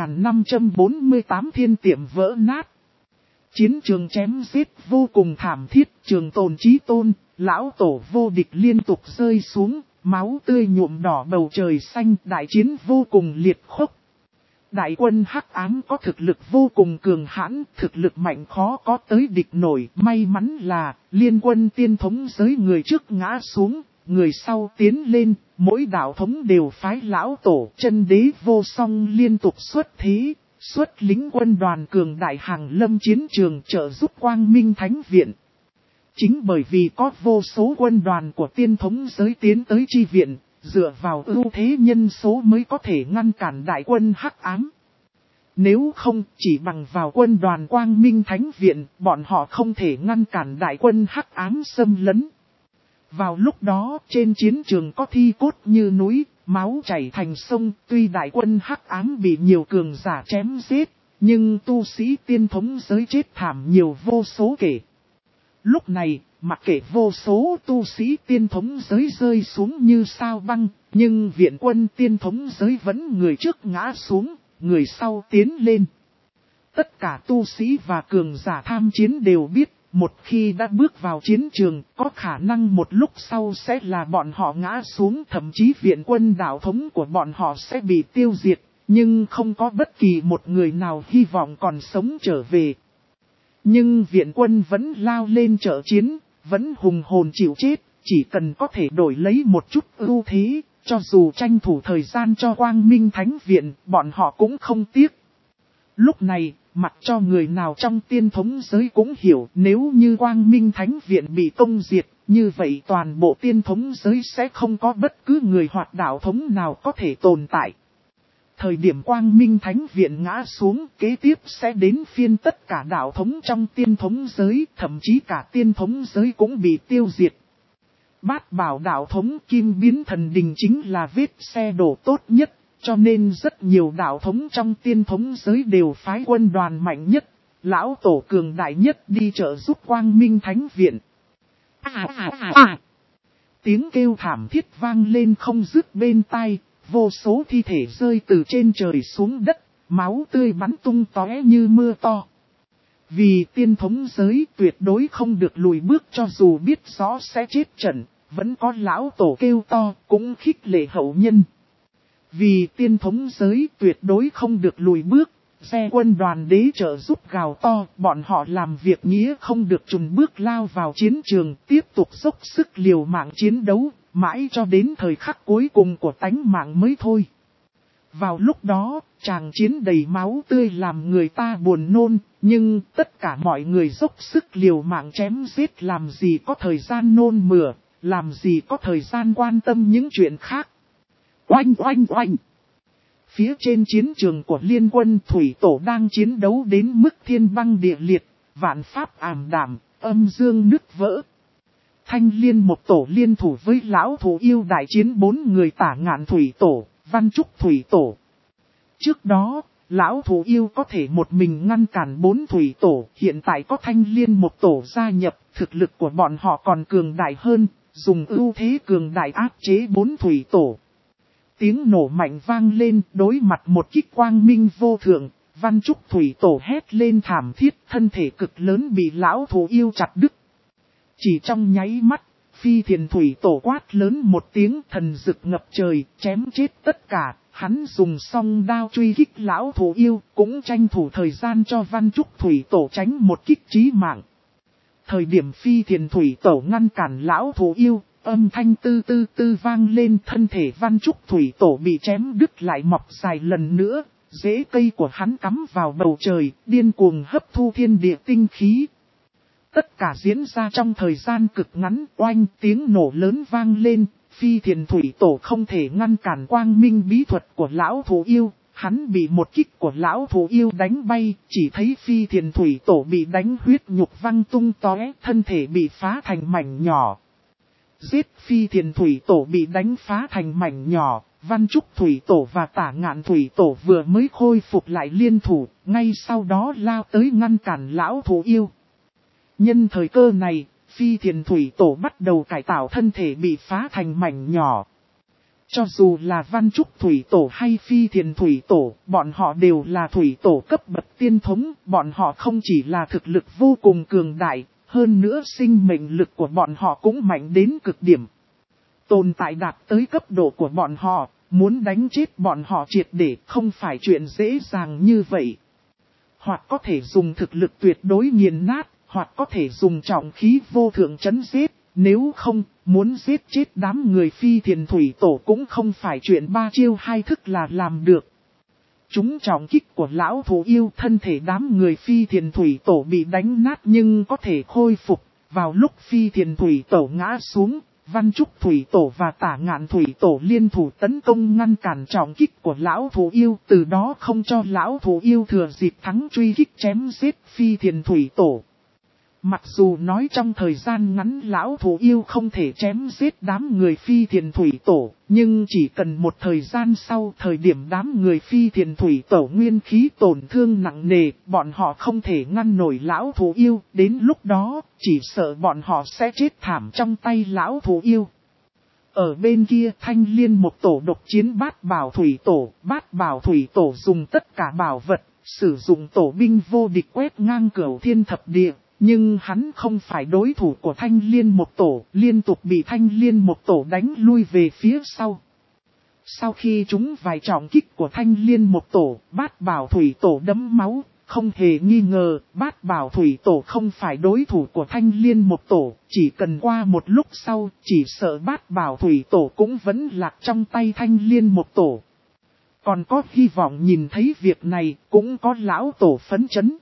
4548 thiên tiệm vỡ nát. Chiến trường chém giết vô cùng thảm thiết, trường tồn chí tôn, lão tổ vô địch liên tục rơi xuống, máu tươi nhuộm đỏ bầu trời xanh, đại chiến vô cùng liệt khốc. Đại quân hắc ám có thực lực vô cùng cường hãn, thực lực mạnh khó có tới địch nổi, may mắn là liên quân tiên thống giới người trước ngã xuống. Người sau tiến lên, mỗi đạo thống đều phái lão tổ chân đế vô song liên tục xuất thế, xuất lính quân đoàn cường đại hàng lâm chiến trường trợ giúp Quang Minh Thánh Viện. Chính bởi vì có vô số quân đoàn của tiên thống giới tiến tới chi viện, dựa vào ưu thế nhân số mới có thể ngăn cản đại quân hắc ám. Nếu không, chỉ bằng vào quân đoàn Quang Minh Thánh Viện, bọn họ không thể ngăn cản đại quân hắc ám xâm lấn. Vào lúc đó, trên chiến trường có thi cốt như núi, máu chảy thành sông, tuy đại quân hắc ám bị nhiều cường giả chém giết, nhưng tu sĩ tiên thống giới chết thảm nhiều vô số kể. Lúc này, mặc kệ vô số tu sĩ tiên thống giới rơi xuống như sao băng, nhưng viện quân tiên thống giới vẫn người trước ngã xuống, người sau tiến lên. Tất cả tu sĩ và cường giả tham chiến đều biết, một khi đã bước vào chiến trường, có khả năng một lúc sau sẽ là bọn họ ngã xuống, thậm chí viện quân đạo thống của bọn họ sẽ bị tiêu diệt, nhưng không có bất kỳ một người nào hy vọng còn sống trở về. Nhưng viện quân vẫn lao lên trợ chiến, vẫn hùng hồn chịu chết, chỉ cần có thể đổi lấy một chút ưu thế, cho dù tranh thủ thời gian cho Quang Minh Thánh Viện, bọn họ cũng không tiếc. Lúc này, mặc cho người nào trong tiên thống giới cũng hiểu, nếu như Quang Minh Thánh Viện bị công diệt, như vậy toàn bộ tiên thống giới sẽ không có bất cứ người hoặc đạo thống nào có thể tồn tại. Thời điểm Quang Minh Thánh Viện ngã xuống, kế tiếp sẽ đến phiên tất cả đạo thống trong tiên thống giới, thậm chí cả tiên thống giới cũng bị tiêu diệt. Bát bảo đạo thống Kim Biến Thần Đình chính là vết xe đổ tốt nhất, cho nên rất nhiều đạo thống trong tiên thống giới đều phái quân đoàn mạnh nhất, lão tổ cường đại nhất đi trợ giúp Quang Minh Thánh Viện. Tiếng kêu thảm thiết vang lên không dứt bên tai, vô số thi thể rơi từ trên trời xuống đất, máu tươi bắn tung tóe như mưa to. Vì tiên thống giới tuyệt đối không được lùi bước, cho dù biết rõ sẽ chết trận, vẫn có lão tổ kêu to, cũng khích lệ hậu nhân. Vì tiên thống giới tuyệt đối không được lùi bước, xe quân đoàn đế trợ giúp gào to, bọn họ làm việc nghĩa không được chùn bước lao vào chiến trường, tiếp tục dốc sức liều mạng chiến đấu, mãi cho đến thời khắc cuối cùng của tánh mạng mới thôi. Vào lúc đó, tràng chiến đầy máu tươi làm người ta buồn nôn, nhưng tất cả mọi người dốc sức liều mạng chém giết, làm gì có thời gian nôn mửa, làm gì có thời gian quan tâm những chuyện khác. Oanh oanh oanh! Phía trên chiến trường của liên quân thủy tổ đang chiến đấu đến mức thiên băng địa liệt, vạn pháp ảm đạm, âm dương nứt vỡ. Thanh liên một tổ liên thủ với lão thủ yêu đại chiến 4 người Tả Ngạn thủy tổ, Văn Trúc thủy tổ. Trước đó, lão thủ yêu có thể một mình ngăn cản 4 thủy tổ, hiện tại có thanh liên một tổ gia nhập, thực lực của bọn họ còn cường đại hơn, dùng ưu thế cường đại áp chế 4 thủy tổ. Tiếng nổ mạnh vang lên, đối mặt một kích quang minh vô thượng, Văn Trúc thủy tổ hét lên thảm thiết, thân thể cực lớn bị lão thủ yêu chặt đứt. Chỉ trong nháy mắt, Phi Thiền thủy tổ quát lớn một tiếng, thần dực ngập trời, chém chết tất cả, Hắn dùng song đao truy kích lão thú yêu, cũng tranh thủ thời gian cho Văn Trúc Thủy Tổ tránh một kích chí mạng. Thời điểm Phi Thiền Thủy Tổ ngăn cản lão thú yêu, âm thanh tư tư tư vang lên, thân thể Văn Trúc Thủy Tổ bị chém đứt lại mọc dài lần nữa, rễ cây của hắn cắm vào bầu trời, điên cuồng hấp thu thiên địa tinh khí. Tất cả diễn ra trong thời gian cực ngắn, oanh tiếng nổ lớn vang lên, Phi Thiền Thủy Tổ không thể ngăn cản quang minh bí thuật của lão thú yêu, hắn bị một kích của lão thú yêu đánh bay, chỉ thấy Phi Thiền Thủy Tổ bị đánh huyết nhục văng tung tóe, thân thể bị phá thành mảnh nhỏ. Giết Phi Thiền Thủy Tổ bị đánh phá thành mảnh nhỏ, Văn Trúc Thủy Tổ và Tả Ngạn Thủy Tổ vừa mới khôi phục lại liên thủ, ngay sau đó lao tới ngăn cản lão thú yêu. Nhân thời cơ này, Phi Thiền Thủy Tổ bắt đầu cải tạo thân thể bị phá thành mảnh nhỏ. Cho dù là Văn Trúc Thủy Tổ hay Phi Thiền Thủy Tổ, bọn họ đều là Thủy Tổ cấp bậc tiên thống, bọn họ không chỉ là thực lực vô cùng cường đại, hơn nữa sinh mệnh lực của bọn họ cũng mạnh đến cực điểm. Tồn tại đạt tới cấp độ của bọn họ, muốn đánh chết bọn họ triệt để không phải chuyện dễ dàng như vậy. Hoặc có thể dùng thực lực tuyệt đối nghiền nát, hoặc có thể dùng trọng khí vô thượng chấn giết, nếu không, muốn giết chết đám người Phi Thiền Thủy Tổ cũng không phải chuyện 3 chiêu 2 thức là làm được. Chúng trọng kích của lão thú yêu, thân thể đám người Phi Thiền Thủy Tổ bị đánh nát nhưng có thể khôi phục. Vào lúc Phi Thiền Thủy Tổ ngã xuống, Văn Trúc Thủy Tổ và Tả Ngạn Thủy Tổ liên thủ tấn công ngăn cản trọng kích của lão thú yêu, từ đó không cho lão thú yêu thừa dịp thắng truy kích chém giết Phi Thiền Thủy Tổ. Mặc dù nói trong thời gian ngắn lão thú yêu không thể chém giết đám người Phi Thiền Thủy Tổ, nhưng chỉ cần một thời gian sau thời điểm đám người Phi Thiền Thủy Tổ nguyên khí tổn thương nặng nề, bọn họ không thể ngăn nổi lão thú yêu, đến lúc đó chỉ sợ bọn họ sẽ chết thảm trong tay lão thú yêu. Ở bên kia Thanh Liên một tổ độc chiến Bát Bảo Thủy Tổ, Bát Bảo Thủy Tổ dùng tất cả bảo vật, sử dụng tổ binh vô địch quét ngang cửu thiên thập địa. Nhưng hắn không phải đối thủ của Thanh Liên một tổ, liên tục bị Thanh Liên một tổ đánh lui về phía sau. Sau khi chúng vài trọng kích của Thanh Liên một tổ, Bát Bảo Thủy Tổ đẫm máu, không hề nghi ngờ, Bát Bảo Thủy Tổ không phải đối thủ của Thanh Liên một tổ, chỉ cần qua một lúc sau, chỉ sợ Bát Bảo Thủy Tổ cũng vẫn lạc trong tay Thanh Liên một tổ. Còn có hy vọng nhìn thấy việc này, cũng có lão tổ phấn chấn.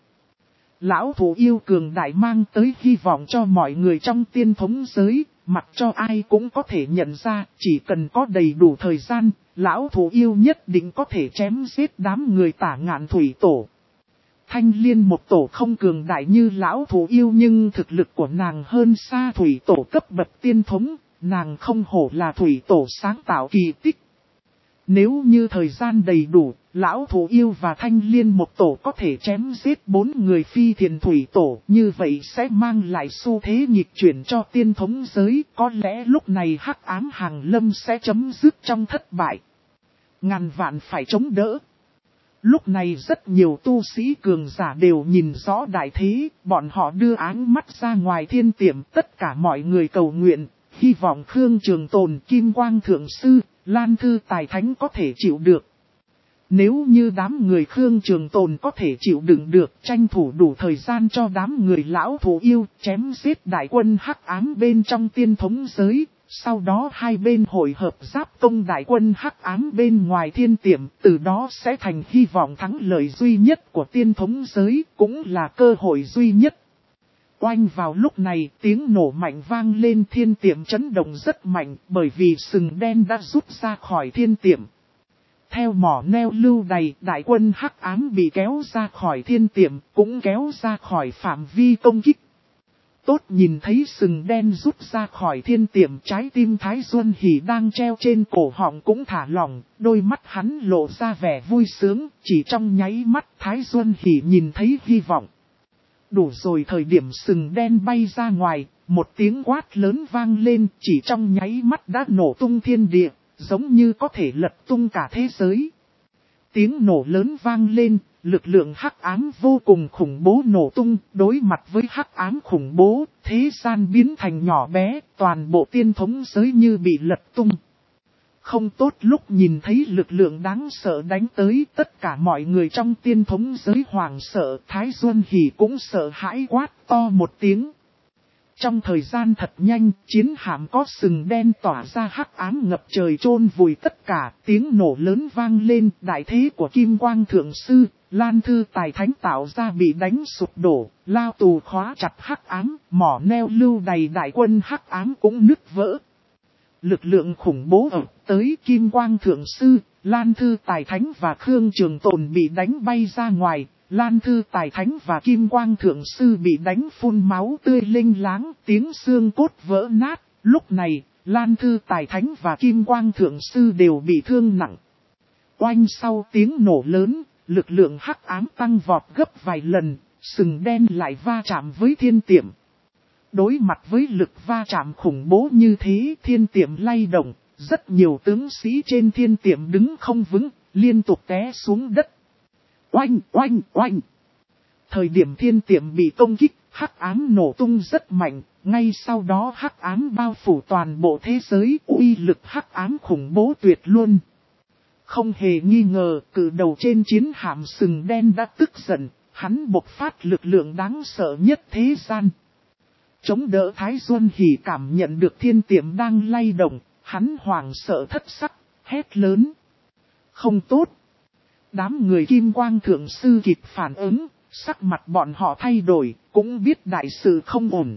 Lão thú yêu cường đại mang tới hy vọng cho mọi người trong tiên thống giới, mặc cho ai cũng có thể nhận ra, chỉ cần có đầy đủ thời gian, lão thú yêu nhất định có thể chém giết đám người Tả Ngạn Thủy Tổ. Thanh Liên một tổ không cường đại như lão thú yêu nhưng thực lực của nàng hơn xa Thủy Tổ cấp bậc tiên thống, nàng không hổ là Thủy Tổ sáng tạo kỳ tích. Nếu như thời gian đầy đủ, lão thú yêu và Thanh Liên một tổ có thể chém giết 4 người Phi Thiền Thủy Tổ, như vậy sẽ mang lại xu thế nghịch chuyển cho tiên thống giới, có lẽ lúc này hắc ám hàng lâm sẽ chấm dứt trong thất bại. Ngàn vạn phải chống đỡ. Lúc này rất nhiều tu sĩ cường giả đều nhìn rõ đại thế, bọn họ đưa áng mắt ra ngoài thiên tiệm, tất cả mọi người cầu nguyện, hy vọng Khương Trường Tồn, Kim Quang Thượng Sư, Lan Thư Tài Thánh có thể chịu được. Nếu như đám người Khương Trường Tồn có thể chịu đựng được, tranh thủ đủ thời gian cho đám người lão thú yêu, chém giết đại quân hắc ám bên trong tiên thống giới, sau đó hai bên hội hợp giáp công đại quân hắc ám bên ngoài thiên tiệm, từ đó sẽ thành hy vọng thắng lợi duy nhất của tiên thống giới, cũng là cơ hội duy nhất. Oanh vào lúc này tiếng nổ mạnh vang lên, thiên tiệm chấn động rất mạnh bởi vì sừng đen đã rút ra khỏi thiên tiệm. Theo mỏ neo lưu đày, đại quân hắc ám bị kéo ra khỏi thiên tiệm, cũng kéo ra khỏi phạm vi công kích. Tốt nhìn thấy sừng đen rút ra khỏi thiên tiệm, trái tim Thái Duân Hỷ đang treo trên cổ họng cũng thả lỏng, đôi mắt hắn lộ ra vẻ vui sướng, chỉ trong nháy mắt Thái Duân Hỷ nhìn thấy hy vọng. Đủ rồi, thời điểm sừng đen bay ra ngoài, một tiếng quát lớn vang lên, chỉ trong nháy mắt đã nổ tung thiên địa, giống như có thể lật tung cả thế giới. Tiếng nổ lớn vang lên, lực lượng hắc ám vô cùng khủng bố nổ tung, đối mặt với hắc ám khủng bố, thế gian biến thành nhỏ bé, toàn bộ tiên thống giới như bị lật tung. Không tốt, lúc nhìn thấy lực lượng đáng sợ đánh tới, tất cả mọi người trong tiên thống giới hoàng sợ, Thái Duân Hỷ cũng sợ hãi quát to một tiếng. Trong thời gian thật nhanh, chiến hạm có sừng đen tỏa ra hắc ám ngập trời chôn vùi tất cả, tiếng nổ lớn vang lên, đại thế của Kim Quang Thượng Sư, Lan Thư Tài Thánh tạo ra bị đánh sụp đổ, lao tù khóa chặt hắc ám, mỏ neo lưu đầy đại quân hắc ám cũng nứt vỡ. Lực lượng khủng bố ập tới, Kim Quang Thượng Sư, Lan Thư Tài Thánh và Khương Trường Tồn bị đánh bay ra ngoài. Lan Thư Tài Thánh và Kim Quang Thượng Sư bị đánh phun máu tươi linh láng, tiếng xương cốt vỡ nát. Lúc này, Lan Thư Tài Thánh và Kim Quang Thượng Sư đều bị thương nặng. Oanh, sau tiếng nổ lớn, lực lượng hắc ám tăng vọt gấp vài lần, sừng đen lại va chạm với thiên tiệm. Đối mặt với lực va chạm khủng bố như thế, thiên tiệm lay động, rất nhiều tướng sĩ trên thiên tiệm đứng không vững, liên tục té xuống đất. Oanh, oanh, oanh. Thời điểm thiên tiệm bị công kích, hắc ám nổ tung rất mạnh, ngay sau đó hắc ám bao phủ toàn bộ thế giới, uy lực hắc ám khủng bố tuyệt luôn. Không hề nghi ngờ, cự đầu trên chiến hạm sừng đen đã tức giận, hắn bộc phát lực lượng đáng sợ nhất thế gian. Chống đỡ Thái Duân Hỷ cảm nhận được thiên tiệm đang lay động, hắn hoảng sợ thất sắc, hét lớn. Không tốt. Đám người Kim Quang Thượng Sư kịp phản ứng, sắc mặt bọn họ thay đổi, cũng biết đại sự không ổn.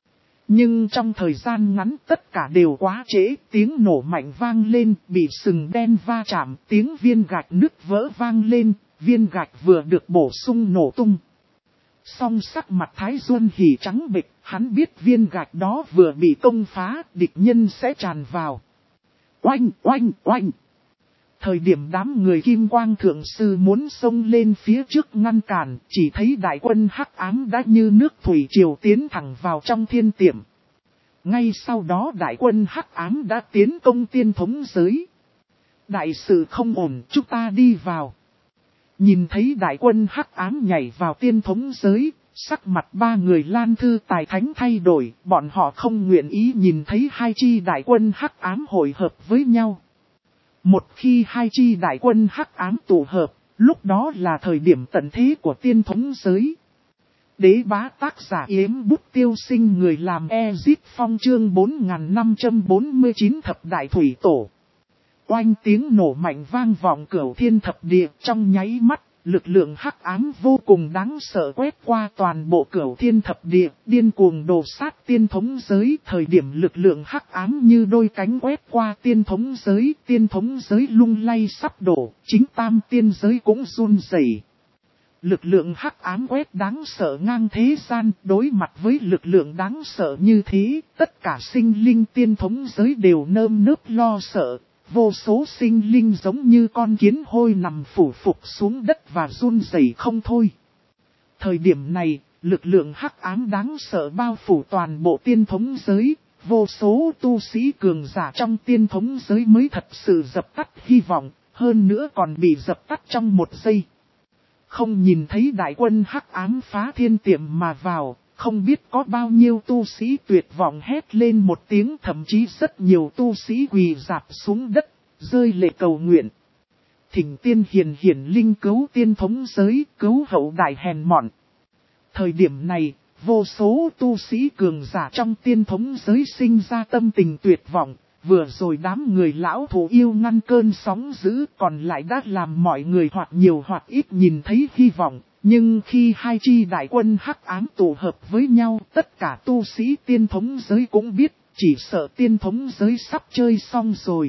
Nhưng trong thời gian ngắn tất cả đều quá trễ, tiếng nổ mạnh vang lên, bị sừng đen va chạm, tiếng viên gạch nứt vỡ vang lên, viên gạch vừa được bổ sung nổ tung. Song sắc mặt Thái Duân Hỷ trắng bệch, hắn biết viên gạch đó vừa bị công phá, địch nhân sẽ tràn vào. Oanh, oanh, oanh. Thời điểm đám người Kim Quang Thượng Sư muốn xông lên phía trước ngăn cản, chỉ thấy đại quân hắc ám đã như nước thủy triều tiến thẳng vào trong thiên tiệm. Ngay sau đó đại quân hắc ám đã tiến công tiên thống giới. Đại sự không ổn, chúng ta đi vào. Nhìn thấy đại quân hắc ám nhảy vào tiên thống giới, sắc mặt ba người Lan Thư Tài Thánh thay đổi, bọn họ không nguyện ý nhìn thấy hai chi đại quân hắc ám hội hợp với nhau. Một khi hai chi đại quân hắc ám tụ hợp, lúc đó là thời điểm tận thế của tiên thống giới. Đế bá tác giả Yếm Bút Tiêu Sinh, người làm Ezit Phong, chương 4549 thập đại thủy tổ. Oanh, tiếng nổ mạnh vang vọng cửu thiên thập địa, trong nháy mắt, lực lượng hắc ám vô cùng đáng sợ quét qua toàn bộ cửu thiên thập địa, điên cuồng đổ sát tiên thống giới. Thời điểm lực lượng hắc ám như đôi cánh quét qua tiên thống giới lung lay sắp đổ, chính tam tiên giới cũng run rẩy. Lực lượng hắc ám quét đáng sợ ngang thế gian, đối mặt với lực lượng đáng sợ như thế, tất cả sinh linh tiên thống giới đều nơm nớp lo sợ. Vô số sinh linh giống như con kiến hôi nằm phủ phục xuống đất và run rẩy không thôi. Thời điểm này, lực lượng hắc ám đáng sợ bao phủ toàn bộ tiên thống giới, vô số tu sĩ cường giả trong tiên thống giới mới thật sự dập tắt hy vọng, hơn nữa còn bị dập tắt trong một giây. Không nhìn thấy đại quân hắc ám phá thiên tiệm mà vào, không biết có bao nhiêu tu sĩ tuyệt vọng hét lên một tiếng, thậm chí rất nhiều tu sĩ quỳ rạp xuống đất, rơi lệ cầu nguyện. Thỉnh tiên hiền hiển linh cứu tiên thống giới, cứu hậu đại hèn mọn. Thời điểm này, vô số tu sĩ cường giả trong tiên thống giới sinh ra tâm tình tuyệt vọng. Vừa rồi đám người lão thủ yêu ngăn cơn sóng dữ, còn lại đã làm mọi người hoặc nhiều hoặc ít nhìn thấy hy vọng. Nhưng khi hai chi đại quân hắc ám tụ hợp với nhau, tất cả tu sĩ tiên thống giới cũng biết, chỉ sợ tiên thống giới sắp chơi xong rồi.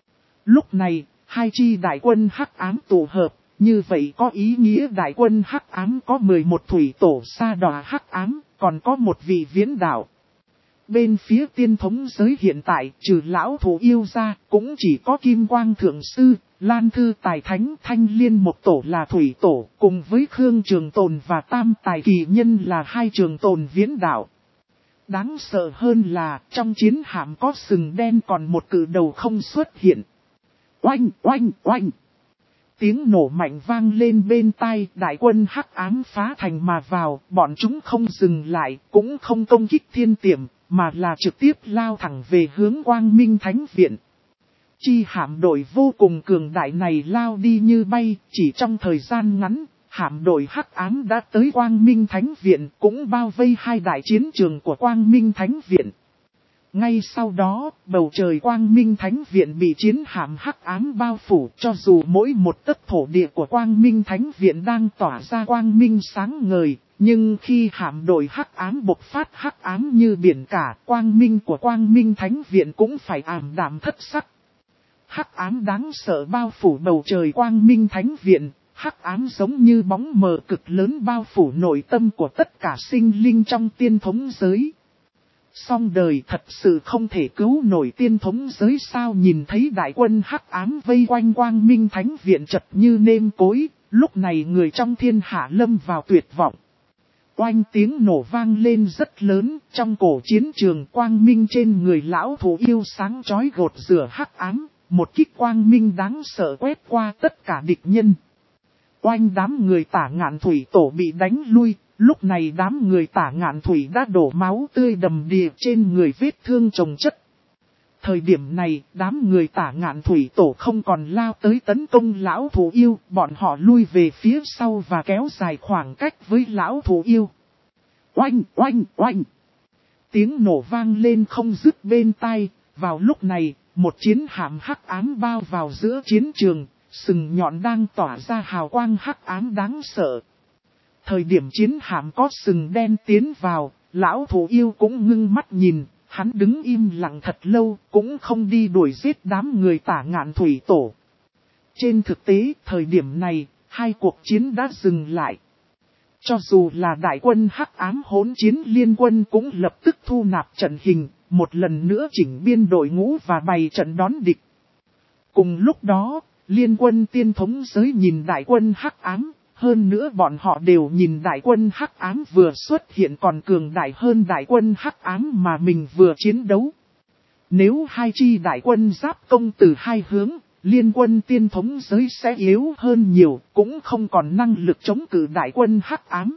Lúc này, hai chi đại quân hắc ám tụ hợp, như vậy có ý nghĩa đại quân hắc ám có 11 thủy tổ sa đọa hắc ám, còn có một vị viễn đạo. Bên phía tiên thống giới hiện tại, trừ lão thủ yêu ra, cũng chỉ có Kim Quang Thượng Sư, Lan Thư Tài Thánh, Thanh Liên một tổ là thủy tổ, cùng với Khương Trường Tồn và Tam Tài Kỳ Nhân là hai trường tồn viễn đạo. Đáng sợ hơn là, trong chiến hạm có sừng đen còn một cự đầu không xuất hiện. Oanh, oanh, oanh! Tiếng nổ mạnh vang lên bên tai, đại quân hắc ám phá thành mà vào, bọn chúng không dừng lại, cũng không công kích thiên tiệm, mà là trực tiếp lao thẳng về hướng Quang Minh Thánh Viện. Chi hạm đội vô cùng cường đại này lao đi như bay, chỉ trong thời gian ngắn, hạm đội hắc ám đã tới Quang Minh Thánh Viện, cũng bao vây hai đại chiến trường của Quang Minh Thánh Viện. Ngay sau đó, bầu trời Quang Minh Thánh Viện bị chiến hạm hắc ám bao phủ, cho dù mỗi một tấc thổ địa của Quang Minh Thánh Viện đang tỏa ra quang minh sáng ngời, nhưng khi hạm đội hắc ám bộc phát hắc ám như biển cả, quang minh của Quang Minh Thánh Viện cũng phải ảm đạm thất sắc. Hắc ám đáng sợ bao phủ bầu trời Quang Minh Thánh Viện, hắc ám giống như bóng mờ cực lớn bao phủ nội tâm của tất cả sinh linh trong tiên thống giới. Song đời thật sự không thể cứu nổi tiên thống giới sao? Nhìn thấy đại quân hắc ám vây quanh Quang Minh Thánh Viện chật như nêm cối, lúc này người trong thiên hạ lâm vào tuyệt vọng. Oanh tiếng nổ vang lên rất lớn, trong cổ chiến trường quang minh trên người lão thú yêu sáng chói gột rửa hắc ám, một kích quang minh đáng sợ quét qua tất cả địch nhân. Oanh đám người Tả Ngạn Thủy Tổ bị đánh lui, lúc này đám người Tả Ngạn Thủy đã đổ máu tươi đầm đìa trên người vết thương chồng chất. Thời điểm này, đám người Tả Ngạn Thủy Tổ không còn lao tới tấn công lão thú yêu, bọn họ lui về phía sau và kéo dài khoảng cách với lão thú yêu. Oanh, oanh, oanh! Tiếng nổ vang lên không dứt bên tai, vào lúc này, một chiến hạm hắc ám bao vào giữa chiến trường, sừng nhọn đang tỏa ra hào quang hắc ám đáng sợ. Thời điểm chiến hạm có sừng đen tiến vào, lão thú yêu cũng ngưng mắt nhìn. Hắn đứng im lặng thật lâu, cũng không đi đuổi giết đám người Tả Ngạn Thủy Tổ. Trên thực tế, thời điểm này, hai cuộc chiến đã dừng lại. Cho dù là đại quân hắc ám hỗn chiến liên quân cũng lập tức thu nạp trận hình, một lần nữa chỉnh biên đội ngũ và bày trận đón địch. Cùng lúc đó, liên quân tiên thống giới nhìn đại quân hắc ám. Hơn nữa bọn họ đều nhìn đại quân hắc ám vừa xuất hiện còn cường đại hơn đại quân hắc ám mà mình vừa chiến đấu. Nếu hai chi đại quân giáp công từ hai hướng, liên quân tiên thống giới sẽ yếu hơn nhiều, cũng không còn năng lực chống cự đại quân hắc ám.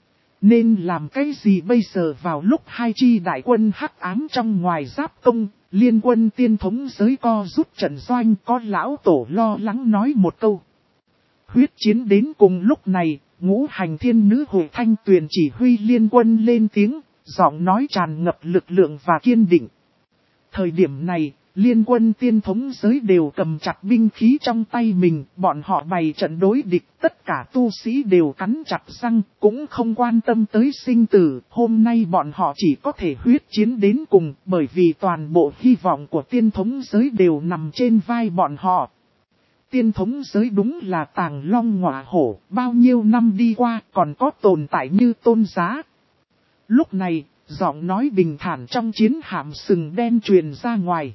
Nên làm cái gì bây giờ? Vào lúc hai chi đại quân hắc ám trong ngoài giáp công, liên quân tiên thống giới co rút trận doanh, có lão tổ lo lắng nói một câu. Huyết chiến đến cùng lúc này, ngũ hành thiên nữ Hội Thanh Tuyền chỉ huy liên quân lên tiếng, giọng nói tràn ngập lực lượng và kiên định. Thời điểm này, liên quân tiên thống giới đều cầm chặt binh khí trong tay mình, bọn họ bày trận đối địch, tất cả tu sĩ đều cắn chặt răng, cũng không quan tâm tới sinh tử. Hôm nay bọn họ chỉ có thể huyết chiến đến cùng, bởi vì toàn bộ hy vọng của tiên thống giới đều nằm trên vai bọn họ. Tiên thống giới đúng là tàng long ngọa hổ, bao nhiêu năm đi qua còn có tồn tại như Tôn Giá. Lúc này, giọng nói bình thản trong chiến hạm sừng đen truyền ra ngoài.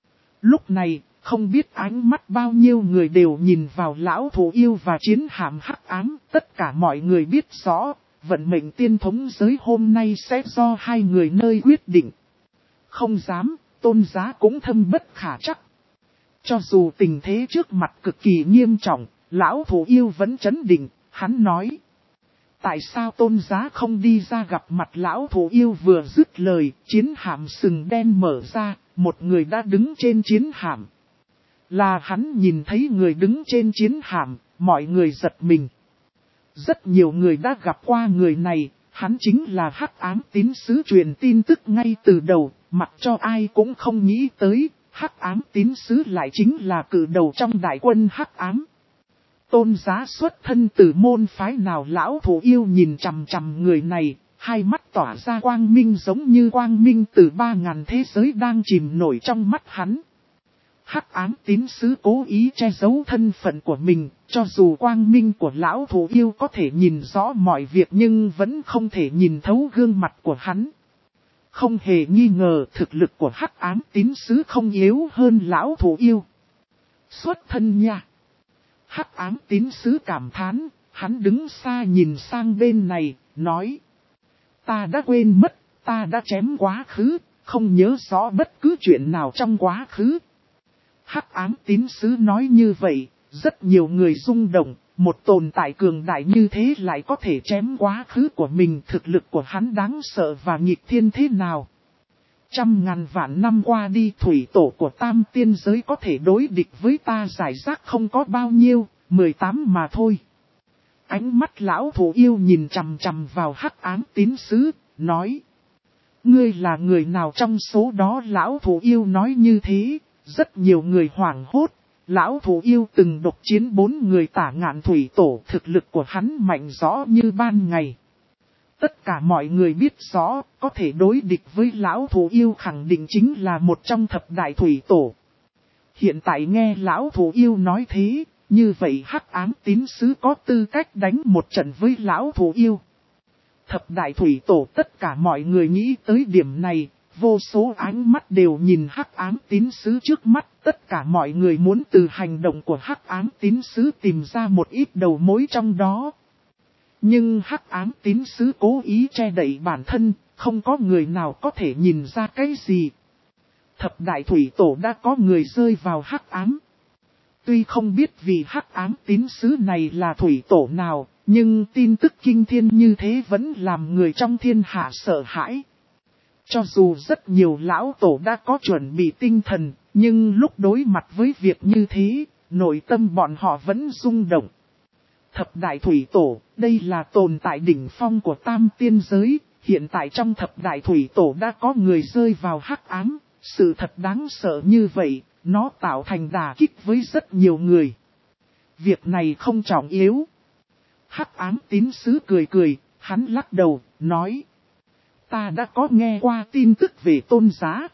Lúc này, không biết ánh mắt bao nhiêu người đều nhìn vào lão thú yêu và chiến hạm hắc ám, tất cả mọi người biết rõ, vận mệnh tiên thống giới hôm nay sẽ do hai người nơi quyết định. Không dám, Tôn Giá cũng thâm bất khả trắc. Cho dù tình thế trước mặt cực kỳ nghiêm trọng, lão thú yêu vẫn trấn định, hắn nói. Tại sao Tôn Giá không đi ra gặp mặt? Lão thú yêu vừa dứt lời, chiến hạm sừng đen mở ra, một người đã đứng trên chiến hạm. Là hắn. Nhìn thấy người đứng trên chiến hạm, mọi người giật mình. Rất nhiều người đã gặp qua người này, hắn chính là Hắc Ám Tín Sứ truyền tin tức ngay từ đầu, mặc cho ai cũng không nghĩ tới. Hắc Ám Tín Sứ lại chính là cử đầu trong đại quân Hắc Ám. Tôn Giá xuất thân từ môn phái nào? Lão thú yêu nhìn chằm chằm người này, hai mắt tỏa ra quang minh giống như quang minh từ 3000 thế giới đang chìm nổi trong mắt hắn. Hắc Ám Tín Sứ cố ý che giấu thân phận của mình, cho dù quang minh của lão thú yêu có thể nhìn rõ mọi việc nhưng vẫn không thể nhìn thấu gương mặt của hắn. Không hề nghi ngờ thực lực của Hắc Ám Tín Sứ không yếu hơn lão thú yêu. Xuất thân nha. Hắc Ám Tín Sứ cảm thán, hắn đứng xa nhìn sang bên này, nói. Ta đã quên mất, ta đã chém quá khứ, không nhớ rõ bất cứ chuyện nào trong quá khứ. Hắc Ám Tín Sứ nói như vậy, rất nhiều người rung động, một tồn tại cường đại như thế lại có thể chém quá khứ của mình. Thực lực của hắn đáng sợ và nghịch thiên thế nào. 100.000 vạn năm qua đi, thủy tổ của tam tiên giới có thể đối địch với ta giải rác không có bao nhiêu, 18 mà thôi. Ánh mắt lão thổ yêu nhìn chằm chằm vào hắc ám tín sứ, nói. Ngươi là người nào trong số đó? Lão thổ yêu nói như thế, rất nhiều người hoảng hốt. Lão thổ yêu từng độc chiến 4 người Tả Ngạn thủy tổ, thực lực của hắn mạnh rõ như ban ngày. Tất cả mọi người biết rõ, có thể đối địch với lão thổ yêu khẳng định chính là một trong thập đại thủy tổ. Hiện tại nghe lão thổ yêu nói thế, như vậy hắc ám tín sứ có tư cách đánh một trận với lão thổ yêu. Thập đại thủy tổ, tất cả mọi người nghĩ tới điểm này, vô số ánh mắt đều nhìn hắc ám tín sứ trước mắt, tất cả mọi người muốn từ hành động của hắc ám tín sứ tìm ra một ít đầu mối trong đó. Nhưng hắc ám tín sứ cố ý che đậy bản thân, không có người nào có thể nhìn ra cái gì. Thập đại thủy tổ đã có người rơi vào hắc ám. Tuy không biết vì hắc ám tín sứ này là thủy tổ nào, nhưng tin tức kinh thiên như thế vẫn làm người trong thiên hạ sợ hãi. Cho dù rất nhiều lão tổ đã có chuẩn bị tinh thần, nhưng lúc đối mặt với việc như thế, nội tâm bọn họ vẫn rung động. Thập đại thủy tổ, đây là tồn tại đỉnh phong của tam tiên giới, hiện tại trong thập đại thủy tổ đã có người rơi vào hắc ám, sự thật đáng sợ như vậy, nó tạo thành đả kích với rất nhiều người. Việc này không trọng yếu. Hắc ám tín sứ cười cười, hắn lắc đầu, nói. Ta đã có nghe qua tin tức về Tôn Giá.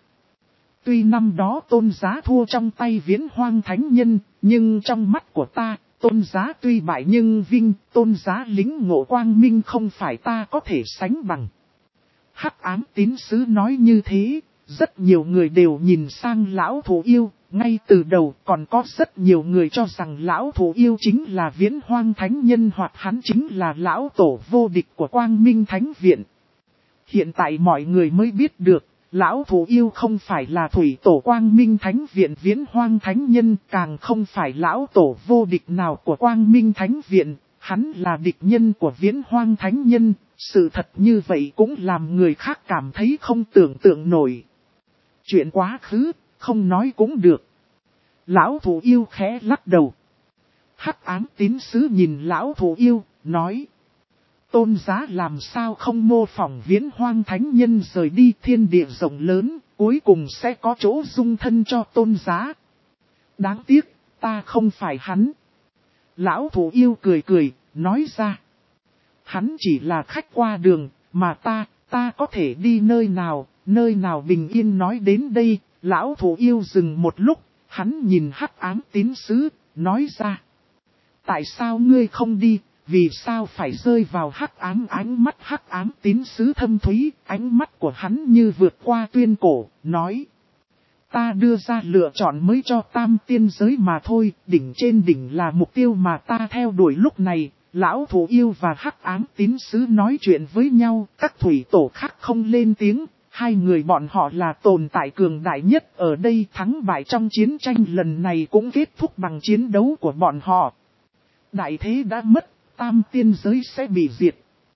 Tuy năm đó Tôn Giá thua trong tay Viễn Hoang Thánh Nhân, nhưng trong mắt của ta, Tôn Giá tuy bại nhưng vinh, Tôn Giá lính ngộ quang minh không phải ta có thể sánh bằng. Hắc ám tín sứ nói như thế, rất nhiều người đều nhìn sang lão thổ yêu, ngay từ đầu còn có rất nhiều người cho rằng lão thổ yêu chính là Viễn Hoang Thánh Nhân hoặc hắn chính là lão tổ vô địch của Quang Minh Thánh Viện. Hiện tại mọi người mới biết được, lão thổ yêu không phải là thủy tổ Quang Minh Thánh Viện Viễn Hoang Thánh Nhân, càng không phải lão tổ vô địch nào của Quang Minh Thánh Viện, hắn là địch nhân của Viễn Hoang Thánh Nhân, sự thật như vậy cũng làm người khác cảm thấy không tưởng tượng nổi. Chuyện quá khứ, không nói cũng được. Lão thổ yêu khẽ lắc đầu. Hắc ám tín sứ nhìn lão thổ yêu, nói. Tôn Giá làm sao không mô phỏng Viễn Hoang Thánh Nhân rời đi thiên địa rộng lớn, cuối cùng sẽ có chỗ dung thân cho Tôn Giá. Đáng tiếc, ta không phải hắn. Lão thổ yêu cười cười, nói ra. Hắn chỉ là khách qua đường, mà ta có thể đi nơi nào bình yên. Nói đến đây, lão thổ yêu dừng một lúc, hắn nhìn hắc ám tín sứ, nói ra. Tại sao ngươi không đi? Vì sao phải rơi vào hắc ám? Ánh mắt hắc ám tín sứ thâm thúy, ánh mắt của hắn như vượt qua tuyên cổ, nói. Ta đưa ra lựa chọn mới cho tam tiên giới mà thôi, đỉnh trên đỉnh là mục tiêu mà ta theo đuổi lúc này. Lão thổ yêu và hắc ám tín sứ nói chuyện với nhau, các thủy tổ khác không lên tiếng, hai người bọn họ là tồn tại cường đại nhất ở đây, thắng bại trong chiến tranh lần này cũng kết thúc bằng chiến đấu của bọn họ. Đại thế đã mất, tam tiên giới sẽ bị diệt.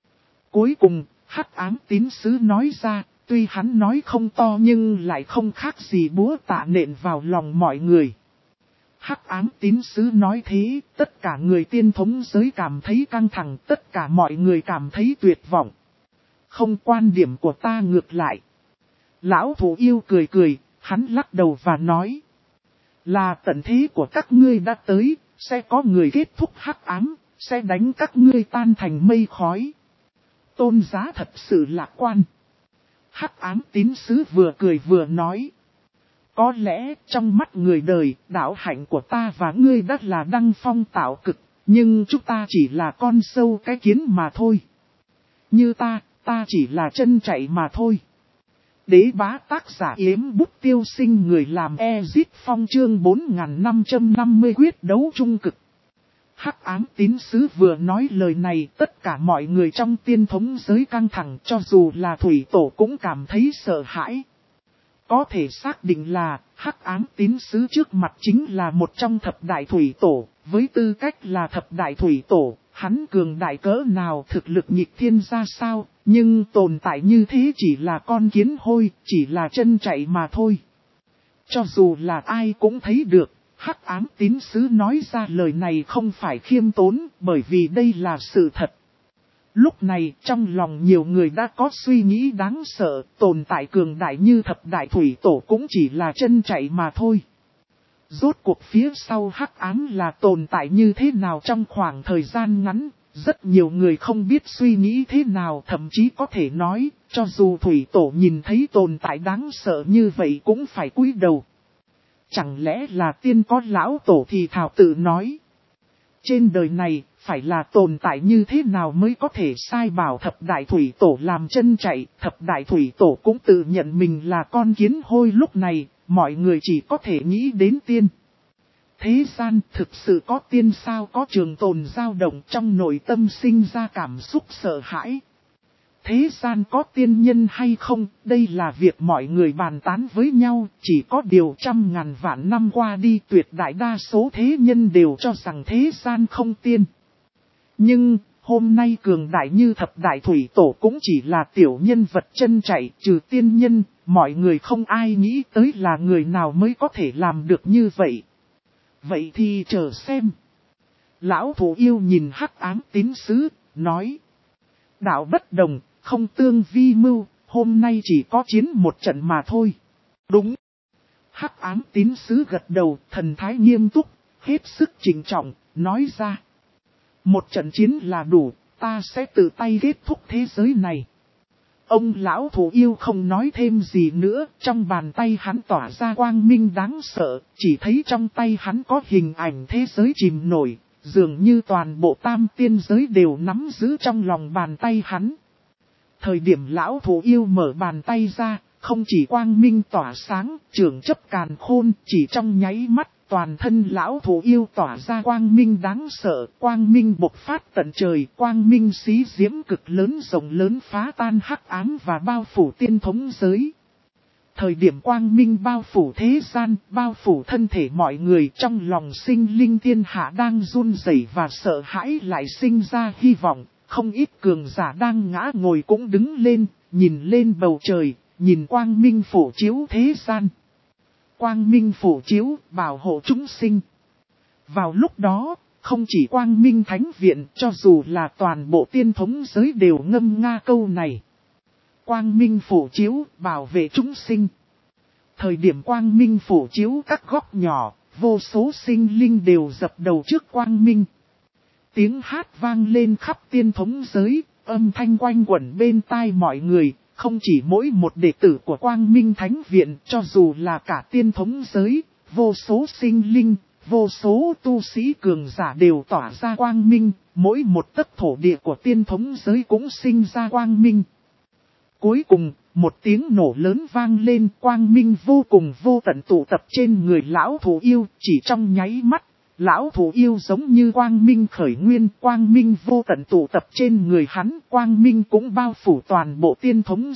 Cuối cùng, hắc ám tín sứ nói ra, tuy hắn nói không to nhưng lại không khác gì búa tạ nện vào lòng mọi người. Hắc ám tín sứ nói thế, tất cả người tiên thống giới cảm thấy căng thẳng, tất cả mọi người cảm thấy tuyệt vọng. Không, quan điểm của ta ngược lại. Lão thổ yêu cười cười, hắn lắc đầu và nói. Là tận thế của các ngươi đã tới, sẽ có người kết thúc hắc ám, sẽ đánh các ngươi tan thành mây khói. Tôn Giá thật sự lạc quan. Hắc ám tín sứ vừa cười vừa nói. Có lẽ trong mắt người đời, đạo hạnh của ta và ngươi đã là đăng phong tạo cực, nhưng chúng ta chỉ là con sâu cái kiến mà thôi. Như ta chỉ là chân chạy mà thôi. Đế bá tác giả Yếm Bút Tiêu Sinh, người làm Ezit Phong, chương 4550 quyết đấu trung cực. Hắc ám tín sứ vừa nói lời này, tất cả mọi người trong tiên thống giới căng thẳng, cho dù là thủy tổ cũng cảm thấy sợ hãi. Có thể xác định là, hắc ám tín sứ trước mặt chính là một trong thập đại thủy tổ, với tư cách là thập đại thủy tổ, Hắn cường đại cỡ nào, thực lực nghịch thiên ra sao, nhưng tồn tại như thế chỉ là con kiến hôi, chỉ là chân chạy mà thôi. Cho dù là ai cũng thấy được, Hắc Ám Tín Sứ nói ra lời này không phải khiêm tốn, bởi vì đây là sự thật. Lúc này, trong lòng nhiều người đã có suy nghĩ đáng sợ, tồn tại cường đại như Thập Đại Thủy Tổ cũng chỉ là chân chạy mà thôi. Rốt cuộc phía sau Hắc Ám là tồn tại như thế nào trong khoảng thời gian ngắn, rất nhiều người không biết suy nghĩ thế nào, thậm chí có thể nói, cho dù Thủy Tổ nhìn thấy tồn tại đáng sợ như vậy cũng phải cúi đầu. Chẳng lẽ là tiên có lão tổ thì thảo tự nói. Trên đời này, phải là tồn tại như thế nào mới có thể sai bảo Thập Đại Thủy Tổ làm chân chạy, Thập Đại Thủy Tổ cũng tự nhận mình là con kiến hôi lúc này, mọi người chỉ có thể nghĩ đến tiên. Thế gian thực sự có tiên sao, có trường tồn dao động trong nội tâm sinh ra cảm xúc sợ hãi. Thế gian có tiên nhân hay không, đây là việc mọi người bàn tán với nhau, chỉ có điều trăm ngàn vạn năm qua đi tuyệt đại đa số thế nhân đều cho rằng thế gian không tiên. Nhưng, hôm nay cường đại như Thập Đại Thủy Tổ cũng chỉ là tiểu nhân vật chân chạy, trừ tiên nhân, mọi người không ai nghĩ tới là người nào mới có thể làm được như vậy. Vậy thì chờ xem. Lão Thủ Yêu nhìn Hắc Ám Tín Sứ, nói. Đạo bất đồng, không tương vi mưu, hôm nay chỉ có chiến một trận mà thôi. Đúng. Hắc Ám Tín Sứ gật đầu, thần thái nghiêm túc, hết sức trịnh trọng, nói ra. Một trận chiến là đủ, ta sẽ tự tay kết thúc thế giới này. Ông lão Thủ Yêu không nói thêm gì nữa, trong bàn tay hắn tỏa ra quang minh đáng sợ, chỉ thấy trong tay hắn có hình ảnh thế giới chìm nổi, dường như toàn bộ tam tiên giới đều nắm giữ trong lòng bàn tay hắn. Thời điểm lão Thủ Yêu mở bàn tay ra, không chỉ quang minh tỏa sáng, trưởng chấp càn khôn, chỉ trong nháy mắt, toàn thân lão Thủ Yêu tỏa ra quang minh đáng sợ, quang minh bộc phát tận trời, quang minh xí diễm cực lớn rộng lớn phá tan hắc ám và bao phủ tiên thống giới. Thời điểm quang minh bao phủ thế gian, bao phủ thân thể mọi người, trong lòng sinh linh thiên hạ đang run rẩy và sợ hãi lại sinh ra hy vọng, không ít cường giả đang ngã ngồi cũng đứng lên, nhìn lên bầu trời, nhìn quang minh phủ chiếu thế gian. Quang minh phủ chiếu, bảo hộ chúng sinh. Vào lúc đó, không chỉ quang minh thánh viện, cho dù là toàn bộ tiên thống giới đều ngâm nga câu này. Quang minh phủ chiếu, bảo vệ chúng sinh. Thời điểm quang minh phủ chiếu các góc nhỏ, vô số sinh linh đều dập đầu trước quang minh. Tiếng hát vang lên khắp tiên thống giới, âm thanh quanh quẩn bên tai mọi người, không chỉ mỗi một đệ tử của Quang Minh Thánh Viện, cho dù là cả tiên thống giới, vô số sinh linh, vô số tu sĩ cường giả đều tỏa ra quang minh, mỗi một tấc thổ địa của tiên thống giới cũng sinh ra quang minh. Cuối cùng, một tiếng nổ lớn vang lên, quang minh vô cùng vô tận tụ tập trên người lão Thủ Yêu, chỉ trong nháy mắt. Lão Thủ Yêu giống như quang minh khởi nguyên, quang minh vô tận tụ tập trên người hắn, quang minh cũng bao phủ toàn bộ tiên thống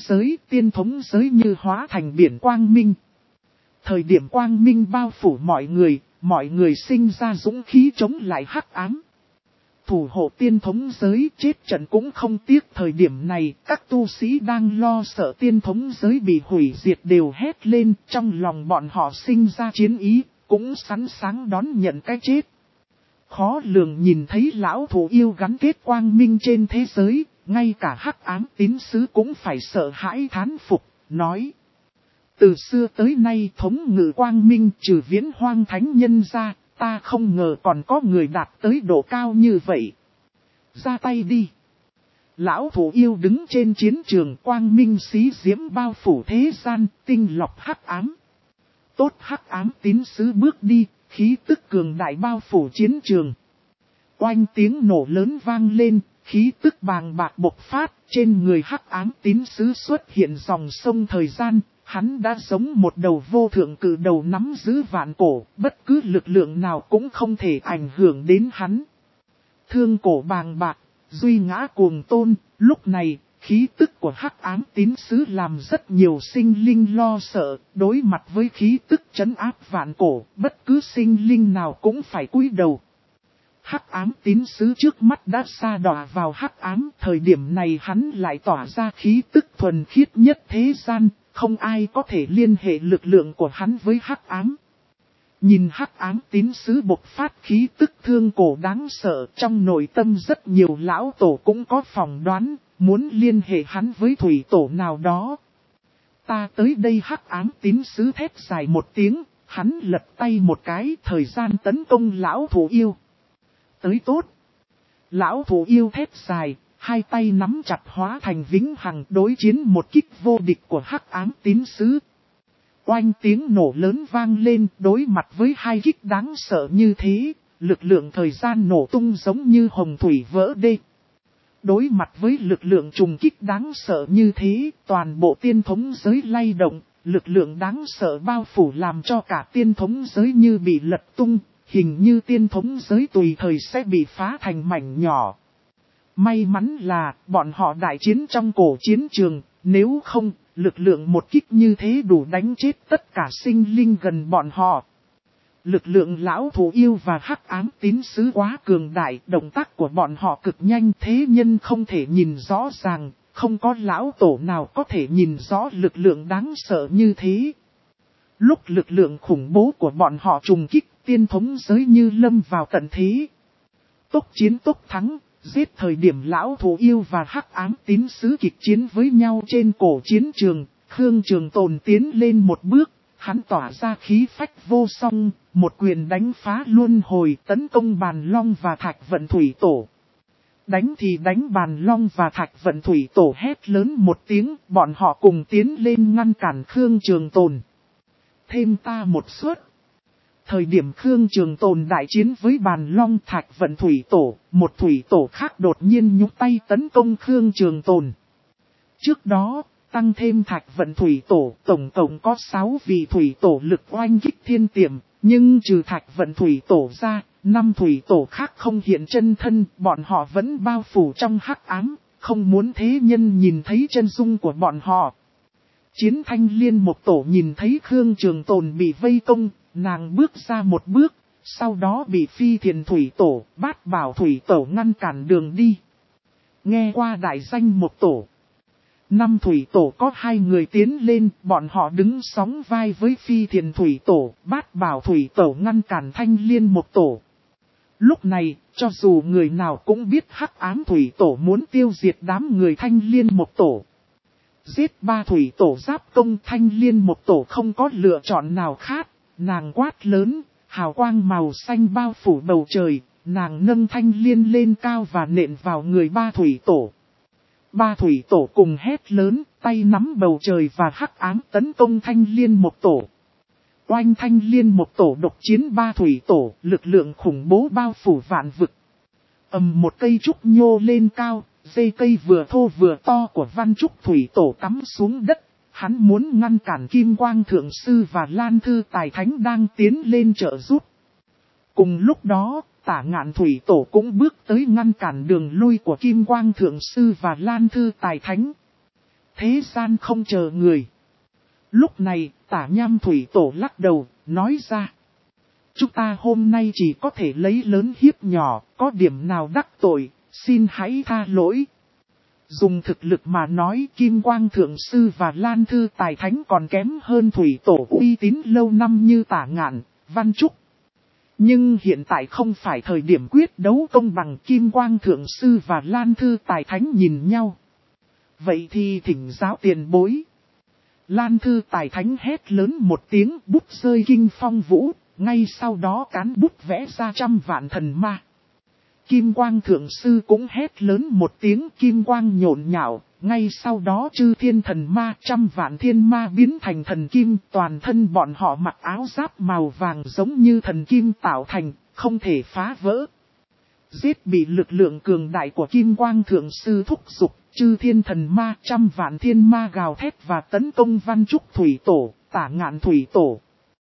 giới như hóa thành biển quang minh. Thời điểm quang minh bao phủ mọi người sinh ra dũng khí chống lại hắc ám. Thủ hộ tiên thống giới chết trận cũng không tiếc. Thời điểm này, các tu sĩ đang lo sợ tiên thống giới bị hủy diệt đều hét lên, trong lòng bọn họ sinh ra chiến ý, cũng sẵn sàng đón nhận cái chết. Khó lường nhìn thấy lão Thủ Yêu gắn kết quang minh trên thế giới, ngay cả hắc ám tín sứ cũng phải sợ hãi thán phục, nói. Từ xưa tới nay thống ngự quang minh trừ Viễn Hoang thánh nhân ra, ta không ngờ còn có người đạt tới độ cao như vậy. Ra tay đi. Lão Thủ Yêu đứng trên chiến trường, quang minh xí diễm bao phủ thế gian, tinh lọc hắc ám. Tốt, hắc ám tín sứ bước đi, khí tức cường đại bao phủ chiến trường. Oanh tiếng nổ lớn vang lên, khí tức bàng bạc bộc phát, trên người hắc ám tín sứ xuất hiện dòng sông thời gian, hắn đã giống một đầu vô thượng cự đầu nắm giữ vạn cổ, bất cứ lực lượng nào cũng không thể ảnh hưởng đến hắn. Thương cổ bàng bạc, duy ngã cuồng tôn, lúc này, khí tức của hắc ám tín sứ làm rất nhiều sinh linh lo sợ, đối mặt với khí tức trấn áp vạn cổ, bất cứ sinh linh nào cũng phải cúi đầu. Hắc ám tín sứ trước mắt đã sa đọa vào hắc ám, thời điểm này hắn lại tỏa ra khí tức thuần khiết nhất thế gian, không ai có thể liên hệ lực lượng của hắn với hắc ám. Nhìn hắc ám tín sứ bộc phát khí tức thương cổ đáng sợ, trong nội tâm rất nhiều lão tổ cũng có phỏng đoán, muốn liên hệ hắn với thủy tổ nào đó. Ta tới đây, hắc ám tín sứ thét dài một tiếng, hắn lật tay một cái, thời gian tấn công lão thú yêu. Tới tốt. Lão thú yêu thét dài, hai tay nắm chặt hóa thành vĩnh hằng đối chiến một kích vô địch của hắc ám tín sứ. Oanh tiếng nổ lớn vang lên, đối mặt với hai kích đáng sợ như thế, lực lượng thời gian nổ tung giống như hồng thủy vỡ đê. Đối mặt với lực lượng trùng kích đáng sợ như thế, toàn bộ tiên thống giới lay động, lực lượng đáng sợ bao phủ làm cho cả tiên thống giới như bị lật tung, hình như tiên thống giới tùy thời sẽ bị phá thành mảnh nhỏ. May mắn là, bọn họ đại chiến trong cổ chiến trường, nếu không, lực lượng một kích như thế đủ đánh chết tất cả sinh linh gần bọn họ. Lực lượng lão thú yêu và hắc ám tín sứ quá cường đại, động tác của bọn họ cực nhanh, thế nhân không thể nhìn rõ ràng, không có lão tổ nào có thể nhìn rõ lực lượng đáng sợ như thế. Lúc lực lượng khủng bố của bọn họ trùng kích, tiên thống giới như lâm vào tận thế. Tốc chiến tốc thắng, giết thời điểm lão thú yêu và hắc ám tín sứ kịch chiến với nhau trên cổ chiến trường, Khương Trường Tồn tiến lên một bước, hắn tỏa ra khí phách vô song, một quyền đánh phá luân hồi tấn công Bàn Long và Thạch Vận Thủy Tổ. Đánh thì đánh Bàn Long và Thạch Vận Thủy Tổ hét lớn một tiếng, bọn họ cùng tiến lên ngăn cản Khương Trường Tồn. Thêm ta một suất. Thời điểm Khương Trường Tồn đại chiến với Bàn Long Thạch Vận Thủy Tổ, một thủy tổ khác đột nhiên nhúc tay tấn công Khương Trường Tồn. Trước đó, tăng thêm Thạch Vận Thủy Tổ, tổng cộng có 6 vị thủy tổ lực oanh kích thiên tiềm, nhưng trừ Thạch Vận Thủy Tổ ra, 5 thủy tổ khác không hiện chân thân, bọn họ vẫn bao phủ trong hắc ám, không muốn thế nhân nhìn thấy chân dung của bọn họ. Chiến Thanh Liên một tổ nhìn thấy Khương Trường Tồn bị vây công, nàng bước ra một bước, sau đó bị Phi Thiền Thủy Tổ, Bát Bảo Thủy Tổ ngăn cản đường đi. Nghe qua đại danh một tổ. 5 thủy tổ có 2 người tiến lên, bọn họ đứng sóng vai với Phi Thiền Thủy Tổ, Bát Bảo Thủy Tổ ngăn cản Thanh Liên một tổ. Lúc này, cho dù người nào cũng biết hắc ám thủy tổ muốn tiêu diệt đám người Thanh Liên một tổ. Giết 3 thủy tổ giáp công, Thanh Liên một tổ không có lựa chọn nào khác, nàng quát lớn, hào quang màu xanh bao phủ bầu trời, nàng nâng Thanh Liên lên cao và nện vào người 3 thủy tổ. 3 thủy tổ cùng hét lớn, tay nắm bầu trời và hắc ám tấn công Thanh Liên một tổ. Oanh, Thanh Liên một tổ độc chiến 3 thủy tổ, lực lượng khủng bố bao phủ vạn vực. Một cây trúc nhô lên cao, dây cây vừa thô vừa to của Văn Trúc thủy tổ cắm xuống đất. Hắn muốn ngăn cản Kim Quang Thượng Sư và Lan Thư Tài Thánh đang tiến lên trợ giúp. Cùng lúc đó, Tả Ngạn Thủy Tổ cũng bước tới ngăn cản đường lui của Kim Quang Thượng Sư và Lan Thư Tài Thánh. Thế gian không chờ người. Lúc này, Tả Nham Thủy Tổ lắc đầu, nói ra. Chúng ta hôm nay chỉ có thể lấy lớn hiếp nhỏ, có điểm nào đắc tội, xin hãy tha lỗi. Dùng thực lực mà nói, Kim Quang Thượng Sư và Lan Thư Tài Thánh còn kém hơn Thủy Tổ uy tín lâu năm như Tả Ngạn, Văn Trúc. Nhưng hiện tại không phải thời điểm quyết đấu công bằng, Kim Quang Thượng Sư và Lan Thư Tài Thánh nhìn nhau. Vậy thì thỉnh giáo tiền bối. Lan Thư Tài Thánh hét lớn một tiếng, bút rơi kinh phong vũ, ngay sau đó cán bút vẽ ra 100 vạn thần ma. Kim Quang Thượng Sư cũng hét lớn một tiếng, kim quang nhộn nhạo, ngay sau đó chư thiên thần ma 100 vạn thiên ma biến thành thần kim, toàn thân bọn họ mặc áo giáp màu vàng giống như thần kim tạo thành, không thể phá vỡ. Giết bị lực lượng cường đại của Kim Quang Thượng Sư thúc giục, chư thiên thần ma 100 vạn thiên ma gào thét và tấn công Văn Trúc Thủy Tổ, Tả Ngạn Thủy Tổ,